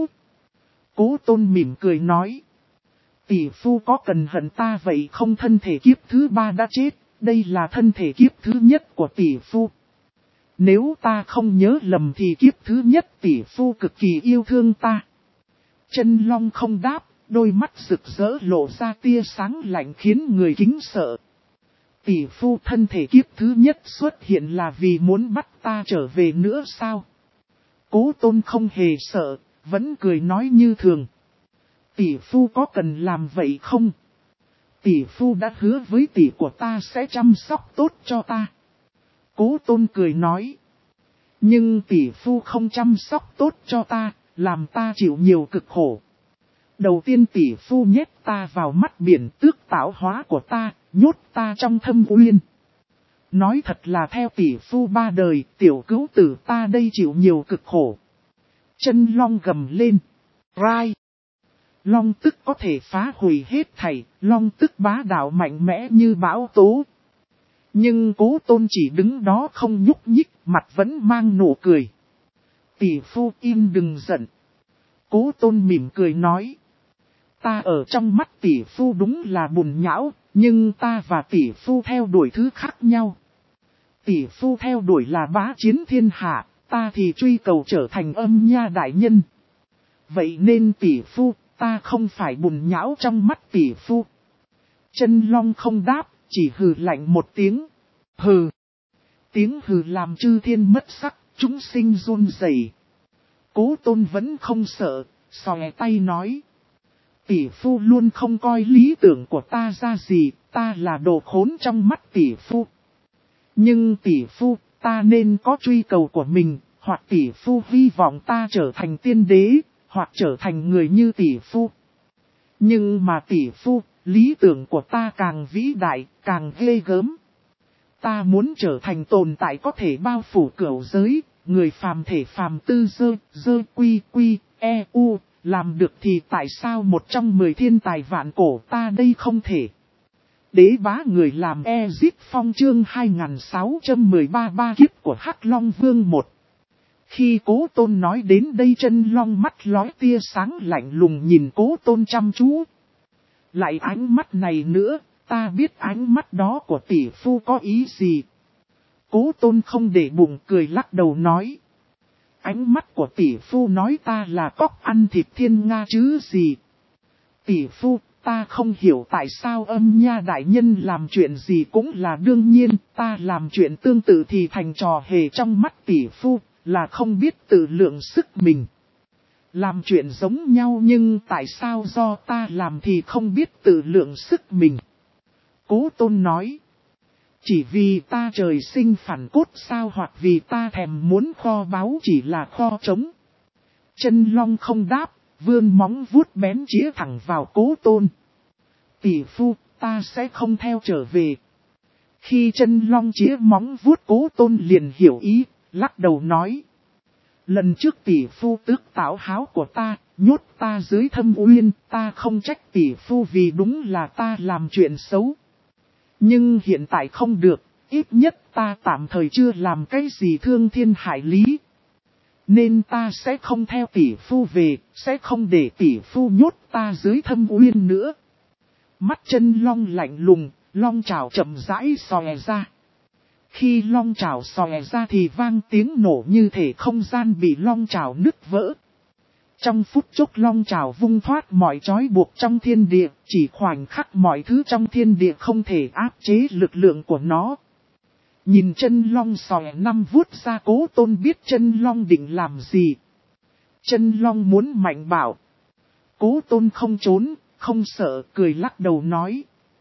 Speaker 1: Cố Tôn mỉm cười nói. Tỷ phu có cần hận ta vậy không, thân thể kiếp thứ 3 đã chết, đây là thân thể kiếp thứ nhất của tỷ phu. Nếu ta không nhớ lầm thì kiếp thứ nhất tỷ phu cực kỳ yêu thương ta. Chân long không đáp, đôi mắt rực rỡ lộ ra tia sáng lạnh khiến người kính sợ. Tỷ phu, thân thể kiếp thứ nhất xuất hiện là vì muốn bắt ta trở về nữa sao? Cố Tôn không hề sợ, vẫn cười nói như thường. Tỷ phu có cần làm vậy không? Tỷ phu đã hứa với tỷ của ta sẽ chăm sóc tốt cho ta. Cố Tôn cười nói. Nhưng tỷ phu không chăm sóc tốt cho ta, làm ta chịu nhiều cực khổ. Đầu tiên tỷ phu nhét ta vào mắt biển tước tạo hóa của ta, nhốt ta trong thâm uyên. Nói thật là theo tỷ phu 3 đời, tiểu cứu tử ta đây chịu nhiều cực khổ. Chân long gầm lên. Rai. Long tức có thể phá hủy hết thảy, long tức bá đạo mạnh mẽ như bão tố. Nhưng Cố Tôn chỉ đứng đó không nhúc nhích, mặt vẫn mang nụ cười. Tỷ phu im đừng giận. Cố Tôn mỉm cười nói. Ta ở trong mắt tỷ phu đúng là bùn nhão, nhưng ta và tỷ phu theo đuổi thứ khác nhau. Tỷ phu theo đuổi là bá chiến thiên hạ, ta thì truy cầu trở thành âm nha đại nhân. Vậy nên tỷ phu, ta không phải bùn nhão trong mắt tỷ phu. Chân long không đáp, chỉ hừ lạnh một tiếng. Hừ. Tiếng hừ làm chư thiên mất sắc, chúng sinh run rẩy. Cố Tôn vẫn không sợ, xòe tay nói. Tỷ phu luôn không coi lý tưởng của ta ra gì, ta là đồ khốn trong mắt tỷ phu. Nhưng tỷ phu, ta nên có truy cầu của mình, hoặc tỷ phu hy vọng ta trở thành tiên đế, hoặc trở thành người như tỷ phu. Nhưng mà tỷ phu, lý tưởng của ta càng vĩ đại, càng ghê gớm. Ta muốn trở thành tồn tại có thể bao phủ cửu giới, người phàm thể phàm tư dơ quy quy, u, làm được thì tại sao một trong 10 thiên tài vạn cổ ta đây không thể? Đế bá người làm Ezip Phong chương 2613 ba kiếp của Hắc Long Vương 1. Khi Cố Tôn nói đến đây, chân long mắt lóe tia sáng lạnh lùng nhìn Cố Tôn chăm chú. Lại ánh mắt này nữa, ta biết ánh mắt đó của tỷ phu có ý gì. Cố Tôn không để bụng cười lắc đầu nói. Ánh mắt của tỷ phu nói ta là cóc ăn thịt thiên nga chứ gì. Tỷ phu, ta không hiểu tại sao âm nha đại nhân làm chuyện gì cũng là đương nhiên, ta làm chuyện tương tự thì thành trò hề trong mắt tỷ phu, là không biết tự lượng sức mình. Làm chuyện giống nhau nhưng tại sao do ta làm thì không biết tự lượng sức mình. Cố Tôn nói. Chỉ vì ta trời sinh phản cốt sao, hoặc vì ta thèm muốn kho báu chỉ là kho trống. Chân long không đáp, vươn móng vuốt bén chĩa thẳng vào Cố Tôn. Tỷ phu, ta sẽ không theo trở về. Khi chân long chĩa móng vuốt, Cố Tôn liền hiểu ý, lắc đầu nói. Lần trước tỷ phu tước tảo háo của ta, nhốt ta dưới thâm uyên, ta không trách tỷ phu vì đúng là ta làm chuyện xấu. Nhưng hiện tại không được, ít nhất ta tạm thời chưa làm cái gì thương thiên hại lý. Nên ta sẽ không theo tỷ phu về, sẽ không để tỷ phu nhốt ta dưới thâm uyên nữa. Mắt chân long lạnh lùng, long chảo chậm rãi xòe ra. Khi long chảo xòe ra thì vang tiếng nổ như thể không gian bị long chảo nứt vỡ. Trong phút chốc long chảo vung thoát mọi trói buộc trong thiên địa, chỉ khoảnh khắc mọi thứ trong thiên địa không thể áp chế lực lượng của nó. Nhìn chân long xòe năm vuốt ra, Cố Tôn biết chân long định làm gì. Chân long muốn mạnh bạo. Cố Tôn không trốn, không sợ, cười lắc đầu nói.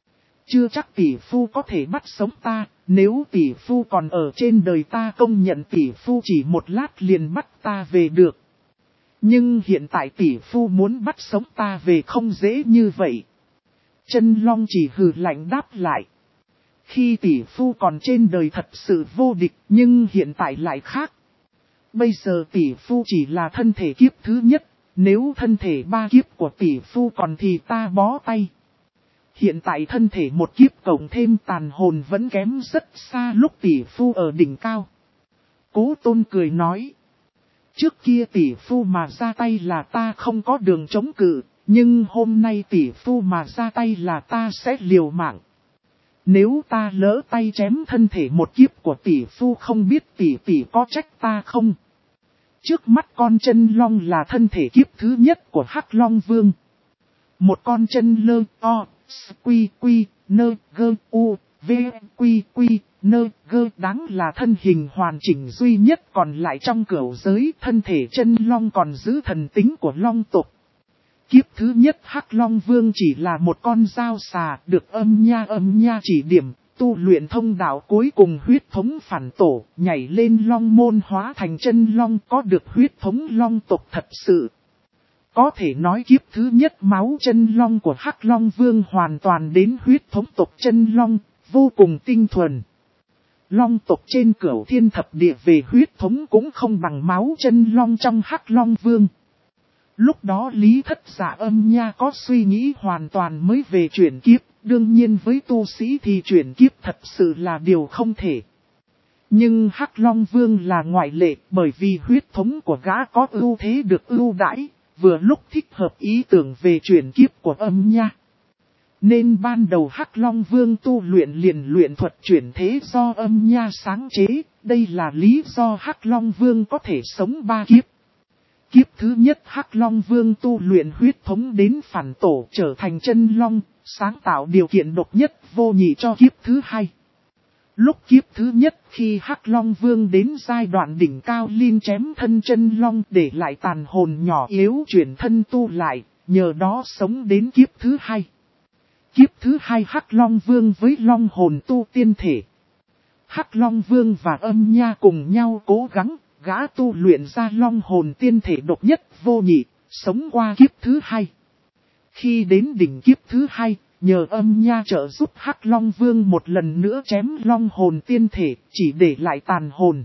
Speaker 1: Chưa chắc tỷ phu có thể bắt sống ta, nếu tỷ phu còn ở trên đời ta công nhận tỷ phu chỉ một lát liền bắt ta về được. Nhưng hiện tại tỷ phu muốn bắt sống ta về không dễ như vậy. Chân long chỉ hừ lạnh đáp lại. Khi tỷ phu còn trên đời thật sự vô địch, nhưng hiện tại lại khác. Bây giờ tỷ phu chỉ là thân thể kiếp thứ nhất, nếu thân thể 3 kiếp của tỷ phu còn thì ta bó tay. Hiện tại thân thể 1 kiếp cộng thêm tàn hồn vẫn kém rất xa lúc tỷ phu ở đỉnh cao. Cố Tôn cười nói. Trước kia tỷ phu mà ra tay là ta không có đường chống cự, nhưng hôm nay tỷ phu mà ra tay là ta sẽ liều mạng. Nếu ta lỡ tay chém thân thể 1 kiếp của tỷ phu không biết tỷ có trách ta không? Trước mắt con chân long là thân thể kiếp thứ nhất của Hắc Long Vương. Một con chân lơ o, quy quy, nơ gơ u, v quy quy, nơ gơ đáng là thân hình hoàn chỉnh duy nhất còn lại trong cửu giới. Thân thể chân long còn giữ thần tính của long tộc. Kiếp thứ nhất Hắc Long Vương chỉ là một con dao xà được âm nha chỉ điểm, tu luyện thông đạo cuối cùng huyết thống phản tổ, nhảy lên long môn hóa thành chân long có được huyết thống long tộc thật sự. Có thể nói kiếp thứ nhất máu chân long của Hắc Long Vương hoàn toàn đến huyết thống tộc chân long, vô cùng tinh thuần. Long tộc trên cửu thiên thập địa về huyết thống cũng không bằng máu chân long trong Hắc Long Vương. Lúc đó Lý Thất Dạ âm nha có suy nghĩ hoàn toàn mới về chuyển kiếp, đương nhiên với tu sĩ thì chuyển kiếp thật sự là điều không thể. Nhưng Hắc Long Vương là ngoại lệ bởi vì huyết thống của gã có ưu thế được ưu đãi, vừa lúc thích hợp ý tưởng về chuyển kiếp của âm nha. Nên ban đầu Hắc Long Vương tu luyện liền luyện thuật chuyển thế do âm nha sáng chế, đây là lý do Hắc Long Vương có thể sống 3 kiếp. Kiếp thứ nhất Hắc Long Vương tu luyện huyết thống đến phản tổ trở thành chân long, sáng tạo điều kiện độc nhất vô nhị cho kiếp thứ hai. Lúc kiếp thứ nhất khi Hắc Long Vương đến giai đoạn đỉnh cao liên chém thân chân long để lại tàn hồn nhỏ yếu chuyển thân tu lại, nhờ đó sống đến kiếp thứ hai. Kiếp thứ hai Hắc Long Vương với long hồn tu tiên thể. Hắc Long Vương và âm nha cùng nhau cố gắng, gã tu luyện ra long hồn tiên thể độc nhất vô nhị, sống qua kiếp thứ hai. Khi đến đỉnh kiếp thứ hai, nhờ âm nha trợ giúp Hắc Long Vương một lần nữa chém long hồn tiên thể, chỉ để lại tàn hồn.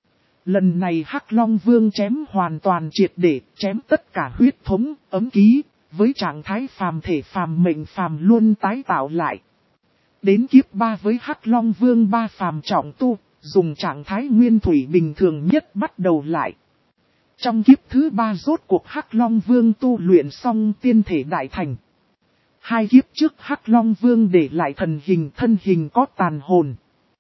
Speaker 1: Lần này Hắc Long Vương chém hoàn toàn triệt để, chém tất cả huyết thống, ấm ký, với trạng thái phàm thể phàm mệnh phàm luôn tái tạo lại. Đến kiếp 3 với Hắc Long Vương 3 phàm trọng tu, dùng trạng thái nguyên thủy bình thường nhất bắt đầu lại. Trong kiếp thứ 3 rốt cuộc Hắc Long Vương tu luyện xong tiên thể đại thành. 2 kiếp trước Hắc Long Vương để lại thân hình có tàn hồn.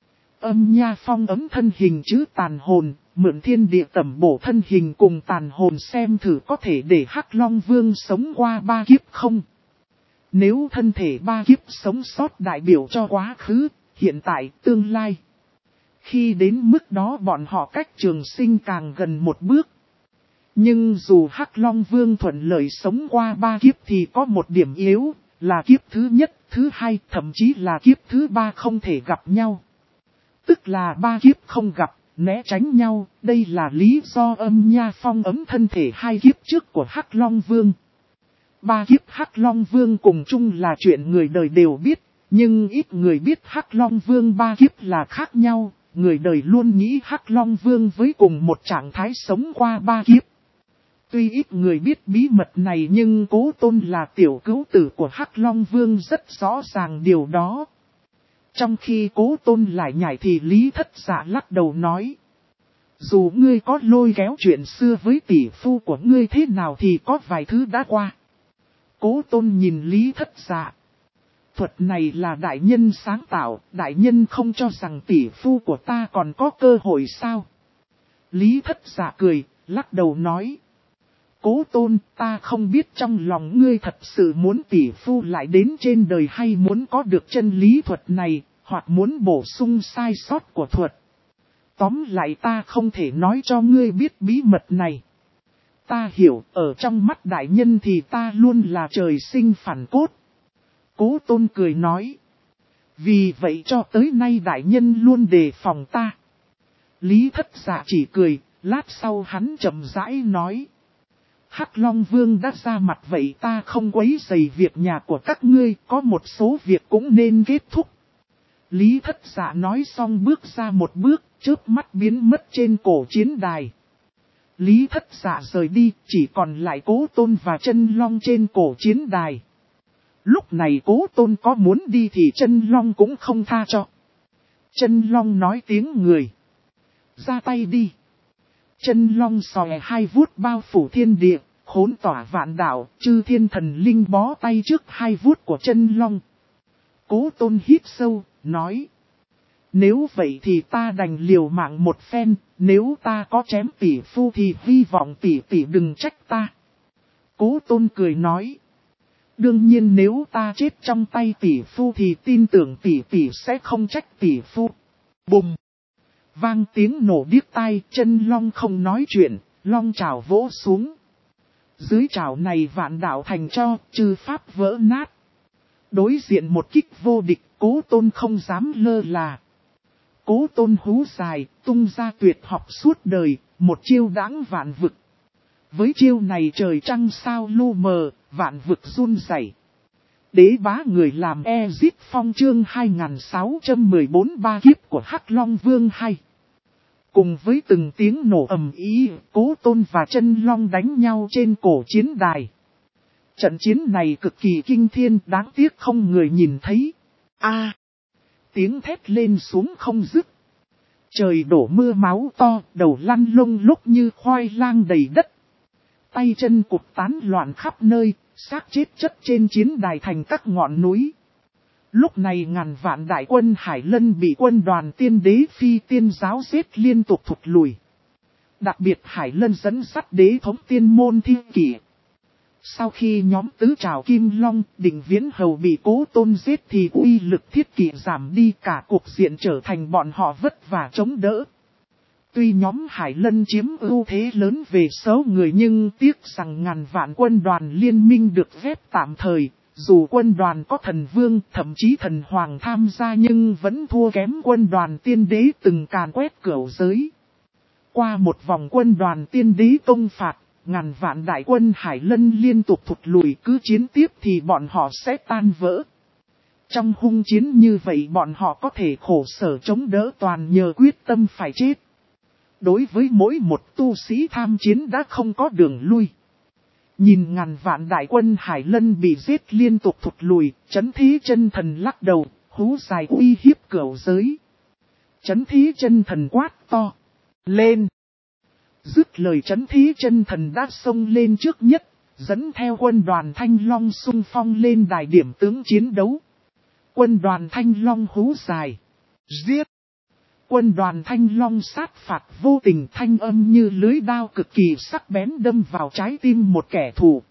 Speaker 1: Âm nha phong ấm thân hình chứ tàn hồn, mượn thiên địa tẩm bổ thân hình cùng tàn hồn xem thử có thể để Hắc Long Vương sống qua 3 kiếp không. Nếu thân thể 3 kiếp sống sót đại biểu cho quá khứ, hiện tại, tương lai. Khi đến mức đó bọn họ cách trường sinh càng gần một bước. Nhưng dù Hắc Long Vương thuận lợi sống qua 3 kiếp thì có một điểm yếu, là kiếp thứ nhất, thứ hai, thậm chí là kiếp thứ 3 không thể gặp nhau. Tức là 3 kiếp không gặp, né tránh nhau, đây là lý do âm nha phong ấm thân thể 2 kiếp trước của Hắc Long Vương. 3 kiếp Hắc Long Vương cùng chung là chuyện người đời đều biết, nhưng ít người biết Hắc Long Vương 3 kiếp là khác nhau, người đời luôn nghĩ Hắc Long Vương với cùng một trạng thái sống qua 3 kiếp. Tuy ít người biết bí mật này nhưng Cố Tôn là tiểu cứu tử của Hắc Long Vương rất rõ ràng điều đó. Trong khi Cố Tôn lại nhảy thì Lý Thất Dạ lắc đầu nói. Dù ngươi có lôi kéo chuyện xưa với tỷ phu của ngươi thế nào thì có vài thứ đã qua. Cố Tôn nhìn Lý Thất Dạ. Thuật này là đại nhân sáng tạo, đại nhân không cho rằng tỷ phu của ta còn có cơ hội sao? Lý Thất Dạ cười, lắc đầu nói. Cố Tôn, ta không biết trong lòng ngươi thật sự muốn tỷ phu lại đến trên đời hay muốn có được chân lý thuật này, hoặc muốn bổ sung sai sót của thuật. Tóm lại ta không thể nói cho ngươi biết bí mật này. Ta hiểu, ở trong mắt đại nhân thì ta luôn là trời sinh phản cốt. Cố Tôn cười nói. Vì vậy cho tới nay đại nhân luôn đề phòng ta. Lý Thất Dạ chỉ cười, lát sau hắn chậm rãi nói. Hắc Long Vương đã ra mặt vậy ta không quấy rầy việc nhà của các ngươi, có một số việc cũng nên kết thúc. Lý Thất Dạ nói xong bước ra một bước, chớp mắt biến mất trên cổ chiến đài. Lý Thất Dạ rời đi, chỉ còn lại Cố Tôn và Chân Long trên cổ chiến đài. Lúc này Cố Tôn có muốn đi thì Chân Long cũng không tha cho. Chân Long nói tiếng người. Ra tay đi. Chân Long xòe hai vuốt bao phủ thiên địa, khốn tỏa vạn đạo, chư thiên thần linh bó tay trước hai vuốt của Chân Long. Cố Tôn hít sâu, nói. Nếu vậy thì ta đành liều mạng một phen, nếu ta có chém tỷ phu thì hy vọng tỷ tỷ đừng trách ta. Cố Tôn cười nói. Đương nhiên nếu ta chết trong tay tỷ phu thì tin tưởng tỷ tỷ sẽ không trách tỷ phu. Bùm! Vang tiếng nổ điếc tai, Chân Long không nói chuyện, long chảo vỗ xuống. Dưới chảo này vạn đạo thành cho, chư pháp vỡ nát. Đối diện một kích vô địch, Cố Tôn không dám lơ là. Cố Tôn hú dài, tung ra tuyệt học suốt đời, một chiêu đãng vạn vực. Với chiêu này trời trăng sao lu mờ, vạn vực run rẩy. Đế bá người làm Ezip Phong chương 2614 ba kiếp của Hắc Long Vương hay. Cùng với từng tiếng nổ ầm ĩ, Cố Tôn và Chân Long đánh nhau trên cổ chiến đài. Trận chiến này cực kỳ kinh thiên, đáng tiếc không người nhìn thấy. Tiếng thét lên xuống không dứt. Trời đổ mưa máu to, đầu lăn lông lốc như khoai lang đầy đất. Tay chân cụt tán loạn khắp nơi, xác chết chất trên chiến đài thành các ngọn núi. Lúc này ngàn vạn đại quân Hải Lân bị quân đoàn Tiên Đế Phi Tiên Giáo giết liên tục thụt lùi. Đặc biệt Hải Lân dẫn dắt đế thống tiên môn Thi Kỷ. Sau khi nhóm tứ trảo Kim Long, Định Viễn Hầu bị Cố Tôn giết thì uy lực Thiết Kỷ giảm đi, cả cục diện trở thành bọn họ vất vả chống đỡ. Tuy nhóm Hải Lân chiếm ưu thế lớn về số người nhưng tiếc rằng ngàn vạn quân đoàn liên minh được phép tạm thời, dù quân đoàn có thần vương, thậm chí thần hoàng tham gia nhưng vẫn thua kém quân đoàn Tiên Đế từng càn quét cửu giới. Qua một vòng quân đoàn Tiên Đế công phạt, ngàn vạn đại quân Hải Lân liên tục thụt lùi, cứ chiến tiếp thì bọn họ sẽ tan vỡ. Trong hung chiến như vậy bọn họ có thể khổ sở chống đỡ toàn nhờ quyết tâm phải chết. Đối với mỗi một tu sĩ tham chiến đã không có đường lui. Nhìn ngàn vạn đại quân Hải Lân bị giết liên tục thụt lùi, Chấn Thí Chân Thần lắc đầu, hú dài uy hiếp cửu giới. Chấn Thí Chân Thần quát to. Lên! Dứt lời Chấn Thí Chân Thần đã xông lên trước nhất, dẫn theo quân đoàn Thanh Long xung phong lên đài điểm tướng chiến đấu. Quân đoàn Thanh Long hú dài. Giết! Quân đoàn Thanh Long sát phạt vô tình, thanh âm như lưới đao cực kỳ sắc bén đâm vào trái tim một kẻ thù.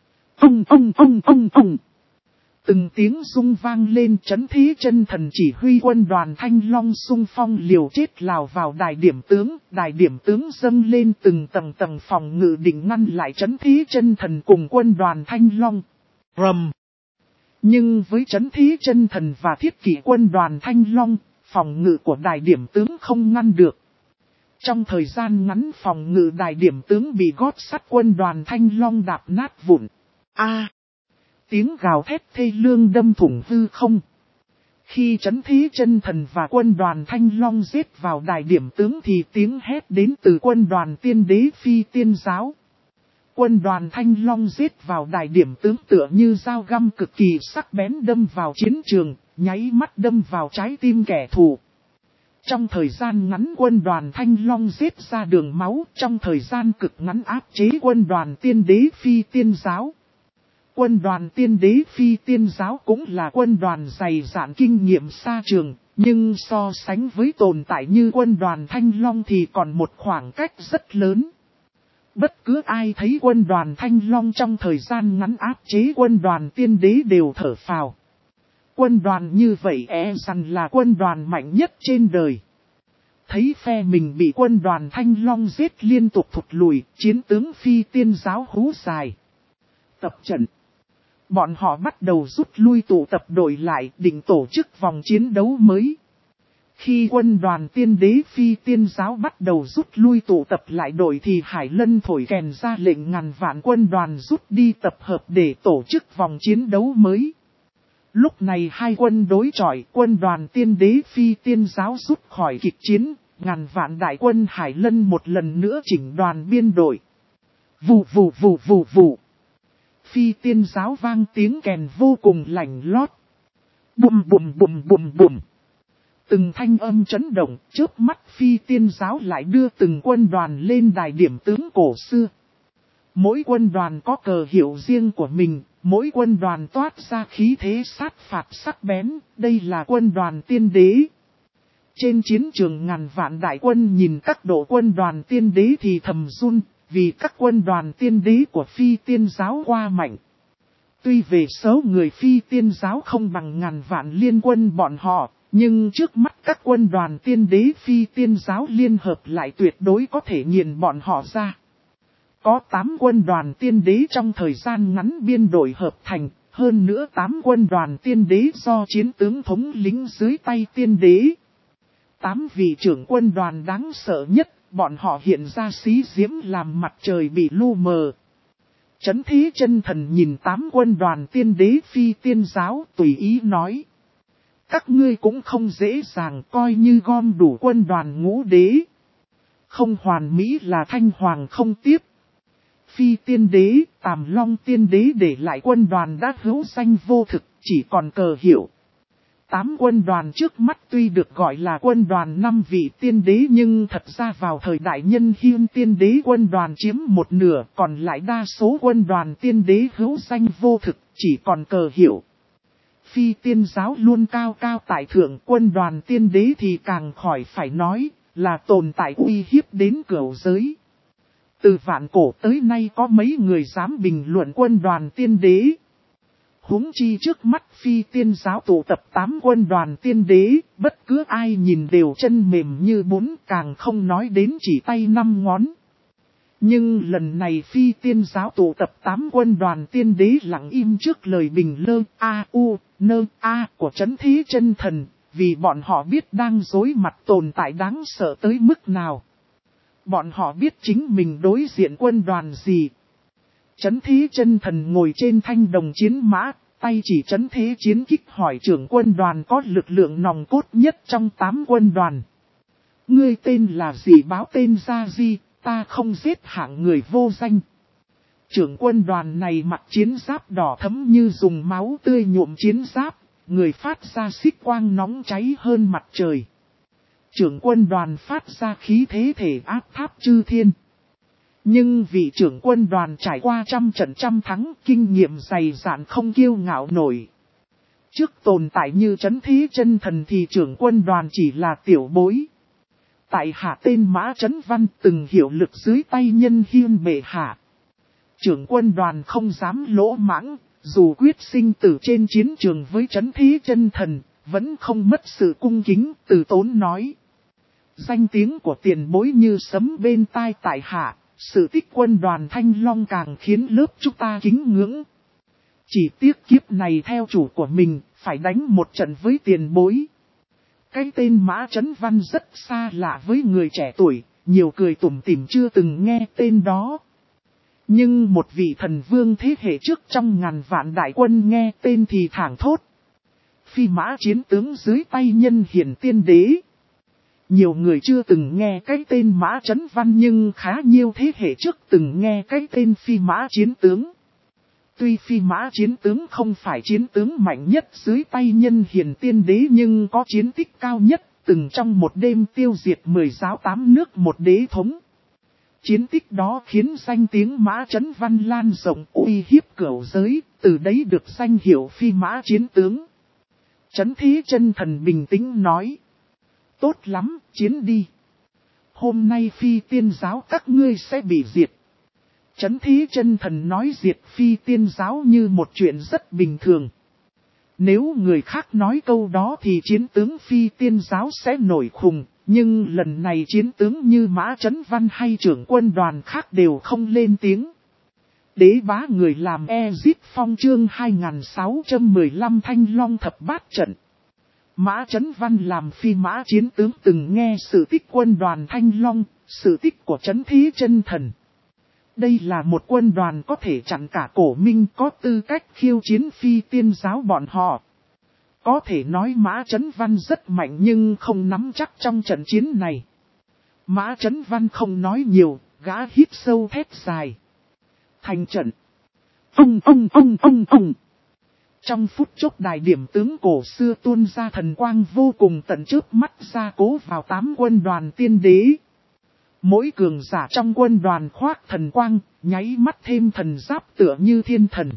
Speaker 1: Ông. Từng tiếng rung vang lên, Chấn Thí Chân Thần chỉ huy quân đoàn Thanh Long xung phong liều chết lao vào đài điểm tướng dâng lên từng tầng phòng ngự định ngăn lại Chấn Thí Chân Thần cùng quân đoàn Thanh Long. Rầm! Nhưng với Chấn Thí Chân Thần và Thiết Kỷ quân đoàn Thanh Long, phòng ngự của đài điểm tướng không ngăn được. Trong thời gian ngắn phòng ngự đài điểm tướng bị gót sắt quân đoàn Thanh Long đạp nát vụn. Tiếng gào thét thê lương đâm thủng hư không. Khi Chấn Thí Chân Thần và quân đoàn Thanh Long giết vào đài điểm tướng thì tiếng hét đến từ quân đoàn Tiên Đế Phi Tiên Giáo. Quân đoàn Thanh Long giết vào đài điểm tướng tựa như dao găm cực kỳ sắc bén đâm vào chiến trường, nháy mắt đâm vào trái tim kẻ thù. Trong thời gian ngắn quân đoàn Thanh Long giết ra đường máu, trong thời gian cực ngắn áp chế quân đoàn Tiên Đế Phi Tiên Giáo. Quân đoàn Tiên Đế Phi Tiên Giáo cũng là quân đoàn dày dạn kinh nghiệm xa trường, nhưng so sánh với tồn tại như quân đoàn Thanh Long thì còn một khoảng cách rất lớn. Bất cứ ai thấy quân đoàn Thanh Long trong thời gian ngắn áp chế quân đoàn Tiên Đế đều thở phào. Quân đoàn như vậy rằng là quân đoàn mạnh nhất trên đời. Thấy phe mình bị quân đoàn Thanh Long giết liên tục thụt lùi, chiến tướng Phi Tiên Giáo hú dài. Tập trận. Bọn họ bắt đầu rút lui tụ tập đội lại định tổ chức vòng chiến đấu mới. Khi quân đoàn tiên đế phi tiên giáo bắt đầu rút lui tụ tập lại đội thì Hải Lân thổi kèn ra lệnh ngàn vạn quân đoàn rút đi tập hợp để tổ chức vòng chiến đấu mới. Lúc này hai quân đối chọi, quân đoàn tiên đế phi tiên giáo rút khỏi kịch chiến, ngàn vạn đại quân Hải Lân một lần nữa chỉnh đoàn biên đội. Vù vù vù vù vù. Phi tiên giáo vang tiếng kèn vô cùng lạnh lót. Bùm bùm bùm bùm bùm. Từng thanh âm chấn động, chớp mắt phi tiên giáo lại đưa từng quân đoàn lên đài điểm tướng cổ xưa. Mỗi quân đoàn có cờ hiệu riêng của mình, mỗi quân đoàn toát ra khí thế sát phạt sắc bén, đây là quân đoàn tiên đế. Trên chiến trường ngàn vạn đại quân nhìn các đội quân đoàn tiên đế thì thầm run, vì các quân đoàn tiên đế của phi tiên giáo qua mạnh. Tuy về số người phi tiên giáo không bằng ngàn vạn liên quân bọn họ, nhưng trước mắt các quân đoàn tiên đế phi tiên giáo liên hợp lại tuyệt đối có thể nghiền bọn họ ra. Có 8 quân đoàn tiên đế trong thời gian ngắn biên đội hợp thành, hơn nữa 8 quân đoàn tiên đế do chiến tướng thống lĩnh dưới tay tiên đế. 8 vị trưởng quân đoàn đáng sợ nhất, bọn họ hiện ra xí diễm làm mặt trời bị lu mờ. Chấn Thế Chân Thần nhìn 8 quân đoàn tiên đế phi tiên giáo tùy ý nói. Các ngươi cũng không dễ dàng coi như gom đủ quân đoàn ngũ đế. Không hoàn mỹ là Thanh Hoàng không tiếp. Phi tiên đế, Tàm Long tiên đế để lại quân đoàn đã hữu danh vô thực, chỉ còn cờ hiệu. 8 quân đoàn trước mắt tuy được gọi là quân đoàn 5 vị tiên đế nhưng thật ra vào thời đại Nhân Hiên tiên đế quân đoàn chiếm một nửa, còn lại đa số quân đoàn tiên đế hữu danh vô thực, chỉ còn cờ hiệu. Phi tiên giáo luôn cao cao tại thượng, quân đoàn tiên đế thì càng khỏi phải nói, là tồn tại uy hiếp đến cửu giới. Từ vạn cổ tới nay có mấy người dám bình luận quân đoàn tiên đế. Huống chi trước mắt phi tiên giáo tụ tập 8 quân đoàn tiên đế, bất cứ ai nhìn đều chân mềm như bún, càng không nói đến chỉ tay 5 ngón. Nhưng lần này phi tiên giáo tụ tập 8 quân đoàn tiên đế lặng im trước lời bình lơ của Chấn Thế Chân Thần, vì bọn họ biết đang đối mặt tồn tại đáng sợ tới mức nào. Bọn họ biết chính mình đối diện quân đoàn gì. Chấn Thế Chân Thần ngồi trên thanh đồng chiến mã, tay chỉ Chấn Thế chiến kích hỏi trưởng quân đoàn có lực lượng nòng cốt nhất trong 8 quân đoàn. Ngươi tên là gì, báo tên ra gì, ta không giết hạng người vô danh. Trưởng quân đoàn này mặc chiến giáp đỏ thẫm như dùng máu tươi nhuộm chiến giáp, người phát ra xích quang nóng cháy hơn mặt trời. Trưởng quân đoàn phát ra khí thế thể áp tháp chư thiên. Nhưng vị trưởng quân đoàn trải qua trăm trận trăm thắng, kinh nghiệm dày dạn không kiêu ngạo nổi. Trước tồn tại như Chấn Thế Chân Thần thì trưởng quân đoàn chỉ là tiểu bối. Tại hạ tên Mã Chấn Văn, từng hiệu lực dưới tay Nhân Hiên bệ hạ. Trưởng quân đoàn không dám lỗ mãng, dù quyết sinh tử trên chiến trường với Chấn Thế Chân Thần, vẫn không mất sự cung kính, từ tốn nói. Danh tiếng của tiền bối như sấm bên tai tại hạ, sự tích quân đoàn Thanh Long càng khiến lớp chúng ta kính ngưỡng. Chỉ tiếc kiếp này theo chủ của mình, phải đánh một trận với tiền bối. Cái tên Mã Chấn Văn rất xa lạ với người trẻ tuổi, nhiều cười tủm tỉm chưa từng nghe tên đó. Nhưng một vị thần vương thế hệ trước trong ngàn vạn đại quân nghe tên thì thảng thốt. Phi mã chiến tướng dưới tay Nhân Hiển tiên đế. Nhiều người chưa từng nghe cái tên Mã Chấn Văn nhưng khá nhiều thế hệ trước từng nghe cái tên phi mã chiến tướng. Tuy phi mã chiến tướng không phải chiến tướng mạnh nhất dưới tay Nhân Hiển tiên đế nhưng có chiến tích cao nhất, từng trong một đêm tiêu diệt 10 giáo 8 nước một đế thống. Chiến tích đó khiến danh tiếng Mã Chấn Văn lan rộng uy hiếp cửu giới, từ đấy được danh hiệu phi mã chiến tướng. Chấn Thế Chân Thần bình tĩnh nói. Tốt lắm, chiến đi. Hôm nay phi tiên giáo các ngươi sẽ bị diệt. Chấn Thế Chân Thần nói diệt phi tiên giáo như một chuyện rất bình thường. Nếu người khác nói câu đó thì chiến tướng phi tiên giáo sẽ nổi khùng. Nhưng lần này chiến tướng như Mã Chấn Văn hay trưởng quân đoàn khác đều không lên tiếng. Đế bá người làm Ezit Phong chương 2615 Thanh Long thập bát trận. Mã Chấn Văn làm phi mã chiến tướng từng nghe sự tích quân đoàn Thanh Long, sự tích của Trấn Thí Chân Thần. Đây là một quân đoàn có thể chặn cả Cổ Minh, có tư cách khiêu chiến phi tiên giáo bọn họ. Có thể nói Mã Chấn Văn rất mạnh nhưng không nắm chắc trong trận chiến này. Mã Chấn Văn không nói nhiều, gã hít sâu thét dài. Thành trận. Ông. Trong phút chốc đài điểm tướng cổ xưa tuôn ra thần quang vô cùng tận trước mắt ra cố vào 8 quân đoàn tiên đế. Mỗi cường giả trong quân đoàn khoác thần quang, nháy mắt thêm thần giáp tựa như thiên thần.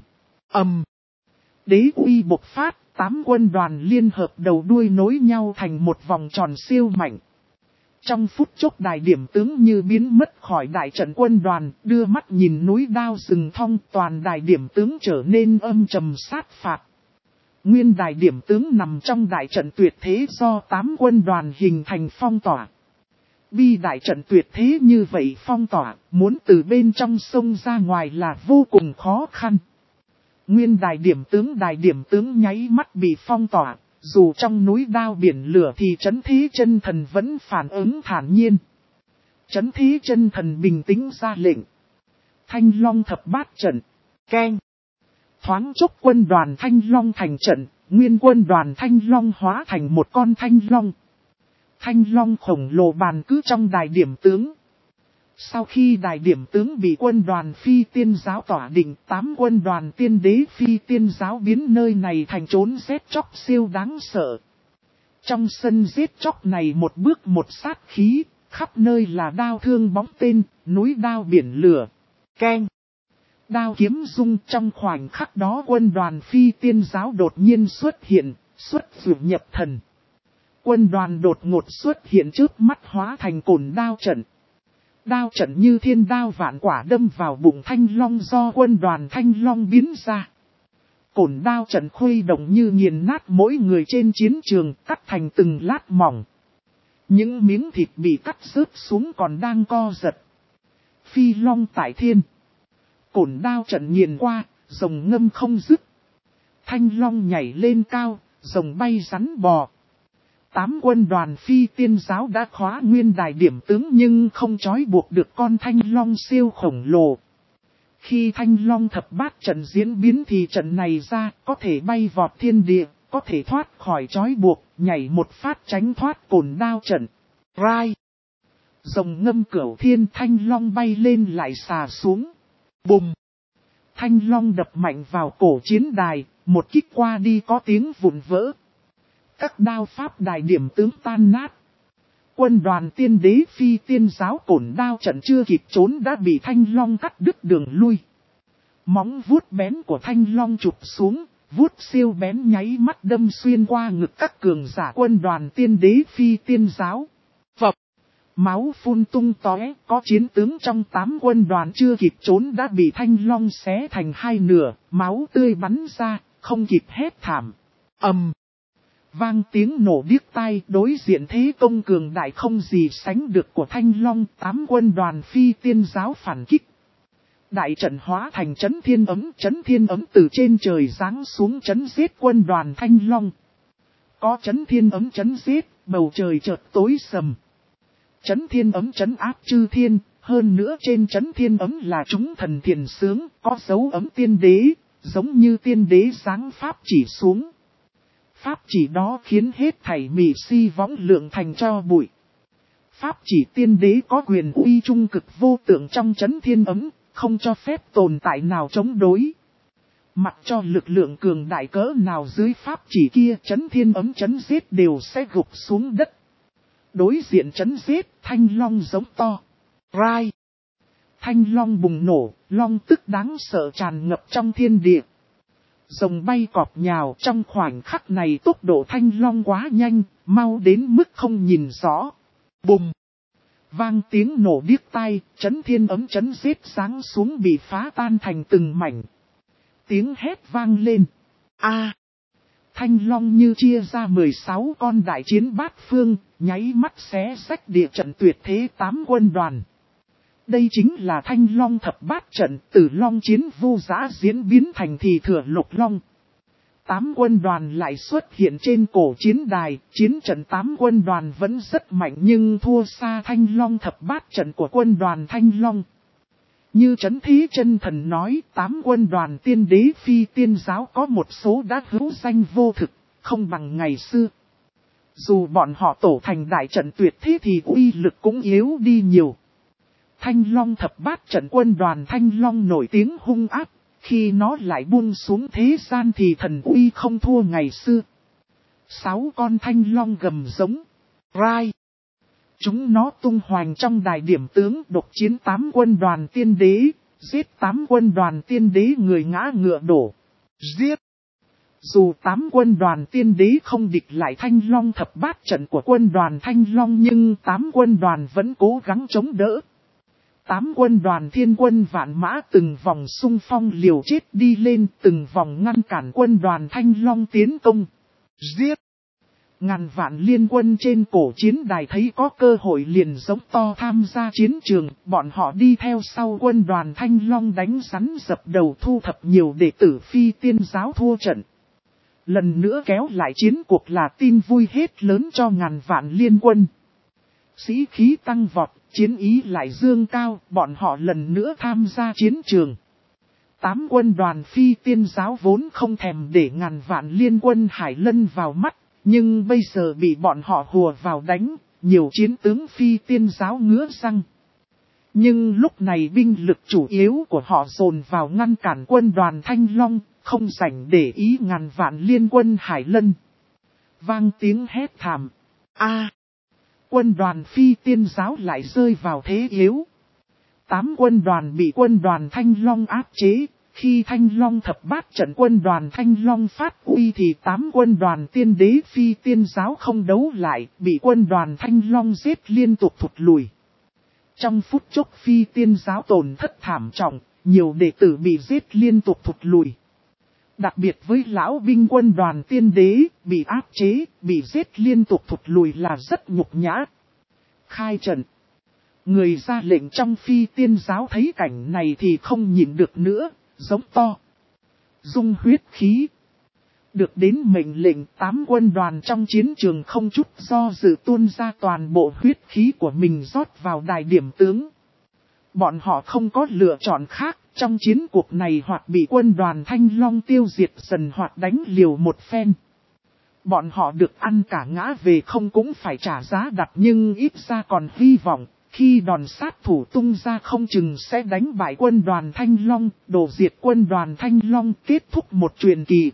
Speaker 1: Đế uy bộc phát, 8 quân đoàn liên hợp đầu đuôi nối nhau thành một vòng tròn siêu mạnh. Trong phút chốc đài điểm tướng như biến mất khỏi đại trận quân đoàn, đưa mắt nhìn núi đao rừng thong, toàn đài điểm tướng trở nên âm trầm sát phạt. Nguyên đài điểm tướng nằm trong đại trận tuyệt thế do 8 quân đoàn hình thành phong tỏa. Bi đại trận tuyệt thế như vậy phong tỏa, muốn từ bên trong sông ra ngoài là vô cùng khó khăn. Nguyên đài điểm tướng nháy mắt bị phong tỏa. Dù trong núi đao biển lửa thì Trấn Thí Chân Thần vẫn phản ứng thản nhiên. Trấn Thí Chân Thần bình tĩnh ra lệnh. Thanh Long thập bát trận. Keng. Thoáng chốc quân đoàn Thanh Long thành trận, nguyên quân đoàn Thanh Long hóa thành một con Thanh Long. Thanh Long khổng lồ bàn cứ trong đài điểm tướng. Sau khi đài điểm tướng bị quân đoàn phi tiên giáo tỏa định, 8 quân đoàn tiên đế phi tiên giáo biến nơi này thành trốn giết chóc siêu đáng sợ. Trong sân giết chóc này một bước một sát khí, khắp nơi là đao thương bóng tên, núi đao biển lửa. Keng. Đao kiếm rung, trong khoảnh khắc đó quân đoàn phi tiên giáo đột nhiên xuất hiện, xuất dụ nhập thần. Quân đoàn đột ngột xuất hiện trước mắt hóa thành cồn đao trận. Đao trận như thiên đao vạn quả đâm vào bụng Thanh Long do quân đoàn Thanh Long biến ra. Cồn đao trận khuấy động như nghiền nát mỗi người trên chiến trường, cắt thành từng lát mỏng. Những miếng thịt bị cắt rớt xuống còn đang co giật. Phi long tại thiên. Cồn đao trận nghiền qua, rồng ngâm không dứt. Thanh Long nhảy lên cao, rồng bay rắn bò. 8 quân đoàn phi tiên giáo đã khóa nguyên đài điểm tướng nhưng không trói buộc được con Thanh Long siêu khổng lồ. Khi Thanh Long thập bát trận diễn biến thì trận này ra có thể bay vọt thiên địa, có thể thoát khỏi trói buộc, nhảy một phát tránh thoát cồn đao trận. Rai! Rồng ngâm cửu thiên, Thanh Long bay lên lại xà xuống. Bùm! Thanh Long đập mạnh vào cổ chiến đài, một kích qua đi có tiếng vụn vỡ. Các đao pháp đài điểm tướng tan nát. Quân đoàn tiên đế phi tiên giáo cồn đao trận chưa kịp trốn đã bị Thanh Long cắt đứt đường lui. Móng vuốt bén của Thanh Long chụp xuống, vuốt siêu bén nháy mắt đâm xuyên qua ngực các cường giả quân đoàn tiên đế phi tiên giáo. Phập! Máu phun tung tóe, có chiến tướng trong 8 quân đoàn chưa kịp trốn đã bị Thanh Long xé thành hai nửa, máu tươi bắn ra, không kịp hét thảm. Vang tiếng nổ điếc tai, đối diện thế công cường đại không gì sánh được của Thanh Long, 8 quân đoàn phi tiên giáo phản kích. Đại trận hóa thành chấn thiên ấm từ trên trời giáng xuống chấn giết quân đoàn Thanh Long. Có chấn thiên ấm chấn giết, bầu trời chợt tối sầm. Chấn thiên ấm chấn áp chư thiên, hơn nữa trên chấn thiên ấm là chúng thần thiền sướng, có dấu ấm tiên đế, giống như tiên đế giáng pháp chỉ xuống. Pháp chỉ đó khiến hết thảy mị si võng lượng thành cho bụi. Pháp chỉ tiên đế có quyền uy trung cực vô tượng trong chấn thiên ấm, không cho phép tồn tại nào chống đối. Mặc cho lực lượng cường đại cỡ nào dưới pháp chỉ kia chấn thiên ấm chấn giết đều sẽ gục xuống đất. Đối diện chấn giết, Thanh Long giống to. Rai! Thanh Long bùng nổ, long tức đáng sợ tràn ngập trong thiên địa. Rồng bay cọp nhào, trong khoảnh khắc này tốc độ Thanh Long quá nhanh, mau đến mức không nhìn rõ. Bùm! Vang tiếng nổ điếc tai, chấn thiên ấm chấn giết giáng xuống bị phá tan thành từng mảnh. Tiếng hét vang lên. Thanh Long như chia ra 16 con đại chiến bát phương, nháy mắt xé rách địa trận tuyệt thế 8 quân đoàn. Đây chính là Thanh Long thập bát trận, từ long chiến vu dã diễn biến thành thì thừa lục long. 8 quân đoàn lại xuất hiện trên cổ chiến đài, chiến trận 8 quân đoàn vẫn rất mạnh nhưng thua xa Thanh Long thập bát trận của quân đoàn Thanh Long. Như Trấn Thí Chân Thần nói, 8 quân đoàn tiên đế phi tiên giáo có một số đã hữu danh vô thực, không bằng ngày xưa. Dù bọn họ tổ thành đại trận tuyệt thế thì uy lực cũng yếu đi nhiều. Thanh Long thập bát trận quân đoàn Thanh Long nổi tiếng hung ác, khi nó lại buông xuống thế gian thì thần uy không thua ngày xưa. 6 con Thanh Long gầm giống, rai. Chúng nó tung hoành trong đài điểm tướng độc chiến 8 quân đoàn tiên đế, giết 8 quân đoàn tiên đế người ngã ngựa đổ, giết. Dù 8 quân đoàn tiên đế không địch lại Thanh Long thập bát trận của quân đoàn Thanh Long nhưng 8 quân đoàn vẫn cố gắng chống đỡ. 8 quân đoàn thiên quân vạn mã từng vòng xung phong liều chết đi lên, từng vòng ngăn cản quân đoàn Thanh Long tiến công, giết. Ngàn vạn liên quân trên cổ chiến đài thấy có cơ hội liền giống to tham gia chiến trường, bọn họ đi theo sau quân đoàn Thanh Long đánh rắn dập đầu thu thập nhiều đệ tử phi tiên giáo thua trận. Lần nữa kéo lại chiến cuộc là tin vui hết lớn cho ngàn vạn liên quân. Sĩ khí tăng vọt, chiến ý lại dương cao, bọn họ lần nữa tham gia chiến trường. 8 quân đoàn phi tiên giáo vốn không thèm để ngàn vạn liên quân Hải Lân vào mắt, nhưng bây giờ bị bọn họ hùa vào đánh, nhiều chiến tướng phi tiên giáo ngứa răng. Nhưng lúc này binh lực chủ yếu của họ dồn vào ngăn cản quân đoàn Thanh Long, không rảnh để ý ngàn vạn liên quân Hải Lân. Vang tiếng hét thảm. Quân đoàn phi tiên giáo lại rơi vào thế yếu. 8 quân đoàn bị quân đoàn Thanh Long áp chế. Khi Thanh Long thập bát trận quân đoàn Thanh Long phát uy thì 8 quân đoàn tiên đế phi tiên giáo không đấu lại, bị quân đoàn Thanh Long giết liên tục thụt lùi. Trong phút chốc phi tiên giáo tổn thất thảm trọng, nhiều đệ tử bị giết liên tục thụt lùi. Đặc biệt với lão binh quân đoàn tiên đế, bị áp chế, bị giết liên tục thụt lùi là rất nhục nhã. Khai trận. Người ra lệnh trong phi tiên giáo thấy cảnh này thì không nhịn được nữa, giống to. Dung huyết khí. Được đến mệnh lệnh 8 quân đoàn trong chiến trường không chút do dự tuôn ra toàn bộ huyết khí của mình rót vào đài điểm tướng. Bọn họ không có lựa chọn khác, trong chiến cuộc này hoặc bị quân đoàn Thanh Long tiêu diệt dần hoặc đánh liều một phen. Bọn họ được ăn cả ngã về không cũng phải trả giá đắt nhưng ít ra còn hy vọng, khi đòn sát thủ tung ra không chừng sẽ đánh bại quân đoàn Thanh Long, đổ diệt quân đoàn Thanh Long, kết thúc một truyền kỳ.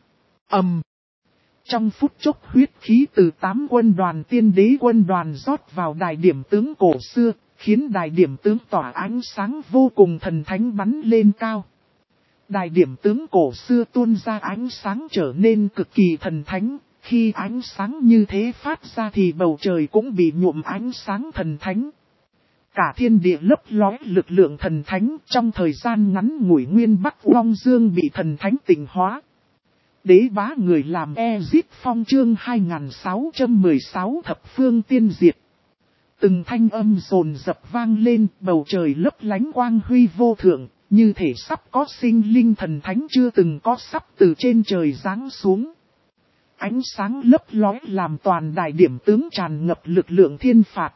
Speaker 1: Trong phút chốc huyết khí từ 8 quân đoàn tiên đế quân đoàn rót vào đài điểm tướng cổ xưa, khiến đài điểm tướng tỏa ánh sáng vô cùng thần thánh bắn lên cao. Đài điểm tướng cổ xưa tuôn ra ánh sáng trở nên cực kỳ thần thánh, khi ánh sáng như thế phát ra thì bầu trời cũng bị nhuộm ánh sáng thần thánh. Cả thiên địa lấp lóe lực lượng thần thánh, trong thời gian ngắn ngủi nguyên Bắc Long Dương bị thần thánh tịnh hóa. Đế bá người làm Ezit Phong chương 2616 thập phương tiên diệt. Từng thanh âm rồn dập vang lên, bầu trời lấp lánh quang huy vô thượng, như thể sắp có sinh linh thần thánh chưa từng có sắp từ trên trời giáng xuống. Ánh sáng lấp lóe làm toàn đài điểm tướng tràn ngập lực lượng thiên phạt.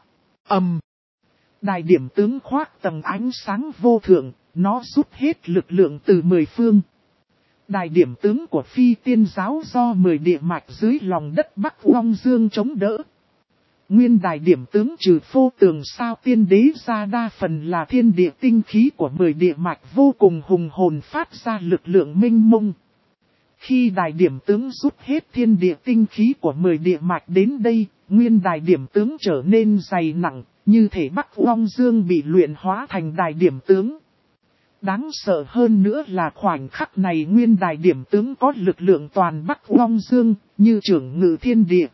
Speaker 1: Đài điểm tướng khoác tầng ánh sáng vô thượng, nó rút hết lực lượng từ 10 phương. Đài điểm tướng của phi tiên giáo do 10 địa mạch dưới lòng đất Bắc Long Dương chống đỡ. Nguyên đài điểm tướng trừ Phô Tường sao tiên đế ra đa phần là thiên địa tinh khí của 10 địa mạch vô cùng hùng hồn phát ra lực lượng minh mông. Khi đài điểm tướng rút hết thiên địa tinh khí của 10 địa mạch đến đây, nguyên đài điểm tướng trở nên dày nặng, như thể Bắc Long Dương bị luyện hóa thành đài điểm tướng. Đáng sợ hơn nữa là khoảnh khắc này nguyên đài điểm tướng có lực lượng toàn Bắc Long Dương, như trưởng ngự thiên địa.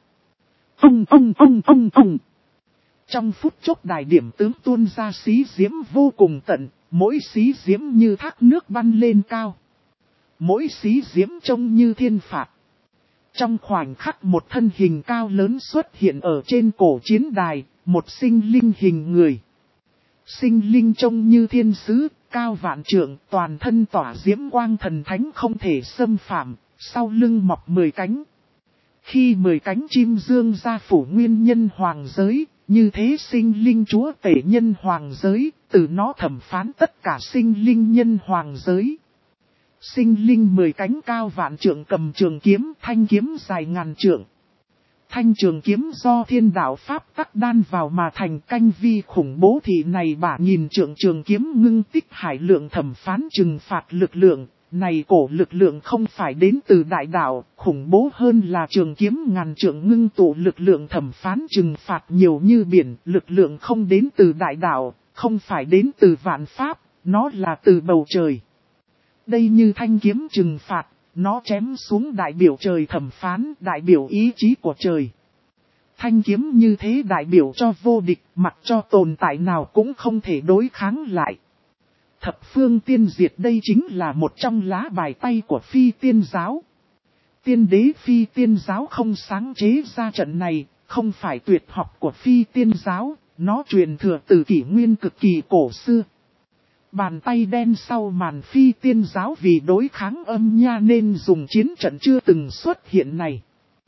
Speaker 1: Trong phút chốc đài điểm tướng tuôn ra xí diễm vô cùng tận, mỗi xí diễm như thác nước bắn lên cao. Mỗi xí diễm trông như thiên phạt. Trong khoảnh khắc một thân hình cao lớn xuất hiện ở trên cổ chiến đài, một sinh linh hình người. Sinh linh trông như thiên sứ, cao vạn trượng, toàn thân tỏa diễm quang thần thánh không thể xâm phạm, sau lưng mọc 10 cánh. Khi 10 cánh chim dương ra phủ nguyên nhân hoàng giới, như thế sinh linh chúa tể nhân hoàng giới, từ nó thẩm phán tất cả sinh linh nhân hoàng giới. Sinh linh 10 cánh cao vạn trượng cầm trường kiếm, thanh kiếm dài ngàn trượng. Thanh trường kiếm do thiên đạo Pháp tắc đan vào mà thành canh vi khủng bố thị này bả nhìn trường kiếm ngưng tích hải lượng thẩm phán trừng phạt lực lượng. Này cổ lực lượng không phải đến từ đại đạo, khủng bố hơn là trường kiếm ngàn trượng ngưng tụ lực lượng thẩm phán trừng phạt nhiều như biển. Lực lượng không đến từ đại đạo, không phải đến từ vạn pháp, nó là từ bầu trời. Đây như thanh kiếm trừng phạt. Nó chém xuống đại biểu trời thẩm phán, đại biểu ý chí của trời. Thanh kiếm như thế đại biểu cho vô địch, mặc cho tồn tại nào cũng không thể đối kháng lại. Thập phương tiên diệt đây chính là một trong lá bài tay của phi tiên giáo. Tiên đế phi tiên giáo không sáng chế ra trận này, không phải tuyệt học của phi tiên giáo, nó truyền thừa từ kỷ nguyên cực kỳ cổ xưa. Bàn tay đen sau màn phi tiên giáo vì đối kháng âm nha nên dùng chiến trận chưa từng xuất hiện này.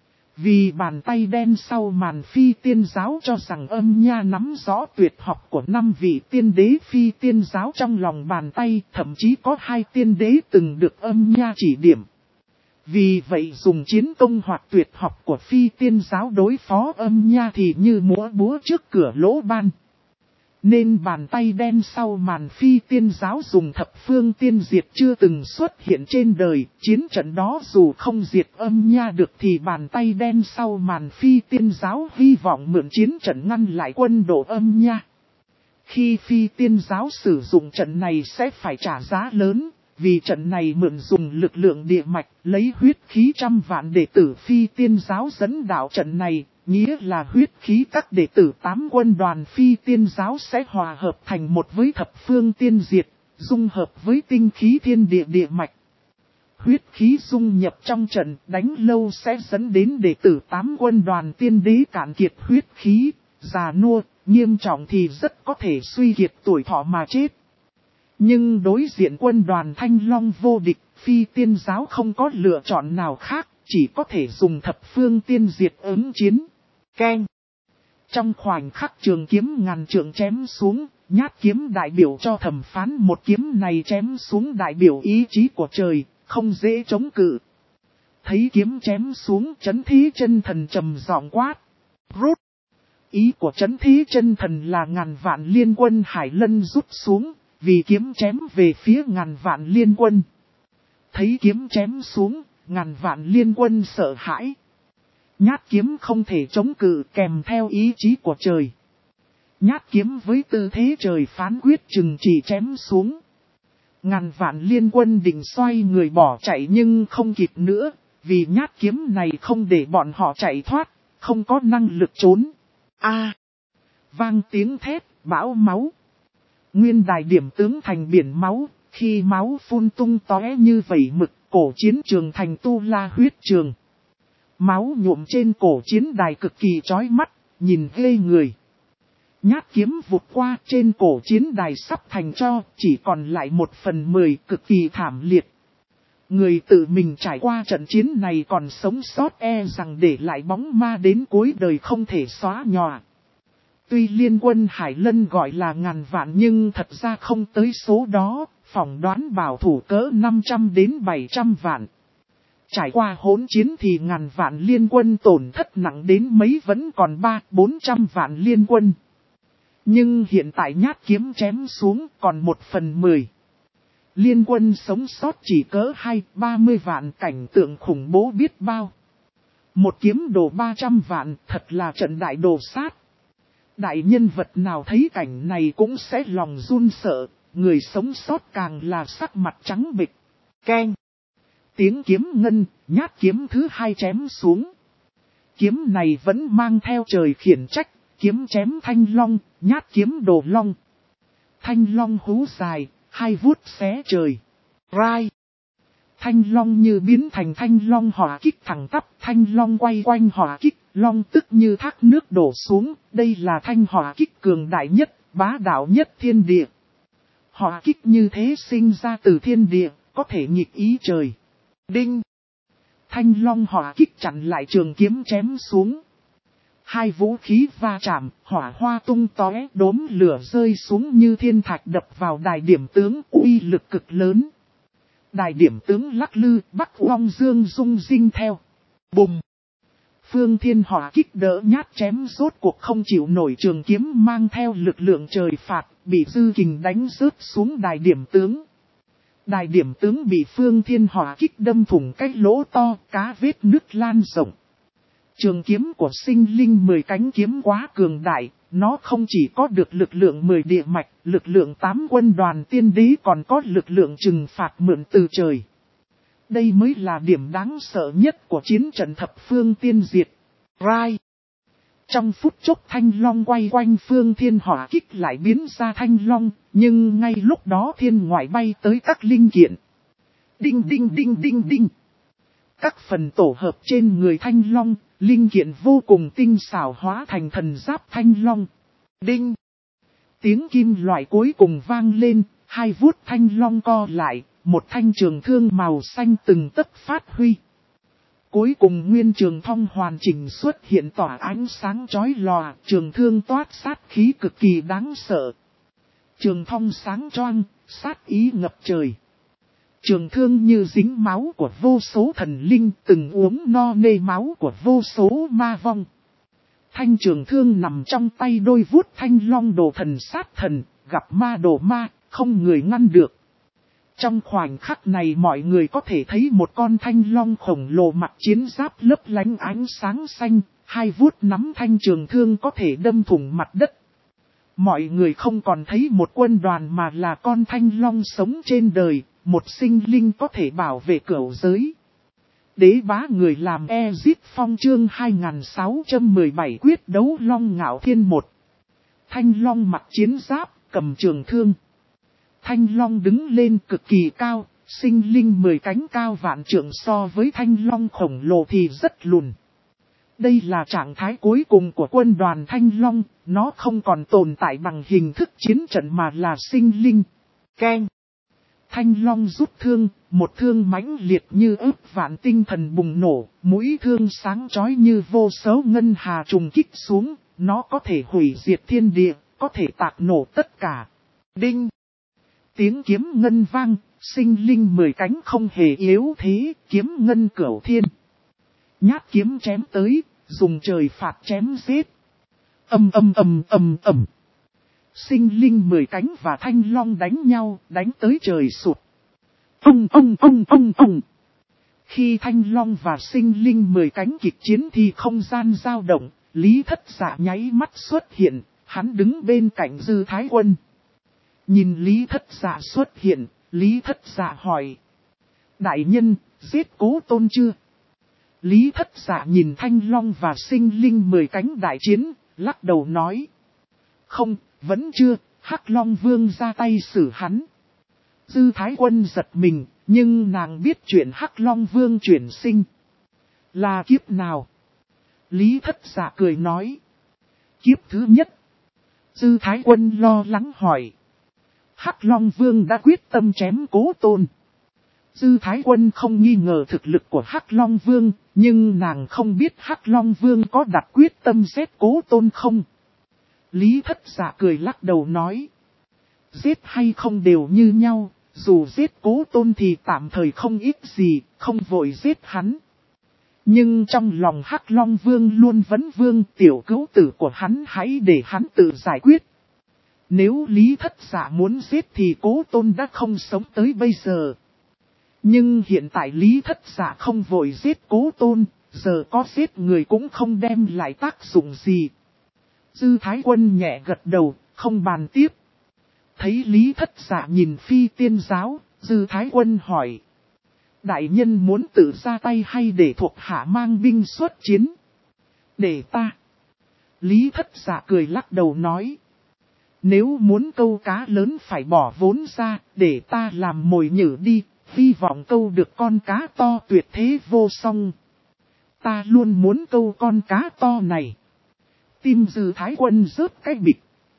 Speaker 1: Vì bàn tay đen sau màn phi tiên giáo cho rằng âm nha nắm rõ tuyệt học của 5 vị tiên đế phi tiên giáo trong lòng bàn tay, thậm chí có 2 tiên đế từng được âm nha chỉ điểm. Vì vậy dùng chiến công hoặc tuyệt học của phi tiên giáo đối phó âm nha thì như múa búa trước cửa lỗ ban. Nên bàn tay đen sau màn phi tiên giáo dùng thập phương tiên diệt chưa từng xuất hiện trên đời. Chiến trận đó dù không diệt âm nha được thì bàn tay đen sau màn phi tiên giáo hy vọng mượn chiến trận ngăn lại quân đội âm nha. Khi phi tiên giáo sử dụng trận này sẽ phải trả giá lớn, vì trận này mượn dùng lực lượng địa mạch lấy huyết khí trăm vạn đệ tử phi tiên giáo dẫn đạo trận này. Nghĩa là huyết khí các đệ tử 8 quân đoàn phi tiên giáo sẽ hòa hợp thành một với thập phương tiên diệt, dung hợp với tinh khí thiên địa địa mạch. Huyết khí dung nhập trong trận đánh lâu sẽ dẫn đến đệ tử 8 quân đoàn tiên đế cạn kiệt huyết khí, già nua, nghiêm trọng thì rất có thể suy kiệt tuổi thọ mà chết. Nhưng đối diện quân đoàn Thanh Long vô địch, phi tiên giáo không có lựa chọn nào khác, chỉ có thể dùng thập phương tiên diệt ứng chiến. Keng. Trong khoảnh khắc trường kiếm ngàn trượng chém xuống, nhát kiếm đại biểu cho thẩm phán một kiếm này chém xuống đại biểu ý chí của trời, không dễ chống cự. Thấy kiếm chém xuống Chấn Thí Chân Thần trầm giọng quát. Rút. Ý của Chấn Thí Chân Thần là ngàn vạn liên quân Hải Lân rút xuống, vì kiếm chém về phía ngàn vạn liên quân. Thấy kiếm chém xuống, ngàn vạn liên quân sợ hãi. Nhát kiếm không thể chống cự kèm theo ý chí của trời. Nhát kiếm với tư thế trời phán quyết chừng chỉ chém xuống. Ngàn vạn liên quân định xoay người bỏ chạy nhưng không kịp nữa, vì nhát kiếm này không để bọn họ chạy thoát, không có năng lực trốn. Vang tiếng thét, bão máu. Nguyên đài điểm tướng thành biển máu, khi máu phun tung tóe như vẩy mực, cổ chiến trường thành tu la huyết trường. Máu nhuộm trên cổ chiến đài cực kỳ chói mắt, nhìn ghê người. Nhát kiếm vụt qua trên cổ chiến đài sắp thành tro, chỉ còn lại 1/10 cực kỳ thảm liệt. Người tự mình trải qua trận chiến này còn sống sót e rằng để lại bóng ma đến cuối đời không thể xóa nhòa. Tuy liên quân Hải Lân gọi là ngàn vạn nhưng thật ra không tới số đó, phỏng đoán bảo thủ cỡ 500 đến 700 vạn. Trải qua hỗn chiến thì ngàn vạn liên quân tổn thất nặng đến mấy vẫn còn 300-400 vạn liên quân. Nhưng hiện tại nhát kiếm chém xuống còn 1/10. Liên quân sống sót chỉ cỡ 20-30 vạn, cảnh tượng khủng bố biết bao. Một kiếm đổ 300 vạn thật là trận đại đồ sát. Đại nhân vật nào thấy cảnh này cũng sẽ lòng run sợ, người sống sót càng là sắc mặt trắng bệch. Keng. Tiếng kiếm ngân, nhát kiếm thứ 2 chém xuống. Kiếm này vẫn mang theo trời khiển trách, kiếm chém thanh long, nhát kiếm đồ long. Thanh long hú dài, 2 vuốt xé trời. Rai. Thanh long như biến thành thanh long hỏa kích thẳng tắp, thanh long quay quanh hỏa kích, long tức như thác nước đổ xuống, đây là thanh hỏa kích cường đại nhất, bá đạo nhất thiên địa. Hỏa kích như thế sinh ra từ thiên địa, có thể nghịch ý trời. Đinh! Thanh long hỏa kích chặn lại trường kiếm chém xuống. Hai vũ khí va chạm, hỏa hoa tung tóe, đốm lửa rơi xuống như thiên thạch đập vào đài điểm tướng, uy lực cực lớn. Đài điểm tướng lắc lư, Bắc Long Dương rung rinh theo. Bùng! Phương Thiên hỏa kích đỡ nhát chém rốt cuộc không chịu nổi trường kiếm mang theo lực lượng trời phạt, bị dư kình đánh rớt xuống đài điểm tướng. Đài điểm tướng bị Phương Thiên hỏa kích đâm thủng cái lỗ to, cá vết nứt lan rộng. Trường kiếm của sinh linh 10 cánh kiếm quá cường đại, nó không chỉ có được lực lượng 10 địa mạch, lực lượng 8 quân đoàn tiên đế còn có lực lượng trừng phạt mượn từ trời. Đây mới là điểm đáng sợ nhất của chiến trận thập phương tiên diệt. Rai. Trong phút chốc thanh long quay quanh Phương Thiên hỏa kích lại biến ra thanh long, nhưng ngay lúc đó thiên ngoại bay tới các linh kiện. Đinh đinh đinh đinh đinh. Các phần tổ hợp trên người thanh long, linh kiện vô cùng tinh xảo hóa thành thần giáp thanh long. Đinh. Tiếng kim loại cuối cùng vang lên, hai vuốt thanh long co lại, một thanh trường thương màu xanh từng tấc phát huy. Cuối cùng nguyên trường phong hoàn chỉnh xuất hiện tỏa ánh sáng chói lòa, trường thương toát sát khí cực kỳ đáng sợ. Trường phong sáng choang, sát ý ngập trời. Trường thương như dính máu của vô số thần linh, từng uống no nê máu của vô số ma vong. Thanh trường thương nằm trong tay đôi vuốt thanh long đồ thần sát thần, gặp ma đồ ma, không người ngăn được. Trong khoảnh khắc này mọi người có thể thấy một con thanh long khổng lồ mặc chiến giáp lấp lánh ánh sáng xanh, hai vuốt nắm thanh trường thương có thể đâm thủng mặt đất. Mọi người không còn thấy một quân đoàn mà là con thanh long sống trên đời, một sinh linh có thể bảo vệ cửu giới. Đế bá người làm Ezit Phong chương 2617 quyết đấu long ngạo thiên 1. Thanh long mặc chiến giáp, cầm trường thương. Thanh long đứng lên cực kỳ cao, sinh linh 10 cánh cao vạn trượng so với thanh long khổng lồ thì rất lùn. Đây là trạng thái cuối cùng của quân đoàn thanh long, nó không còn tồn tại bằng hình thức chiến trận mà là sinh linh. Keng. Thanh long rút thương, một thương mãnh liệt như ức vạn tinh thần bùng nổ, mũi thương sáng chói như vô số ngân hà trùng kích xuống, nó có thể hủy diệt thiên địa, có thể tạc nổ tất cả. Đinh! Tiếng kiếm ngân vang, sinh linh 10 cánh không hề yếu thế, kiếm ngân cửu thiên. Nhát kiếm chém tới, dùng trời phạt chém giết. Ầm ầm ầm ầm ầm. Sinh linh 10 cánh và thanh long đánh nhau, đánh tới trời sụt. Ông. Khi thanh long và sinh linh 10 cánh kịch chiến thì không gian dao động, Lý Thất Dạ nháy mắt xuất hiện, hắn đứng bên cạnh Dư Thái Quân. Nhìn Lý Thất Dạ xuất hiện, Lý Thất Dạ hỏi. Đại nhân, giết Cố Tôn chưa? Lý Thất Dạ nhìn thanh long và sinh linh 10 cánh đại chiến, lắc đầu nói. Không, vẫn chưa, Hắc Long Vương ra tay xử hắn. Dư Thái Quân giật mình, nhưng nàng biết chuyện Hắc Long Vương chuyển sinh. Là kiếp nào? Lý Thất Dạ cười nói. Kiếp thứ nhất. Dư Thái Quân lo lắng hỏi. Hắc Long Vương đã quyết tâm chém Cố Tôn. Dư Thái Quân không nghi ngờ thực lực của Hắc Long Vương, nhưng nàng không biết Hắc Long Vương có đặt quyết tâm giết Cố Tôn không. Lý Thất Dạ cười lắc đầu nói. Giết hay không đều như nhau, dù giết Cố Tôn thì tạm thời không ít gì, không vội giết hắn. Nhưng trong lòng Hắc Long Vương luôn vấn vương tiểu cứu tử của hắn, hãy để hắn tự giải quyết. Nếu Lý Thất Dạ muốn giết thì Cố Tôn đã không sống tới bây giờ. Nhưng hiện tại Lý Thất Dạ không vội giết Cố Tôn, giờ có giết người cũng không đem lại tác dụng gì. Dư Thái Quân nhẹ gật đầu, không bàn tiếp. Thấy Lý Thất Dạ nhìn Phi Tiên Giáo, Dư Thái Quân hỏi. Đại nhân muốn tự ra tay hay để thuộc hạ mang binh xuất chiến? Để ta. Lý Thất Dạ cười lắc đầu nói. Nếu muốn câu cá lớn phải bỏ vốn ra, để ta làm mồi nhử đi, hy vọng câu được con cá to tuyệt thế vô song. Ta luôn muốn câu con cá to này. Tim Dư Thái Quân rớt cái bịch.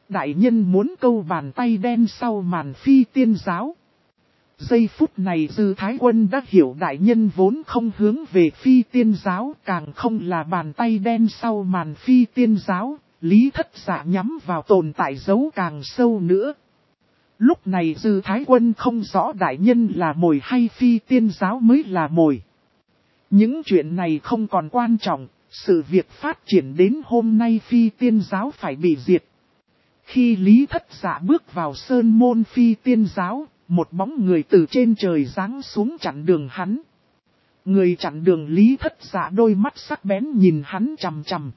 Speaker 1: Đại nhân muốn câu bàn tay đen sau màn phi tiên giáo. Giây phút này Dư Thái Quân đã hiểu đại nhân vốn không hướng về phi tiên giáo, càng không là bàn tay đen sau màn phi tiên giáo, Lý Thất Dạ nhắm vào tồn tại dấu càng sâu nữa. Lúc này Dư Thái Quân không rõ đại nhân là mồi hay phi tiên giáo mới là mồi. Những chuyện này không còn quan trọng, sự việc phát triển đến hôm nay phi tiên giáo phải bị diệt. Khi Lý Thất Dạ bước vào sơn môn phi tiên giáo, một bóng người từ trên trời giáng xuống chặn đường hắn. Người chặn đường Lý Thất Dạ đôi mắt sắc bén nhìn hắn chằm chằm.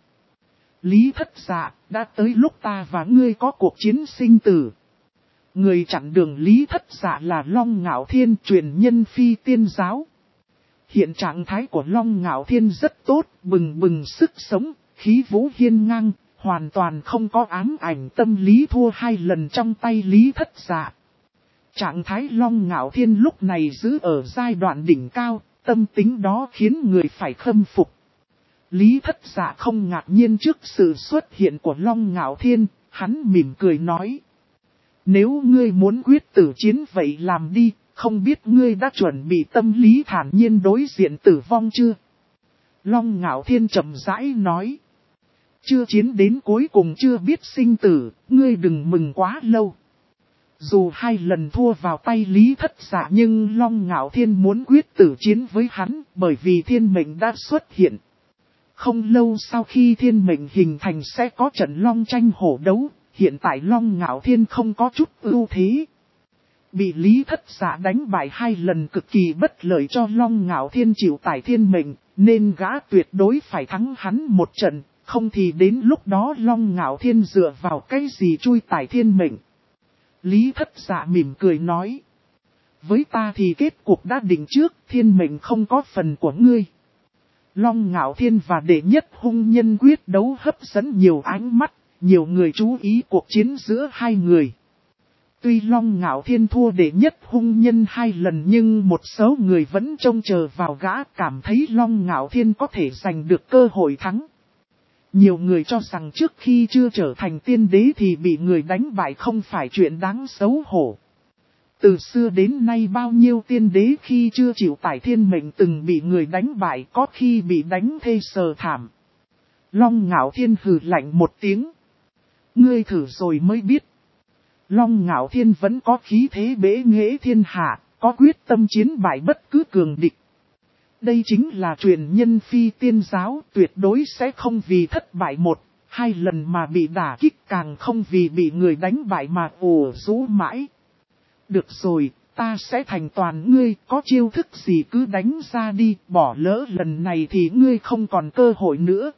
Speaker 1: Lý Thất Dạ, đã tới lúc ta và ngươi có cuộc chiến sinh tử. Người chặn đường Lý Thất Dạ là Long Ngạo Thiên, truyền nhân phi tiên giáo. Hiện trạng thái của Long Ngạo Thiên rất tốt, bừng bừng sức sống, khí vũ hiên ngang, hoàn toàn không có ám ảnh tâm lý thua 2 lần trong tay Lý Thất Dạ. Trạng thái Long Ngạo Thiên lúc này giữ ở giai đoạn đỉnh cao, tâm tính đó khiến người phải khâm phục. Lý Thất Dạ không ngạc nhiên trước sự xuất hiện của Long Ngạo Thiên, hắn mỉm cười nói. Nếu ngươi muốn quyết tử chiến vậy làm đi, không biết ngươi đã chuẩn bị tâm lý thản nhiên đối diện tử vong chưa? Long Ngạo Thiên chậm rãi nói. Chưa chiến đến cuối cùng chưa biết sinh tử, ngươi đừng mừng quá lâu. Dù 2 lần thua vào tay Lý Thất Dạ nhưng Long Ngạo Thiên muốn quyết tử chiến với hắn bởi vì thiên mệnh đã xuất hiện. Không lâu sau khi thiên mệnh hình thành sẽ có trận long tranh hổ đấu, hiện tại Long Ngạo Thiên không có chút ưu thế. Bị Lý Thất Dạ đánh bại 2 lần cực kỳ bất lợi cho Long Ngạo Thiên chịu tải thiên mệnh, nên gã tuyệt đối phải thắng hắn một trận, không thì đến lúc đó Long Ngạo Thiên dựa vào cái gì chui tải thiên mệnh. Lý Thất Dạ mỉm cười nói. Với ta thì kết cuộc đã định trước, thiên mệnh không có phần của ngươi. Long Ngạo Thiên và đệ nhất hung nhân quyết đấu hấp dẫn nhiều ánh mắt, nhiều người chú ý cuộc chiến giữa 2 người. Tuy Long Ngạo Thiên thua đệ nhất hung nhân 2 lần nhưng một số người vẫn trông chờ vào gã, cảm thấy Long Ngạo Thiên có thể giành được cơ hội thắng. Nhiều người cho rằng trước khi chưa trở thành tiên đế thì bị người đánh bại không phải chuyện đáng xấu hổ. Từ xưa đến nay bao nhiêu tiên đế khi chưa chịu tải thiên mệnh từng bị người đánh bại, có khi bị đánh thê sờ thảm. Long Ngạo Thiên hừ lạnh một tiếng. Ngươi thử rồi mới biết. Long Ngạo Thiên vẫn có khí thế bế nghệ thiên hạ, có quyết tâm chiến bại bất cứ cường địch. Đây chính là truyền nhân phi tiên giáo, tuyệt đối sẽ không vì thất bại 1, 2 lần mà bị đả kích, càng không vì bị người đánh bại mà ủ rũ mãi. Được rồi, ta sẽ thành toàn ngươi, có chiêu thức gì cứ đánh ra đi, bỏ lỡ lần này thì ngươi không còn cơ hội nữa.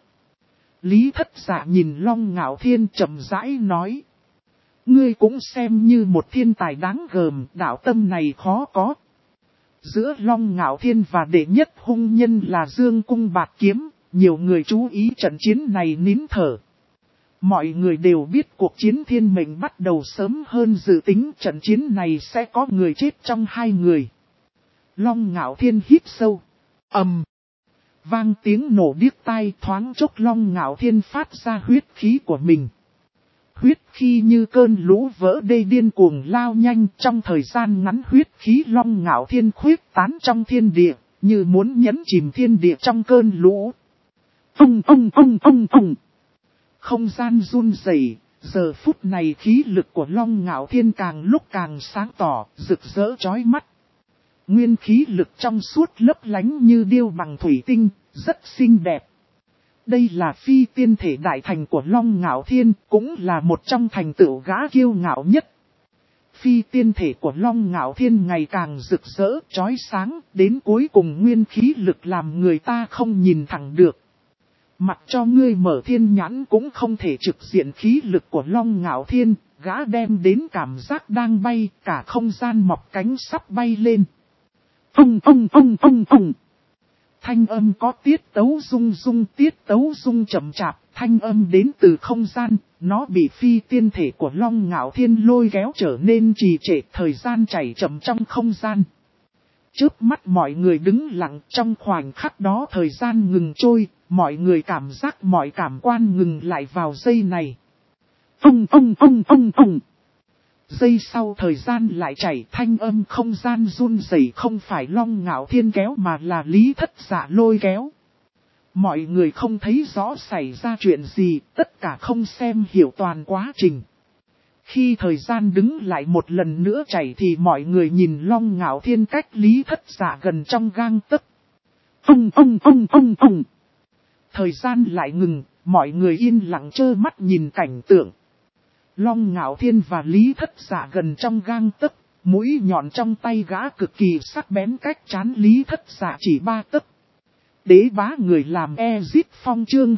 Speaker 1: Lý Thất Dạ nhìn Long Ngạo Thiên chậm rãi nói. Ngươi cũng xem như một thiên tài đáng gờm, đạo tâm này khó có. Giữa Long Ngạo Thiên và đệ nhất hung nhân là Dương Cung Bạt Kiếm, nhiều người chú ý trận chiến này nín thở. Mọi người đều biết cuộc chiến thiên mệnh bắt đầu sớm hơn dự tính, trận chiến này sẽ có người chết trong 2 người. Long Ngạo Thiên hít sâu. Vang tiếng nổ điếc tai, thoáng chốc Long Ngạo Thiên phát ra huyết khí của mình. Huyết khí như cơn lũ vỡ đê điên cuồng lao nhanh, trong thời gian ngắn huyết khí Long Ngạo Thiên khuếch tán trong thiên địa, như muốn nhấn chìm thiên địa trong cơn lũ. Không gian run rẩy, giờ phút này khí lực của Long Ngạo Thiên càng lúc càng sáng tỏ, rực rỡ chói mắt. Nguyên khí lực trong suốt lấp lánh như điêu bằng thủy tinh, rất xinh đẹp. Đây là phi tiên thể đại thành của Long Ngạo Thiên, cũng là một trong thành tựu gã kiêu ngạo nhất. Phi tiên thể của Long Ngạo Thiên ngày càng rực rỡ, chói sáng, đến cuối cùng nguyên khí lực làm người ta không nhìn thẳng được. Mặc cho ngươi mở thiên nhãn cũng không thể trực diện khí lực của Long Ngạo Thiên, gã đem đến cảm giác đang bay, cả không gian mọc cánh sắp bay lên. Thanh âm có tiết tấu rung chậm chạp, thanh âm đến từ không gian, nó bị phi tiên thể của Long Ngạo Thiên lôi kéo trở nên trì trệ, thời gian chảy chậm trong không gian. Chớp mắt mọi người đứng lặng, trong khoảnh khắc đó thời gian ngừng trôi, mọi người cảm giác mọi cảm quan ngừng lại vào giây này. Ông. Giây sau thời gian lại chảy, thanh âm không gian run rẩy, không phải Long Ngạo Thiên kéo mà là Lý Thất Dạ lôi kéo. Mọi người không thấy rõ xảy ra chuyện gì, tất cả không xem hiểu toàn quá trình. Khi thời gian đứng lại một lần nữa chảy thì mọi người nhìn Long Ngạo Thiên cách Lý Thất Dạ gần trong gang tấc. Ông. Thời gian lại ngừng, mọi người yên lặng trơ mắt nhìn cảnh tượng. Long Ngạo Thiên và Lý Thất Dạ gần trong gang tấc, mũi nhọn trong tay gã cực kỳ sắc bén cách trán Lý Thất Dạ chỉ 3 tấc. Đế bá người làm Ezit Phong chương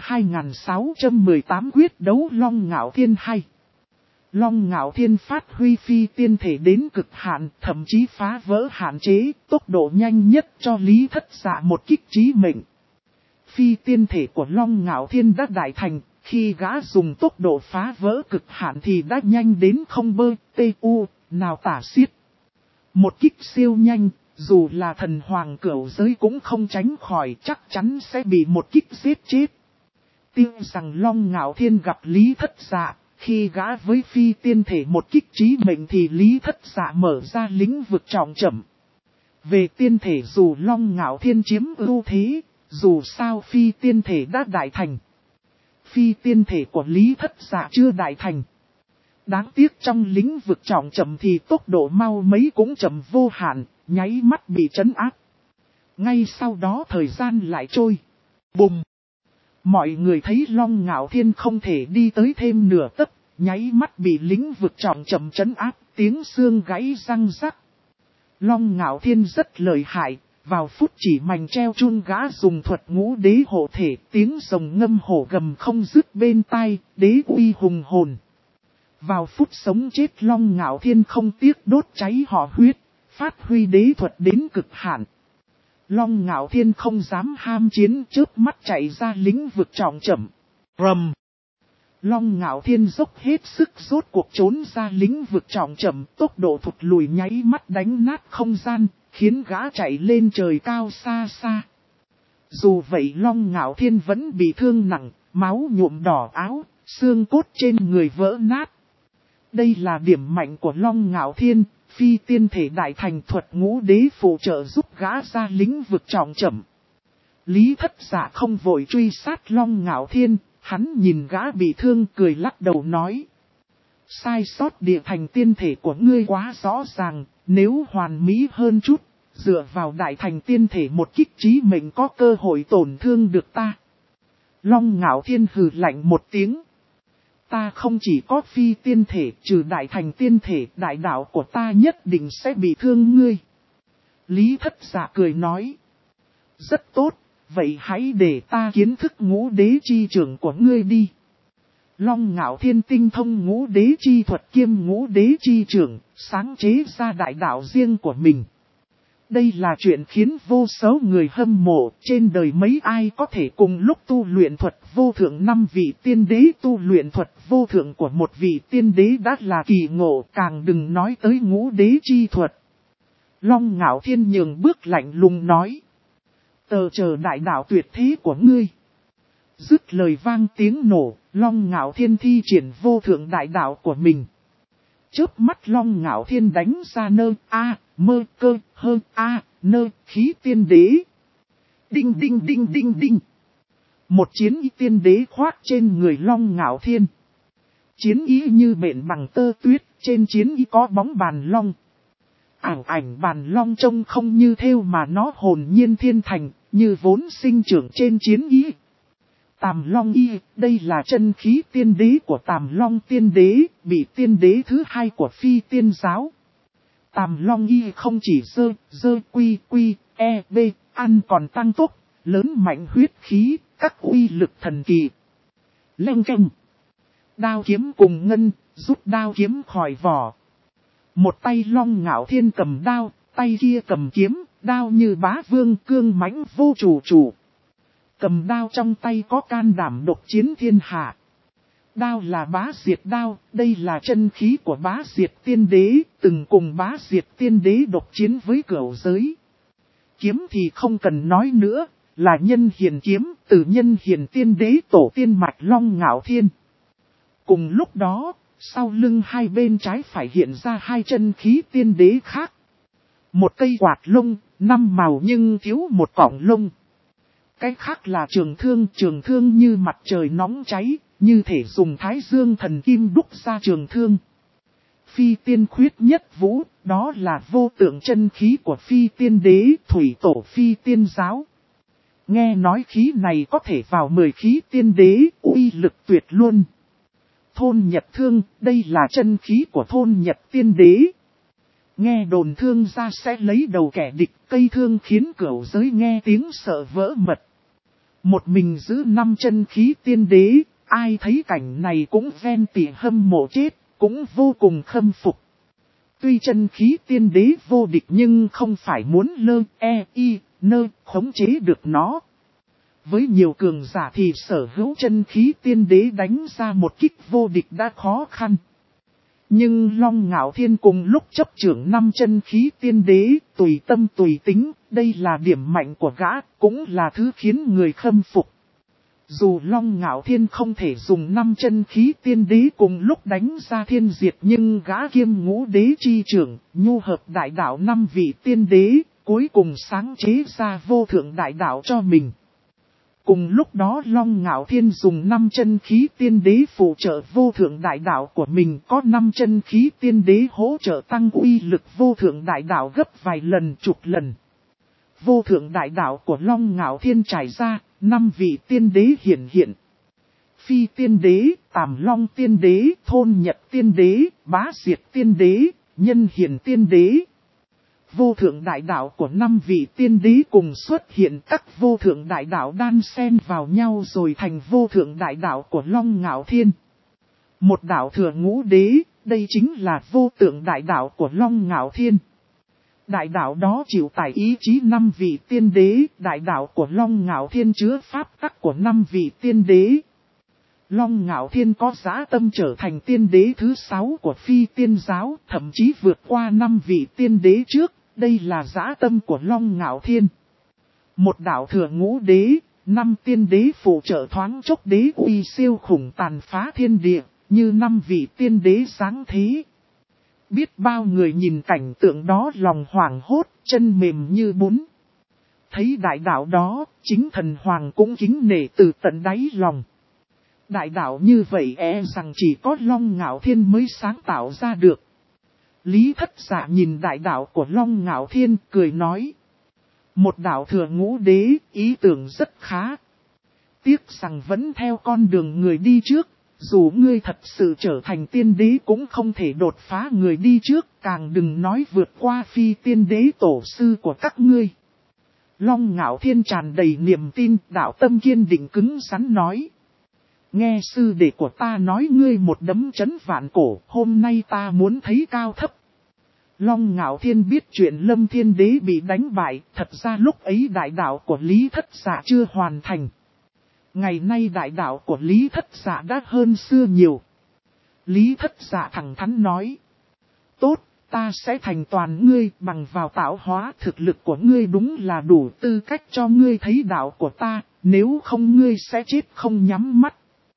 Speaker 1: 2618 quyết đấu Long Ngạo Thiên hay. Long Ngạo Thiên phát huy phi tiên thể đến cực hạn, thậm chí phá vỡ hạn chế, tốc độ nhanh nhất cho Lý Thất Dạ một kích chí mệnh. Phi tiên thể của Long Ngạo Thiên đã đại thành, khi gã dùng tốc độ phá vỡ cực hạn thì đã nhanh đến không bơ, nào tả xiết. Một kích siêu nhanh, dù là thần hoàng cửu giới cũng không tránh khỏi, chắc chắn sẽ bị một kích giết chết. Tiếc rằng Long Ngạo Thiên gặp Lý Thất Dạ, khi gã với phi tiên thể một kích chí mệnh thì Lý Thất Dạ mở ra lĩnh vực trọng chậm. Về tiên thể dù Long Ngạo Thiên chiếm ưu thế, dù sao phi tiên thể đã đại thành. Phi tiên thể của Lý Thất Dạ chưa đại thành. Đáng tiếc trong lĩnh vực trọng chậm thì tốc độ mau mấy cũng chậm vô hạn, nháy mắt bị trấn áp. Ngay sau đó thời gian lại trôi. Bùm! Mọi người thấy Long Ngạo Thiên không thể đi tới thêm nửa tấc, nháy mắt bị lĩnh vực trọng chậm trấn áp, tiếng xương gãy răng rắc. Long Ngạo Thiên rất lợi hại, vào phút chỉ mảnh treo chun gã dùng thuật ngũ đế hộ thể, tiếng rồng ngâm hổ gầm không dứt bên tai, đế uy hùng hồn. Vào phút sống chết Long Ngạo Thiên không tiếc đốt cháy họ huyết, phát huy đế thuật đến cực hạn. Long Ngạo Thiên không dám ham chiến, chớp mắt chạy ra lĩnh vực trọng chậm. Rầm! Long Ngạo Thiên dốc hết sức rốt cuộc trốn ra lĩnh vực trọng chậm, tốc độ thụt lùi nháy mắt đánh nát không gian, khiến gã chạy lên trời cao xa xa. Dù vậy Long Ngạo Thiên vẫn bị thương nặng, máu nhuộm đỏ áo, xương cốt trên người vỡ nát. Đây là điểm mạnh của Long Ngạo Thiên, phi tiên thể đại thành thuật ngũ đế phụ trợ giúp gã ra lĩnh vực trọng chậm. Lý Thất Dạ không vội truy sát Long Ngạo Thiên, hắn nhìn gã bị thương cười lắc đầu nói. Sai sót địa thành tiên thể của ngươi quá rõ ràng, nếu hoàn mỹ hơn chút, dựa vào đại thành tiên thể một kích chí mệnh có cơ hội tổn thương được ta. Long Ngạo Thiên hừ lạnh một tiếng. Ta không chỉ có phi tiên thể, trừ đại thành tiên thể, đại đạo của ta nhất định sẽ bị thương ngươi. Lý Thất Dạ cười nói. Rất tốt, vậy hãy để ta kiến thức ngũ đế chi trưởng của ngươi đi. Long Ngạo Thiên tinh thông ngũ đế chi thuật kiêm ngũ đế chi trưởng, sáng chế ra đại đạo riêng của mình. Đây là chuyện khiến vô số người hâm mộ, trên đời mấy ai có thể cùng lúc tu luyện thuật vô thượng 5 vị tiên đế tu luyện thuật vô thượng của một vị tiên đế đã là kỳ ngộ, càng đừng nói tới ngũ đế chi thuật. Long Ngạo Thiên nhường bước lạnh lùng nói. Tờ chờ đại đạo tuyệt thế của ngươi. Dứt lời vang tiếng nổ, Long Ngạo Thiên thi triển vô thượng đại đạo của mình. Chớp mắt Long Ngạo Thiên đánh ra mơ cơ hơ khí tiên đế. Đinh đinh đinh đinh đinh. Một chiến ý tiên đế khoác trên người Long Ngạo Thiên. Chiến ý như bện bằng tơ tuyết, trên chiến ý có bóng bàn long. Ảnh bàn long trông không như thêu mà nó hồn nhiên thiên thành, như vốn sinh trưởng trên chiến ý. Tàm Long Y, đây là chân khí tiên đế của Tàm Long tiên đế, bị tiên đế thứ hai của phi tiên giáo. Tàm Long Y không chỉ b ăn còn tăng tốc, lớn mạnh huyết khí, các uy lực thần kỳ. Leng keng. Đao kiếm cùng ngân, rút đao kiếm khỏi vỏ. Một tay Long Ngạo Thiên cầm đao, tay kia cầm kiếm, đao như bá vương cương mãnh vô chủ. Cầm đao trong tay có can đảm độc chiến thiên hạ. Đao là bá diệt đao, đây là chân khí của bá diệt tiên đế, từng cùng bá diệt tiên đế độc chiến với cửu giới. Kiếm thì không cần nói nữa, là nhân hiền kiếm, từ nhân hiền tiên đế tổ tiên mạch Long Ngạo Thiên. Cùng lúc đó, sau lưng hai bên trái phải hiện ra hai chân khí tiên đế khác. Một cây quạt lông, 5 màu nhưng thiếu một cọng lông. Cái khác là trường thương như mặt trời nóng cháy, như thể dùng thái dương thần kim đúc ra trường thương. Phi tiên khuyết nhất vũ, đó là vô tượng chân khí của phi tiên đế, thủy tổ phi tiên giáo. Nghe nói khí này có thể vào 10 khí tiên đế, uy lực tuyệt luôn. Thôn Nhật Thương, đây là chân khí của thôn Nhật tiên đế. Nghe đồn thương ra sẽ lấy đầu kẻ địch, cây thương khiến cửu giới nghe tiếng sợ vỡ mật. Một mình giữ 5 chân khí tiên đế, ai thấy cảnh này cũng ven tỉ hâm mộ chết, cũng vô cùng khâm phục. Tuy chân khí tiên đế vô địch nhưng không phải muốn khống chế được nó. Với nhiều cường giả thì sở hữu chân khí tiên đế đánh ra một kích vô địch đã khó khăn. Nhưng Long Ngạo Thiên cùng lúc chấp trưởng 5 chân khí tiên đế, tùy tâm tùy tính, đây là điểm mạnh của gã, cũng là thứ khiến người khâm phục. Dù Long Ngạo Thiên không thể dùng 5 chân khí tiên đế cùng lúc đánh ra thiên diệt, nhưng gã kiêm ngũ đế chi trưởng, nhu hợp đại đạo 5 vị tiên đế, cuối cùng sáng chế ra vô thượng đại đạo cho mình. Cùng lúc đó Long Ngạo Thiên dùng 5 chân khí tiên đế phụ trợ vô thượng đại đạo của mình, có 5 chân khí tiên đế hỗ trợ tăng uy lực vô thượng đại đạo gấp vài lần chục lần. Vô thượng đại đạo của Long Ngạo Thiên trải ra, 5 vị tiên đế hiện. Phi tiên đế, Tàm Long tiên đế, Thôn Nhật tiên đế, Bá Diệt tiên đế, Nhân Hiền tiên đế. Vô thượng đại đạo của 5 vị tiên đế cùng xuất hiện, các vô thượng đại đạo đan xen vào nhau rồi thành vô thượng đại đạo của Long Ngạo Thiên. Một đạo thừa ngũ đế, đây chính là vô tượng đại đạo của Long Ngạo Thiên. Đại đạo đó chịu tải ý chí 5 vị tiên đế, đại đạo của Long Ngạo Thiên chứa pháp tắc của 5 vị tiên đế. Long Ngạo Thiên có dã tâm trở thành tiên đế thứ 6 của phi tiên giáo, thậm chí vượt qua 5 vị tiên đế trước, đây là dã tâm của Long Ngạo Thiên. Một đạo thừa ngũ đế, 5 tiên đế phụ trợ thoáng chốc đế uy siêu khủng tàn phá thiên địa, như 5 vị tiên đế sáng thế. Biết bao người nhìn cảnh tượng đó lòng hoảng hốt, chân mềm như bún. Thấy đại đạo đó, chính thần hoàng cũng kính nể từ tận đáy lòng. Đại đạo như vậy rằng chỉ có Long Ngạo Thiên mới sáng tạo ra được. Lý Thất Dạ nhìn đại đạo của Long Ngạo Thiên cười nói. Một đạo thừa ngũ đế, ý tưởng rất khá. Tiếc rằng vẫn theo con đường người đi trước. Dù ngươi thật sự trở thành tiên đế cũng không thể đột phá người đi trước, càng đừng nói vượt qua phi tiên đế tổ sư của các ngươi. Long Ngạo Thiên tràn đầy niềm tin, đạo tâm kiên định cứng rắn nói. Nghe sư đệ của ta nói ngươi một đấm chấn vạn cổ, hôm nay ta muốn thấy cao thấp. Long Ngạo Thiên biết chuyện Lâm Thiên Đế bị đánh bại, thật ra lúc ấy đại đạo của Lý Thất Dạ chưa hoàn thành. Ngày nay đại đạo của Lý Thất Dạ đã hơn xưa nhiều. Lý Thất Dạ thẳng thắn nói. Tốt, ta sẽ thành toàn ngươi, bằng vào tạo hóa thực lực của ngươi đúng là đủ tư cách cho ngươi thấy đạo của ta, nếu không ngươi sẽ chết không nhắm mắt.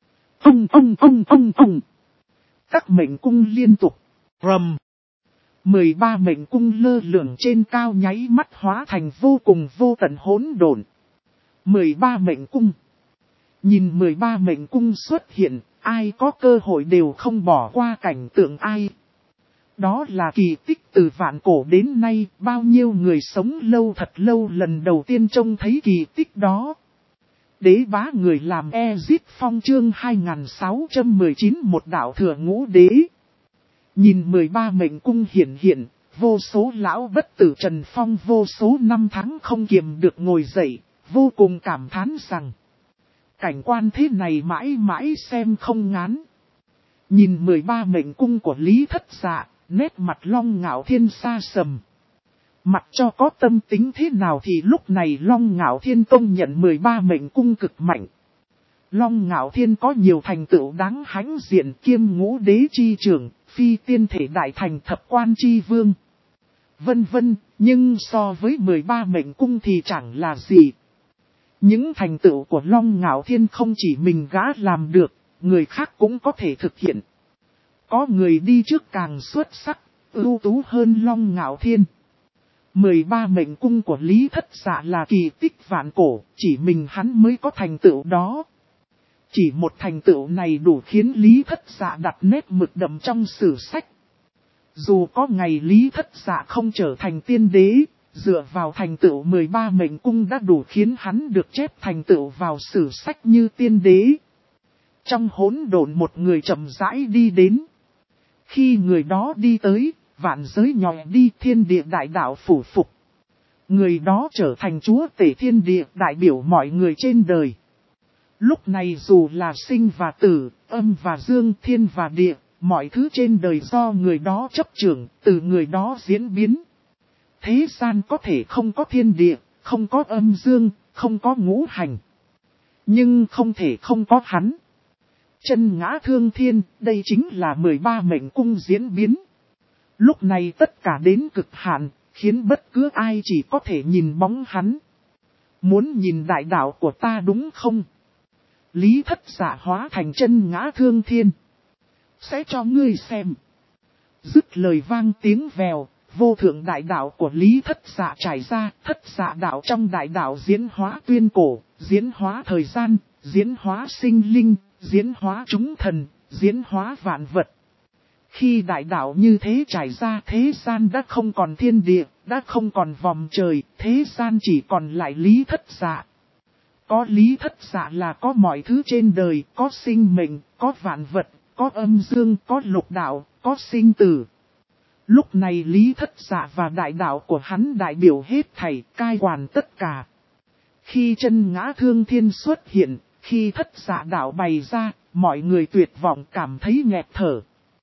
Speaker 1: Ông. Các mệnh cung liên tục. Rầm. 13 mệnh cung lơ lửng trên cao nháy mắt hóa thành vô cùng vô tận hỗn độn. 13 mệnh cung. Nhìn 13 mệnh cung xuất hiện, ai có cơ hội đều không bỏ qua cảnh tượng ai. Đó là kỳ tích từ vạn cổ đến nay, bao nhiêu người sống lâu thật lâu lần đầu tiên trông thấy kỳ tích đó. Đế bá người làm Ezit Phong chương 2619 một đạo thừa ngũ đế. Nhìn 13 mệnh cung hiện, vô số lão bất tử Trần Phong vô số năm tháng không kiềm được ngồi dậy, vô cùng cảm thán rằng. Cảnh quan thế này mãi mãi xem không ngán. Nhìn 13 mệnh cung của Lý Thất Dạ, nét mặt Long Ngạo Thiên xa sầm. Mặc cho có tâm tính thế nào thì lúc này Long Ngạo Thiên công nhận 13 mệnh cung cực mạnh. Long Ngạo Thiên có nhiều thành tựu đáng hãnh diện kiêm ngũ đế chi trưởng, phi tiên thể đại thành thập quan chi vương. Vân vân, nhưng so với 13 mệnh cung thì chẳng là gì. Những thành tựu của Long Ngạo Thiên không chỉ mình gã làm được, người khác cũng có thể thực hiện. Có người đi trước càng xuất sắc, ưu tú hơn Long Ngạo Thiên. 13 mệnh cung của Lý Thất Dạ là kỳ tích vạn cổ, chỉ mình hắn mới có thành tựu đó. Chỉ một thành tựu này đủ khiến Lý Thất Dạ đặt nét mực đậm trong sử sách. Dù có ngày Lý Thất Dạ không trở thành tiên đế, dựa vào thành tựu 13 mệnh cung đã đủ khiến hắn được chép thành tựu vào sử sách như tiên đế. Trong hỗn độn một người chậm rãi đi đến. Khi người đó đi tới, vạn giới nhòi đi, thiên địa đại đạo phủ phục. Người đó trở thành chúa tể thiên địa, đại biểu mọi người trên đời. Lúc này dù là sinh và tử, âm và dương, thiên và địa, mọi thứ trên đời do người đó chấp trưởng, từ người đó diễn biến. Thế gian có thể không có thiên địa, không có âm dương, không có ngũ hành. Nhưng không thể không có hắn. Chân ngã thương thiên, đây chính là 13 mệnh cung diễn biến. Lúc này tất cả đến cực hạn, khiến bất cứ ai chỉ có thể nhìn bóng hắn. Muốn nhìn đại đạo của ta đúng không? Lý Thất Dạ hóa thành chân ngã thương thiên. Sẽ cho ngươi xem. Dứt lời vang tiếng vèo, vô thượng đại đạo của Lý Thất Dạ trải ra, Thất Dạ đạo trong đại đạo diễn hóa tuyên cổ, diễn hóa thời gian, diễn hóa sinh linh, diễn hóa chúng thần, diễn hóa vạn vật. Khi đại đạo như thế trải ra, thế gian đã không còn thiên địa, đã không còn vòm trời, thế gian chỉ còn lại Lý Thất Dạ. Có Lý Thất Dạ là có mọi thứ trên đời, có sinh mệnh, có vạn vật, có âm dương, có lục đạo, có sinh tử. Lúc này Lý Thất Dạ và đại đạo của hắn đại biểu hết thảy, cai quản tất cả. Khi chân ngã thương thiên xuất hiện, khi Thất Dạ đạo bày ra, mọi người tuyệt vọng cảm thấy nghẹt thở.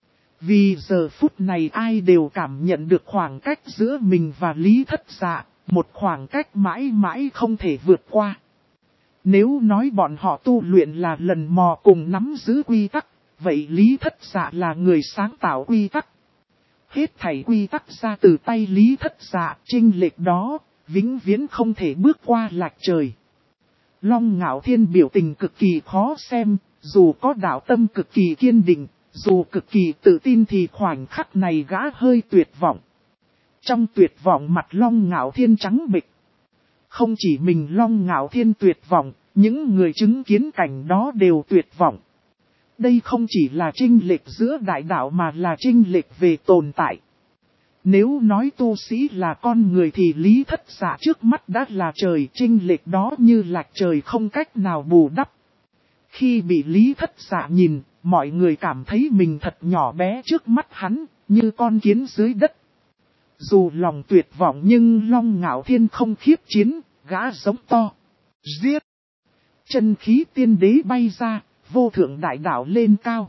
Speaker 1: Vì giờ phút này ai đều cảm nhận được khoảng cách giữa mình và Lý Thất Dạ, một khoảng cách mãi mãi không thể vượt qua. Nếu nói bọn họ tu luyện là lần mò cùng nắm giữ quy tắc, vậy Lý Thất Dạ là người sáng tạo quy tắc. Hết thảy quy tắc ra từ tay Lý Thất Dạ, chênh lệch đó, vĩnh viễn không thể bước qua lạch trời. Long Ngạo Thiên biểu tình cực kỳ khó xem, dù có đạo tâm cực kỳ kiên định, dù cực kỳ tự tin thì khoảnh khắc này gã hơi tuyệt vọng. Trong tuyệt vọng mặt Long Ngạo Thiên trắng bệch. Không chỉ mình Long Ngạo Thiên tuyệt vọng, những người chứng kiến cảnh đó đều tuyệt vọng. Đây không chỉ là chênh lệch giữa đại đạo mà là chênh lệch về tồn tại. Nếu nói tu sĩ là con người thì Lý Thất Dạ trước mắt đã là trời, chênh lệch đó như lạch trời không cách nào bù đắp. Khi bị Lý Thất Dạ nhìn, mọi người cảm thấy mình thật nhỏ bé trước mắt hắn, như con kiến dưới đất. Dù lòng tuyệt vọng nhưng Long Ngạo Thiên không khiếp chiến, gã giống to. Giết! Chân khí tiên đế bay ra, vô thượng đại đạo lên cao.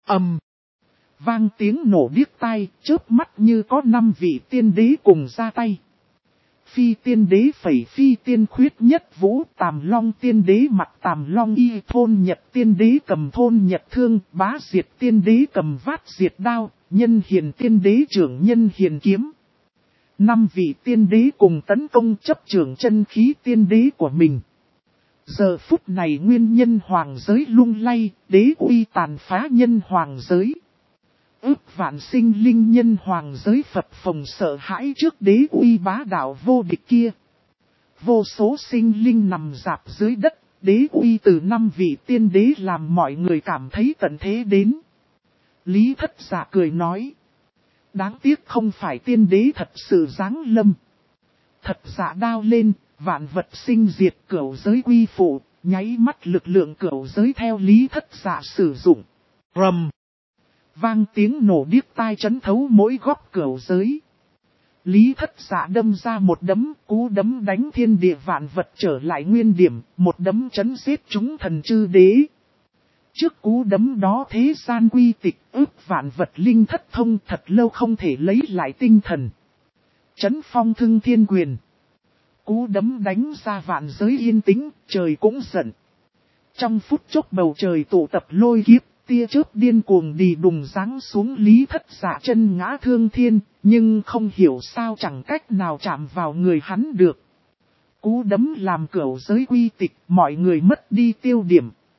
Speaker 1: Vang tiếng nổ điếc tai, chớp mắt như có 5 vị tiên đế cùng ra tay. Phi tiên đế phẩy phi tiên khuyết nhất vũ, Tàm Long tiên đế mặt Tàm Long y, Thôn Nhật tiên đế cầm thôn nhật thương, Bá Diệt tiên đế cầm vát diệt đao, Nhân Hiền tiên đế trưởng Nhân Hiền kiếm. 5 vị tiên đế cùng tấn công chấp trưởng chân khí tiên đế của mình. Giờ phút này nguyên nhân hoàng giới lung lay, đế uy tàn phá nhân hoàng giới. Ước vạn sinh linh nhân hoàng giới phập phồng sợ hãi trước đế uy bá đạo vô địch kia. Vô số sinh linh nằm rạp dưới đất, đế uy từ 5 vị tiên đế làm mọi người cảm thấy tận thế đến. Lý Thất Dạ cười nói. Đáng tiếc không phải tiên đế thật sự giáng lâm. Thật dạ đao lên, vạn vật sinh diệt cửu giới quy phụ, nháy mắt lực lượng cửu giới theo Lý Thất Dạ sử dụng. Rầm! Vang tiếng nổ điếc tai chấn thấu mỗi góc cửu giới. Lý Thất Dạ đâm ra một đấm, cú đấm đánh thiên địa vạn vật trở lại nguyên điểm, một đấm chấn giết chúng thần chư đế. Trước cú đấm đó thế gian quy tịch, ước vạn vật linh thất thông thật lâu không thể lấy lại tinh thần. Chấn phong thưng thiên quyền. Cú đấm đánh ra vạn giới yên tĩnh, trời cũng giận. Trong phút chốc bầu trời tụ tập lôi kiếp, tia chớp điên cuồng đi đùng giáng xuống Lý Thất Dạ chân ngã thương thiên, nhưng không hiểu sao chẳng cách nào chạm vào người hắn được. Cú đấm làm cửu giới quy tịch, mọi người mất đi tiêu điểm.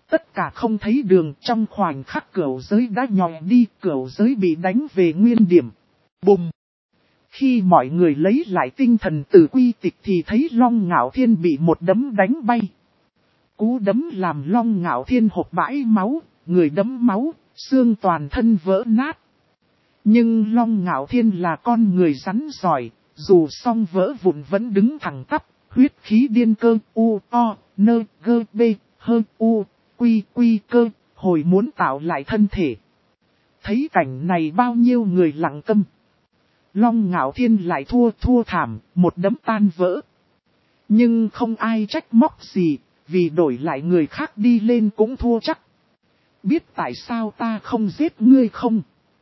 Speaker 1: Tất cả không thấy đường, trong khoảnh khắc cửu giới đã nhòe đi, cửu giới bị đánh về nguyên điểm. Bùng! Khi mọi người lấy lại tinh thần từ quy tịch thì thấy Long Ngạo Thiên bị một đấm đánh bay. Cú đấm làm Long Ngạo Thiên hộc bãi máu, người đấm máu, xương toàn thân vỡ nát. Nhưng Long Ngạo Thiên là con người rắn giỏi, dù song vỡ vụn vẫn đứng thẳng tắp, huyết khí điên cơ, u, o, nơ, gơ, bê, hơ, u, quy, quy cơ, hồi muốn tạo lại thân thể. Thấy cảnh này bao nhiêu người lặng câm. Long Ngạo Thiên lại thua thảm, một đấm tan vỡ. Nhưng không ai trách móc gì, vì đổi lại người khác đi lên cũng thua chắc. Biết tại sao ta không giết ngươi không?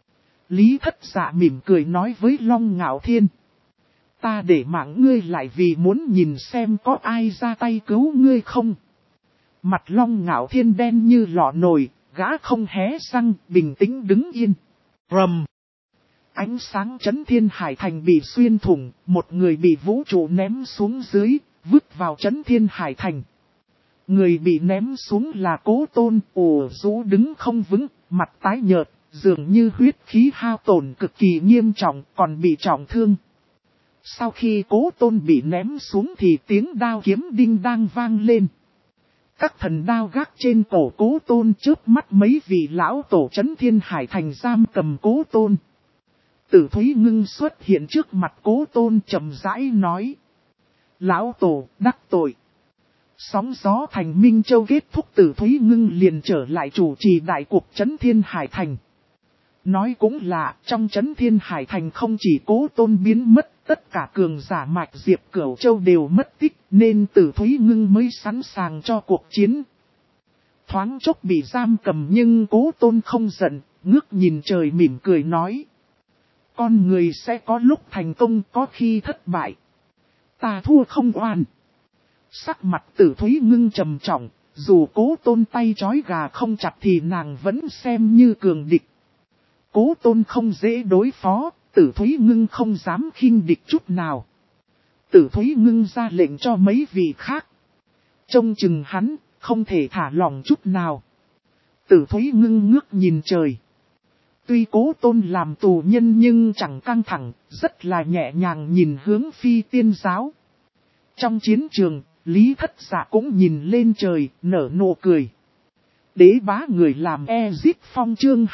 Speaker 1: Lý Thất Dạ mỉm cười nói với Long Ngạo Thiên. Ta để mạng ngươi lại vì muốn nhìn xem có ai ra tay cứu ngươi không. Mặt Long Ngạo Thiên đen như lọ nồi, gã không hé răng, bình tĩnh đứng yên. Rầm. Ánh sáng chấn thiên hải thành bị xuyên thủng, một người bị vũ trụ ném xuống dưới, vứt vào chấn thiên hải thành. Người bị ném xuống là Cố Tôn, ủ rũ đứng không vững, mặt tái nhợt, dường như huyết khí hao tổn cực kỳ nghiêm trọng, còn bị trọng thương. Sau khi Cố Tôn bị ném xuống thì tiếng đao kiếm đinh đang vang lên. Các thần đao gác trên cổ Cố Tôn chớp mắt mấy vị lão tổ chấn thiên hải thành giam cầm Cố Tôn. Tử Thúy Ngưng xuất hiện trước mặt Cố Tôn trầm rãi nói. Lão tổ đắc tội. Sóng gió thành Minh Châu kết thúc, Tử Thúy Ngưng liền trở lại chủ trì đại cuộc chấn thiên hải thành. Nói cũng lạ, trong chấn thiên hải thành không chỉ Cố Tôn biến mất, tất cả cường giả mạch Diệp Cửu Châu đều mất tích, nên Tử Thúy Ngưng mới sẵn sàng cho cuộc chiến. Thoáng chốc bị giam cầm nhưng Cố Tôn không giận, ngước nhìn trời mỉm cười nói. Con người sẽ có lúc thành công, có khi thất bại. Ta thua không oan. Sắc mặt Tử Thúy Ngưng trầm trọng, dù Cố Tôn tay trói gà không chặt thì nàng vẫn xem như cường địch. Cố Tôn không dễ đối phó, Tử Thúy Ngưng không dám khinh địch chút nào. Tử Thúy Ngưng ra lệnh cho mấy vị khác. Trông chừng hắn, không thể thả lỏng chút nào. Tử Thúy Ngưng ngước nhìn trời. Tuy Cố Tôn làm tù nhân nhưng chẳng căng thẳng, rất là nhẹ nhàng nhìn hướng Phi Tiên Giáo. Trong chiến trường, Lý Thất Dạ cũng nhìn lên trời, nở nụ cười. Đế bá người làm Ezip Phong chương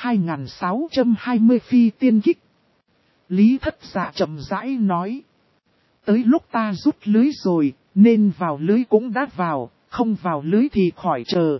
Speaker 1: 2620 Phi Tiên Kích. Lý Thất Dạ chậm rãi nói. Tới lúc ta rút lưới rồi, nên vào lưới cũng đã vào, không vào lưới thì khỏi chờ.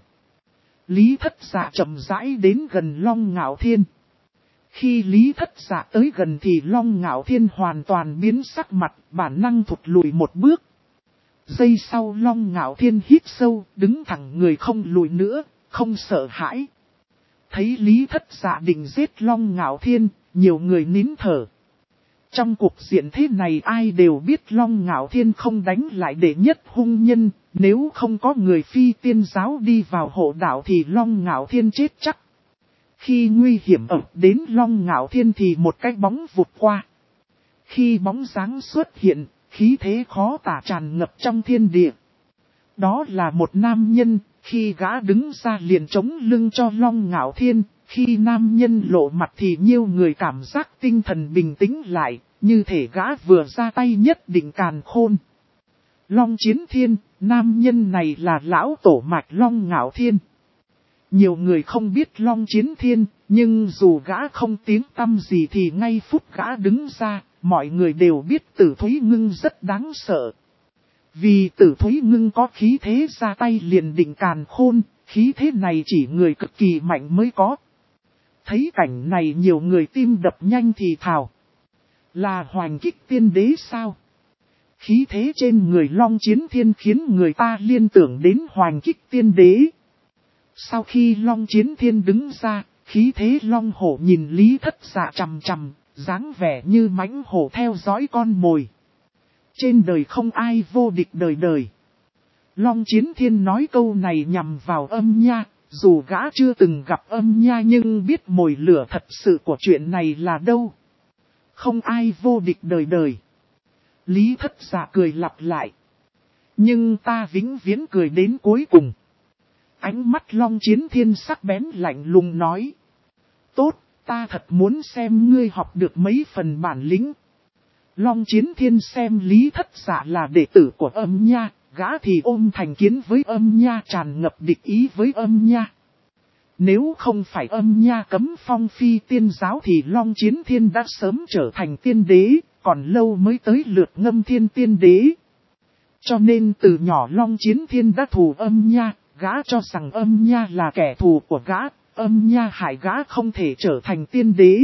Speaker 1: Lý Thất Dạ chậm rãi đến gần Long Ngạo Thiên. Khi Lý Thất Dạ tới gần thì Long Ngạo Thiên hoàn toàn biến sắc mặt, bản năng thụt lùi một bước. Giây sau Long Ngạo Thiên hít sâu, đứng thẳng người không lùi nữa, không sợ hãi. Thấy Lý Thất Dạ định giết Long Ngạo Thiên, nhiều người nín thở. Trong cuộc diện thế này ai đều biết Long Ngạo Thiên không đánh lại đệ nhất hung nhân, nếu không có người Phi Tiên Giáo đi vào hộ đạo thì Long Ngạo Thiên chết chắc. Khi nguy hiểm ập đến Long Ngạo Thiên thì một cái bóng vụt qua. Khi bóng dáng xuất hiện, khí thế khó tả tràn ngập trong thiên địa. Đó là một nam nhân, khi gã đứng ra liền chống lưng cho Long Ngạo Thiên, khi nam nhân lộ mặt thì nhiều người cảm giác tinh thần bình tĩnh lại, như thể gã vừa ra tay nhất định càn khôn. Long Chiến Thiên, nam nhân này là lão tổ mạch Long Ngạo Thiên. Nhiều người không biết Long Chiến Thiên, nhưng dù gã không tiếng tăm gì thì ngay phút gã đứng ra, mọi người đều biết Tử Thúy Ngưng rất đáng sợ. Vì Tử Thúy Ngưng có khí thế ra tay liền định càn khôn, khí thế này chỉ người cực kỳ mạnh mới có. Thấy cảnh này nhiều người tim đập nhanh thì thào. Là Hoành Kích Tiên Đế sao? Khí thế trên người Long Chiến Thiên khiến người ta liên tưởng đến Hoành Kích Tiên Đế. Sau khi Long Chiến Thiên đứng ra, khí thế Long Hổ nhìn Lý Thất Dạ chằm chằm, dáng vẻ như mãnh hổ theo dõi con mồi. Trên đời không ai vô địch đời đời. Long Chiến Thiên nói câu này nhằm vào Âm Nha, dù gã chưa từng gặp Âm Nha nhưng biết mồi lửa thật sự của chuyện này là đâu. Không ai vô địch đời đời. Lý Thất Dạ cười lặp lại. Nhưng ta vĩnh viễn cười đến cuối cùng. Ánh mắt Long Chiến Thiên sắc bén lạnh lùng nói. Tốt, ta thật muốn xem ngươi học được mấy phần bản lĩnh. Long Chiến Thiên xem Lý Thất Dạ là đệ tử của Âm Nha, gã thì ôm thành kiến với Âm Nha, tràn ngập địch ý với Âm Nha. Nếu không phải Âm Nha cấm phong phi tiên giáo thì Long Chiến Thiên đã sớm trở thành tiên đế, còn lâu mới tới lượt Ngâm Thiên tiên đế. Cho nên từ nhỏ Long Chiến Thiên đã thù Âm Nha, gã cho rằng Âm Nha là kẻ thù của gã, Âm Nha hại gã không thể trở thành tiên đế.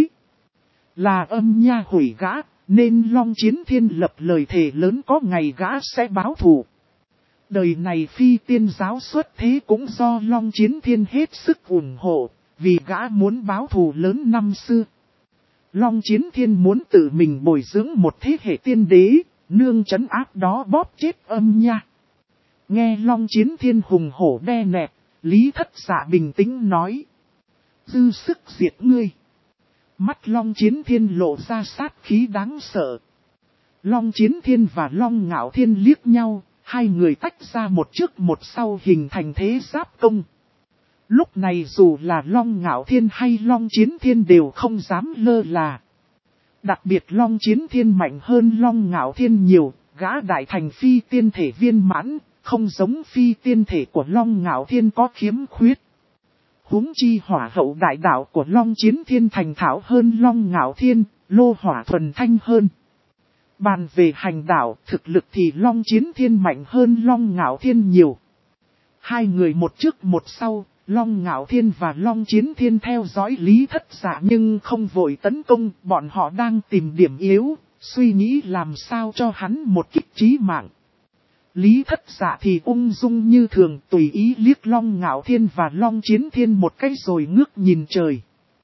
Speaker 1: Là Âm Nha hủy gã, nên Long Chiến Thiên lập lời thề lớn có ngày gã sẽ báo thù. Đời này phi tiên giáo xuất thế cũng do Long Chiến Thiên hết sức ủng hộ, vì gã muốn báo thù lớn năm xưa. Long Chiến Thiên muốn tự mình bồi dưỡng một thế hệ tiên đế, nương trấn áp đó bóp chết Âm Nha. Nghe Long Chiến Thiên hùng hổ đe nẹt, Lý Thất Dạ bình tĩnh nói. Dư sức diệt ngươi. Mắt Long Chiến Thiên lộ ra sát khí đáng sợ. Long Chiến Thiên và Long Ngạo Thiên liếc nhau, hai người tách ra một trước một sau hình thành thế giáp công. Lúc này dù là Long Ngạo Thiên hay Long Chiến Thiên đều không dám lơ là. Đặc biệt Long Chiến Thiên mạnh hơn Long Ngạo Thiên nhiều, gã đại thành phi tiên thể viên mãn, không giống phi tiên thể của Long Ngạo Thiên có khiếm khuyết. Huống chi hỏa hậu đại đạo của Long Chiến Thiên thành thạo hơn Long Ngạo Thiên, lô hỏa thuần thanh hơn. Bàn về hành đạo, thực lực thì Long Chiến Thiên mạnh hơn Long Ngạo Thiên nhiều. Hai người một trước một sau, Long Ngạo Thiên và Long Chiến Thiên theo dõi Lý Thất Dạ nhưng không vội tấn công, bọn họ đang tìm điểm yếu, suy nghĩ làm sao cho hắn một kích chí mạng. Lý Thất Dạ thì ung dung như thường, tùy ý liếc Long Ngạo Thiên và Long Chiến Thiên một cái rồi ngước nhìn trời.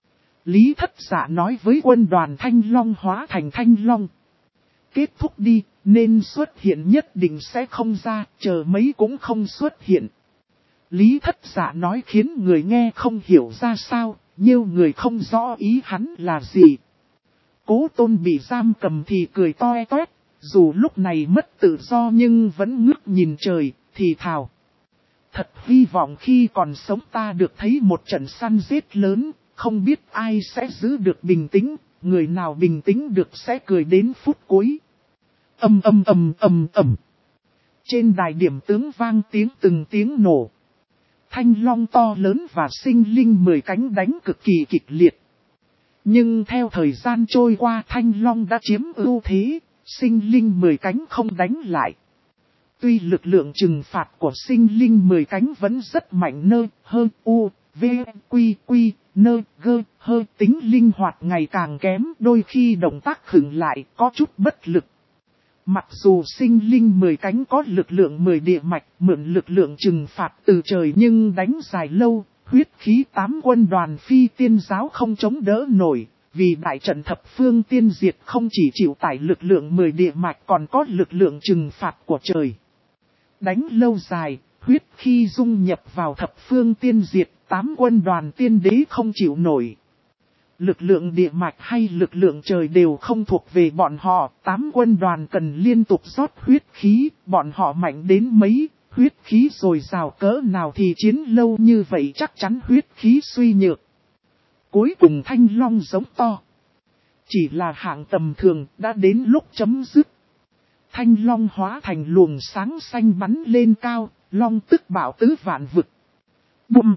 Speaker 1: Lý Thất Dạ nói với quân đoàn Thanh Long hóa thành Thanh Long. Kết thúc đi, nên xuất hiện nhất định sẽ không ra, chờ mấy cũng không xuất hiện. Lý Thất Dạ nói khiến người nghe không hiểu ra sao, nhiều người không rõ ý hắn là gì. Cố Tôn bị giam cầm thì cười toe toét, dù lúc này mất tự do nhưng vẫn ngước nhìn trời, thì thào. Thật hy vọng khi còn sống ta được thấy một trận săn giết lớn, không biết ai sẽ giữ được bình tĩnh, người nào bình tĩnh được sẽ cười đến phút cuối. Ầm. Trên đài điểm tướng vang từng tiếng nổ. Thanh long to lớn và sinh linh 10 cánh đánh cực kỳ kịch liệt. Nhưng theo thời gian trôi qua Thanh long đã chiếm ưu thế, sinh linh 10 cánh không đánh lại. Tuy lực lượng trừng phạt của sinh linh 10 cánh vẫn rất mạnh tính linh hoạt ngày càng kém, đôi khi động tác khựng lại có chút bất lực. Mặc dù sinh linh 10 cánh có lực lượng 10 địa mạch mượn lực lượng trừng phạt từ trời nhưng đánh dài lâu, huyết khí 8 quân đoàn phi tiên giáo không chống đỡ nổi, vì đại trận thập phương tiên diệt không chỉ chịu tải lực lượng 10 địa mạch còn có lực lượng trừng phạt của trời. Đánh lâu dài, huyết khí dung nhập vào thập phương tiên diệt, 8 quân đoàn tiên đế không chịu nổi. Lực lượng địa mạch hay lực lượng trời đều không thuộc về bọn họ, 8 quân đoàn cần liên tục rót huyết khí, bọn họ mạnh đến mấy, huyết khí dồi dào cỡ nào thì chiến lâu như vậy chắc chắn huyết khí suy nhược. Cuối cùng Thanh Long giống to. Chỉ là hạng tầm thường đã đến lúc chấm dứt. Thanh Long hóa thành luồng sáng xanh bắn lên cao, Long tức bạo tứ vạn vực. Bùm.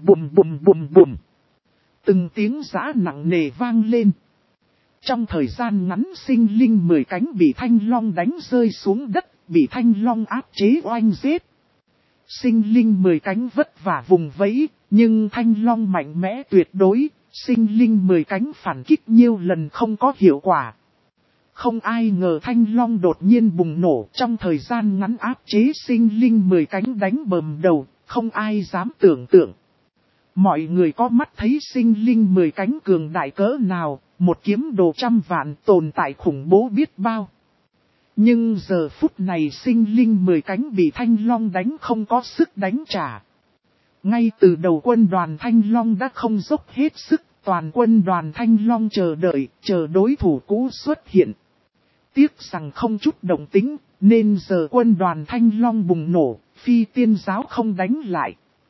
Speaker 1: Từng tiếng giã nặng nề vang lên. Trong thời gian ngắn sinh linh 10 cánh bị Thanh Long đánh rơi xuống đất, bị Thanh Long áp chế oanh giết. Sinh linh 10 cánh vất vả vùng vẫy, nhưng Thanh Long mạnh mẽ tuyệt đối, sinh linh 10 cánh phản kích nhiều lần không có hiệu quả. Không ai ngờ Thanh Long đột nhiên bùng nổ trong thời gian ngắn áp chế sinh linh 10 cánh đánh bầm đầu, không ai dám tưởng tượng. Mọi người có mắt thấy sinh linh 10 cánh cường đại cỡ nào, một kiếm đồ trăm vạn tồn tại khủng bố biết bao. Nhưng giờ phút này sinh linh 10 cánh bị Thanh Long đánh không có sức đánh trả. Ngay từ đầu quân đoàn Thanh Long đã không dốc hết sức, toàn quân đoàn Thanh Long chờ đối thủ cũ xuất hiện. Tiếc rằng không chút động tính, nên giờ quân đoàn Thanh Long bùng nổ, phi tiên giáo không đánh lại.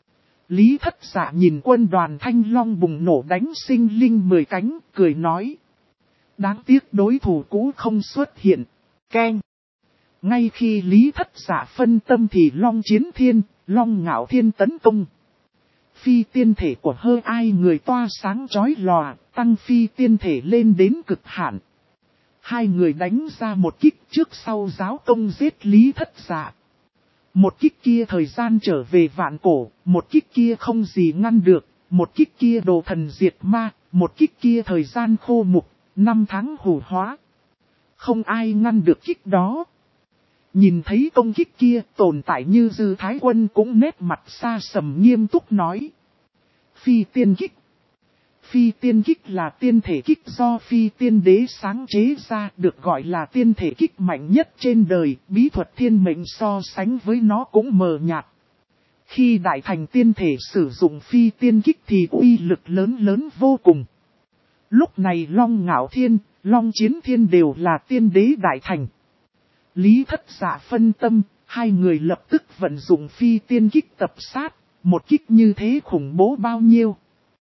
Speaker 1: Lý Thất Dạ nhìn quân đoàn Thanh Long bùng nổ đánh sinh linh 10 cánh, cười nói. Đáng tiếc đối thủ cũ không xuất hiện. Keng. Ngay khi Lý Thất Dạ phân tâm thì Long Chiến Thiên, Long Ngạo Thiên tấn công. Phi tiên thể của hơi ai người toa sáng chói lòa, tăng phi tiên thể lên đến cực hạn. Hai người đánh ra một kích trước sau giáo công giết Lý Thất Dạ. Một kích kia thời gian trở về vạn cổ, một kích kia không gì ngăn được, một kích kia đồ thần diệt ma, một kích kia thời gian khô mục, 5 tháng hủ hóa. Không ai ngăn được kích đó. Nhìn thấy công kích kia tồn tại như Dư Thái Quân cũng nét mặt xa sầm nghiêm túc nói. Phi tiên kích. Phi tiên kích là tiên thể kích do phi tiên đế sáng chế ra, được gọi là tiên thể kích mạnh nhất trên đời, bí thuật thiên mệnh so sánh với nó cũng mờ nhạt. Khi đại thành tiên thể sử dụng phi tiên kích thì uy lực lớn vô cùng. Lúc này Long Ngạo Thiên, Long Chiến Thiên đều là tiên đế đại thành. Lý Thất Dạ phân tâm, hai người lập tức vận dụng phi tiên kích tập sát, một kích như thế khủng bố bao nhiêu.